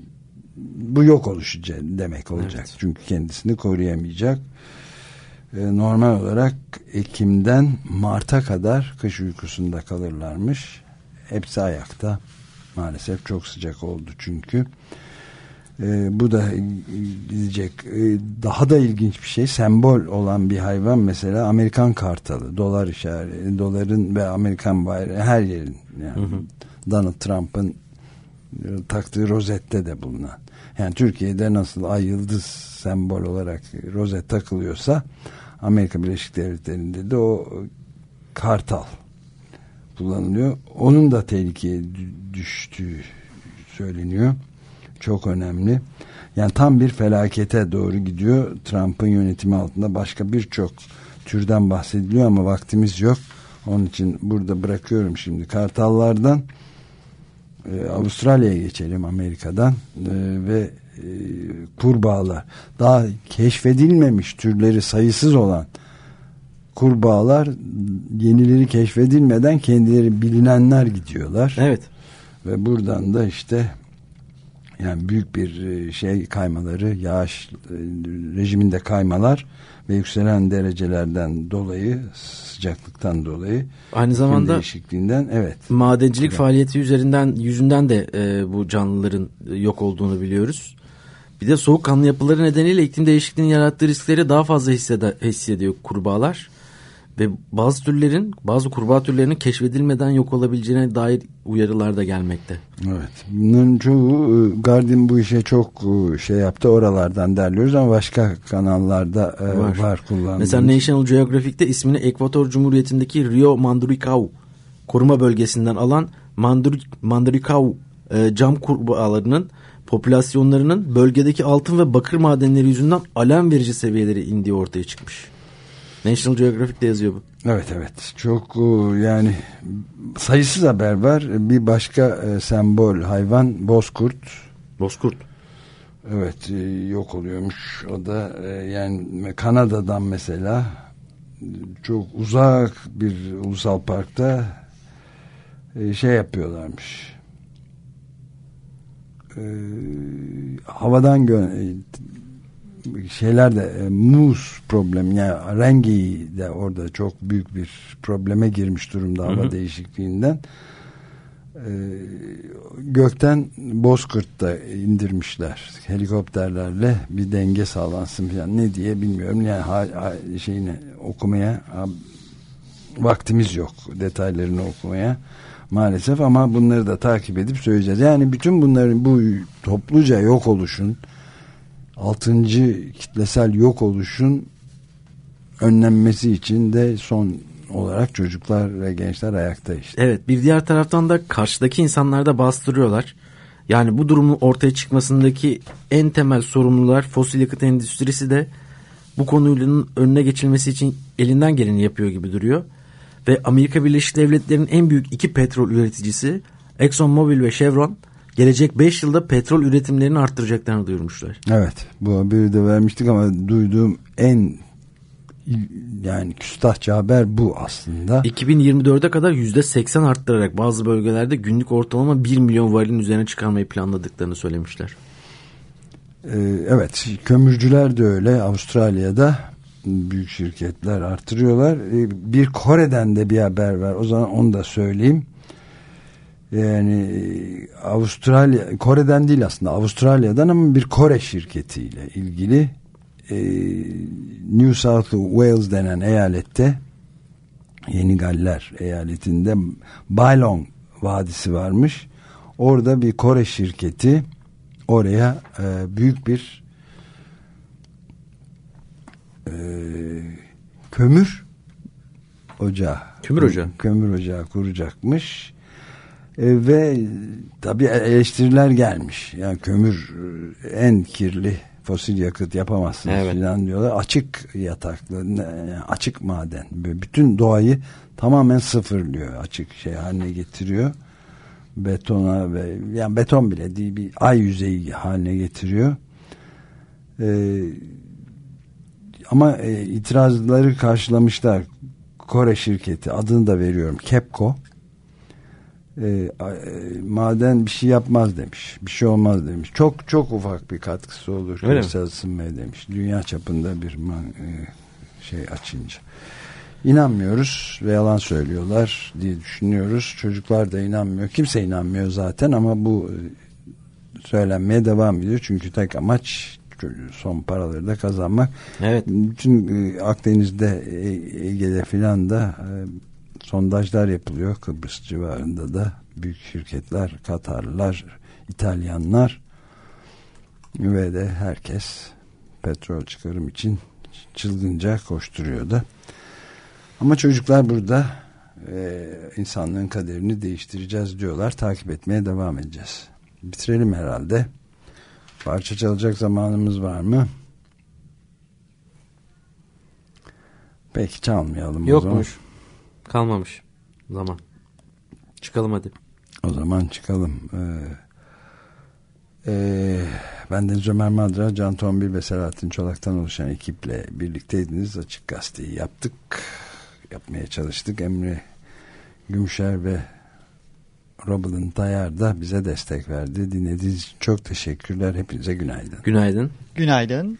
Speaker 2: Bu yok oluşu demek olacak. Evet. Çünkü kendisini koruyamayacak. E, normal olarak Ekim'den Mart'a kadar kış uykusunda kalırlarmış. Hepsi ayakta. Maalesef çok sıcak oldu çünkü. Ee, bu da gidecek. Ee, daha da ilginç bir şey, sembol olan bir hayvan mesela Amerikan kartalı, dolar işareti, doların ve Amerikan bayrağı her yerin, yani hı hı. Donald Trump'ın e, taktığı rozette de bulunan, yani Türkiye'de nasıl ay yıldız sembol olarak rozet takılıyorsa Amerika Birleşik Devletleri'nde de o kartal kullanılıyor. Onun da tehlikeye düştüğü söyleniyor. Çok önemli. Yani tam bir felakete doğru gidiyor. Trump'ın yönetimi altında başka birçok türden bahsediliyor ama vaktimiz yok. Onun için burada bırakıyorum şimdi. Kartallardan e, Avustralya'ya geçelim, Amerika'dan e, ve e, kurbağalar. Daha keşfedilmemiş türleri sayısız olan kurbağalar, yenileri keşfedilmeden kendileri bilinenler gidiyorlar.
Speaker 3: Evet.
Speaker 2: Ve buradan da işte yani büyük bir şey kaymaları, yağış rejiminde kaymalar ve yükselen derecelerden dolayı, sıcaklıktan dolayı,
Speaker 3: aynı zamanda
Speaker 2: değişikliğinden, evet,
Speaker 3: madencilik evet. faaliyeti üzerinden yüzünden de e, bu canlıların yok olduğunu biliyoruz. Bir de soğukkanlı yapıları nedeniyle iklim değişikliğinin yarattığı riskleri daha fazla hissede, hissediyor kurbağalar. Ve bazı türlerin, bazı kurbağa türlerinin keşfedilmeden yok olabileceğine dair uyarılar da gelmekte.
Speaker 2: Evet. Bunların çoğu, Guardian bu işe çok şey yaptı. Oralardan derliyoruz ama başka kanallarda var, var kullanılıyor.
Speaker 3: Mesela National Geographic'te ismini Ekvator Cumhuriyeti'ndeki Rio Manduricao koruma bölgesinden alan Manduricao e, cam kurbağalarının popülasyonlarının bölgedeki altın ve bakır madenleri yüzünden alarm verici seviyeleri indiği ortaya çıkmış. National Geographic'te yazıyor bu.
Speaker 2: Evet evet. Çok yani sayısız haber var. Bir başka e, sembol hayvan bozkurt.
Speaker 3: Bozkurt.
Speaker 2: Evet, e, yok oluyormuş. O da e, yani Kanada'dan mesela çok uzak bir ulusal parkta e, şey yapıyorlarmış. E, havadan gö- şeyler de e, muz problemi, yani rengi de orada çok büyük bir probleme girmiş durumda hava hı hı. değişikliğinden. E, gökten bozkurt da indirmişler helikopterlerle, bir denge sağlansın falan, ne diye bilmiyorum yani, ha, ha, şeyini okumaya ha, vaktimiz yok, detaylarını okumaya maalesef, ama bunları da takip edip söyleyeceğiz. Yani bütün bunların, bu topluca yok oluşun, altıncı kitlesel yok oluşun önlenmesi için de son olarak çocuklar ve gençler ayakta işte.
Speaker 3: Evet, bir diğer taraftan da karşıdaki insanlar da bastırıyorlar. Yani bu durumun ortaya çıkmasındaki en temel sorumlular fosil yakıt endüstrisi de bu konunun önüne geçilmesi için elinden geleni yapıyor gibi duruyor. Ve Amerika Birleşik Devletleri'nin en büyük iki petrol üreticisi ExxonMobil ve Chevron gelecek beş yılda petrol üretimlerini arttıracaklarını duyurmuşlar.
Speaker 2: Evet, bu haberi de vermiştik ama duyduğum en yani küstahça haber bu aslında.
Speaker 3: iki bin yirmi dörde kadar yüzde seksen arttırarak bazı bölgelerde günlük ortalama bir milyon varilin üzerine çıkarmayı planladıklarını söylemişler.
Speaker 2: Ee, evet, kömürcüler de öyle. Avustralya'da büyük şirketler artırıyorlar. Ee, bir Kore'den de bir haber var. O zaman onu da söyleyeyim. Yani Avustralya, Kore'den değil aslında, Avustralya'dan, ama bir Kore şirketiyle ilgili. e, New South Wales denen eyalette, Yeni Galler eyaletinde Bailong Vadisi varmış. Orada bir Kore şirketi oraya e, büyük bir e, kömür ocağı
Speaker 3: kömür ocağı
Speaker 2: kömür ocağı kuracakmış. E, ve tabii eleştiriler gelmiş. Yani kömür en kirli fosil yakıt, yapamazsınız evet. falan diyorlar. Açık yataklı, yani açık maden. Bütün doğayı tamamen sıfırlıyor. Açık şey haline getiriyor. Betona ve yani beton bile değil, bir ay yüzeyi haline getiriyor. Ee, ama e, itirazları karşılamışlar. Kore şirketi, adını da veriyorum, Kepco. E, maden bir şey yapmaz demiş. Bir şey olmaz demiş. Çok çok ufak bir katkısı olur küresel ısınmaya demiş. Dünya çapında bir man, e, şey açınca. İnanmıyoruz ve yalan söylüyorlar diye düşünüyoruz. Çocuklar da inanmıyor. Kimse inanmıyor zaten, ama bu söylenmeye devam ediyor. Çünkü tek amaç son paraları da kazanmak.
Speaker 3: Evet.
Speaker 2: Bütün e, Akdeniz'de, e, Ege'de filan da e, sondajlar yapılıyor. Kıbrıs civarında da büyük şirketler, Katarlılar, İtalyanlar ve de herkes petrol çıkarım için çılgınca koşturuyor da. Ama çocuklar burada e, insanlığın kaderini değiştireceğiz diyorlar. Takip etmeye devam edeceğiz. Bitirelim herhalde. Parça çalacak zamanımız var mı? Peki çalmayalım.
Speaker 3: Yokmuş. Kalmamış zaman. Çıkalım hadi.
Speaker 2: O zaman çıkalım. Ee, e, ben Deniz Ömer Madra, Can Tombil ve Selahattin Çolak'tan oluşan ekiple birlikteydiniz. Açık Gazete'yi yaptık. Yapmaya çalıştık. Emre Gümüşer ve Robin Dayar da bize destek verdi. Dinlediğiniz için çok teşekkürler. Hepinize günaydın.
Speaker 3: Günaydın.
Speaker 1: Günaydın.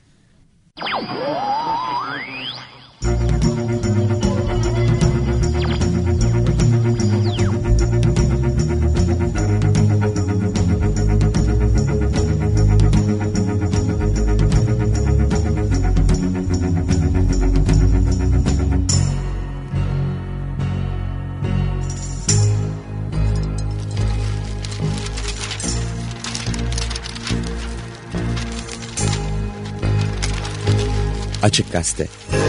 Speaker 1: Açık Gazete.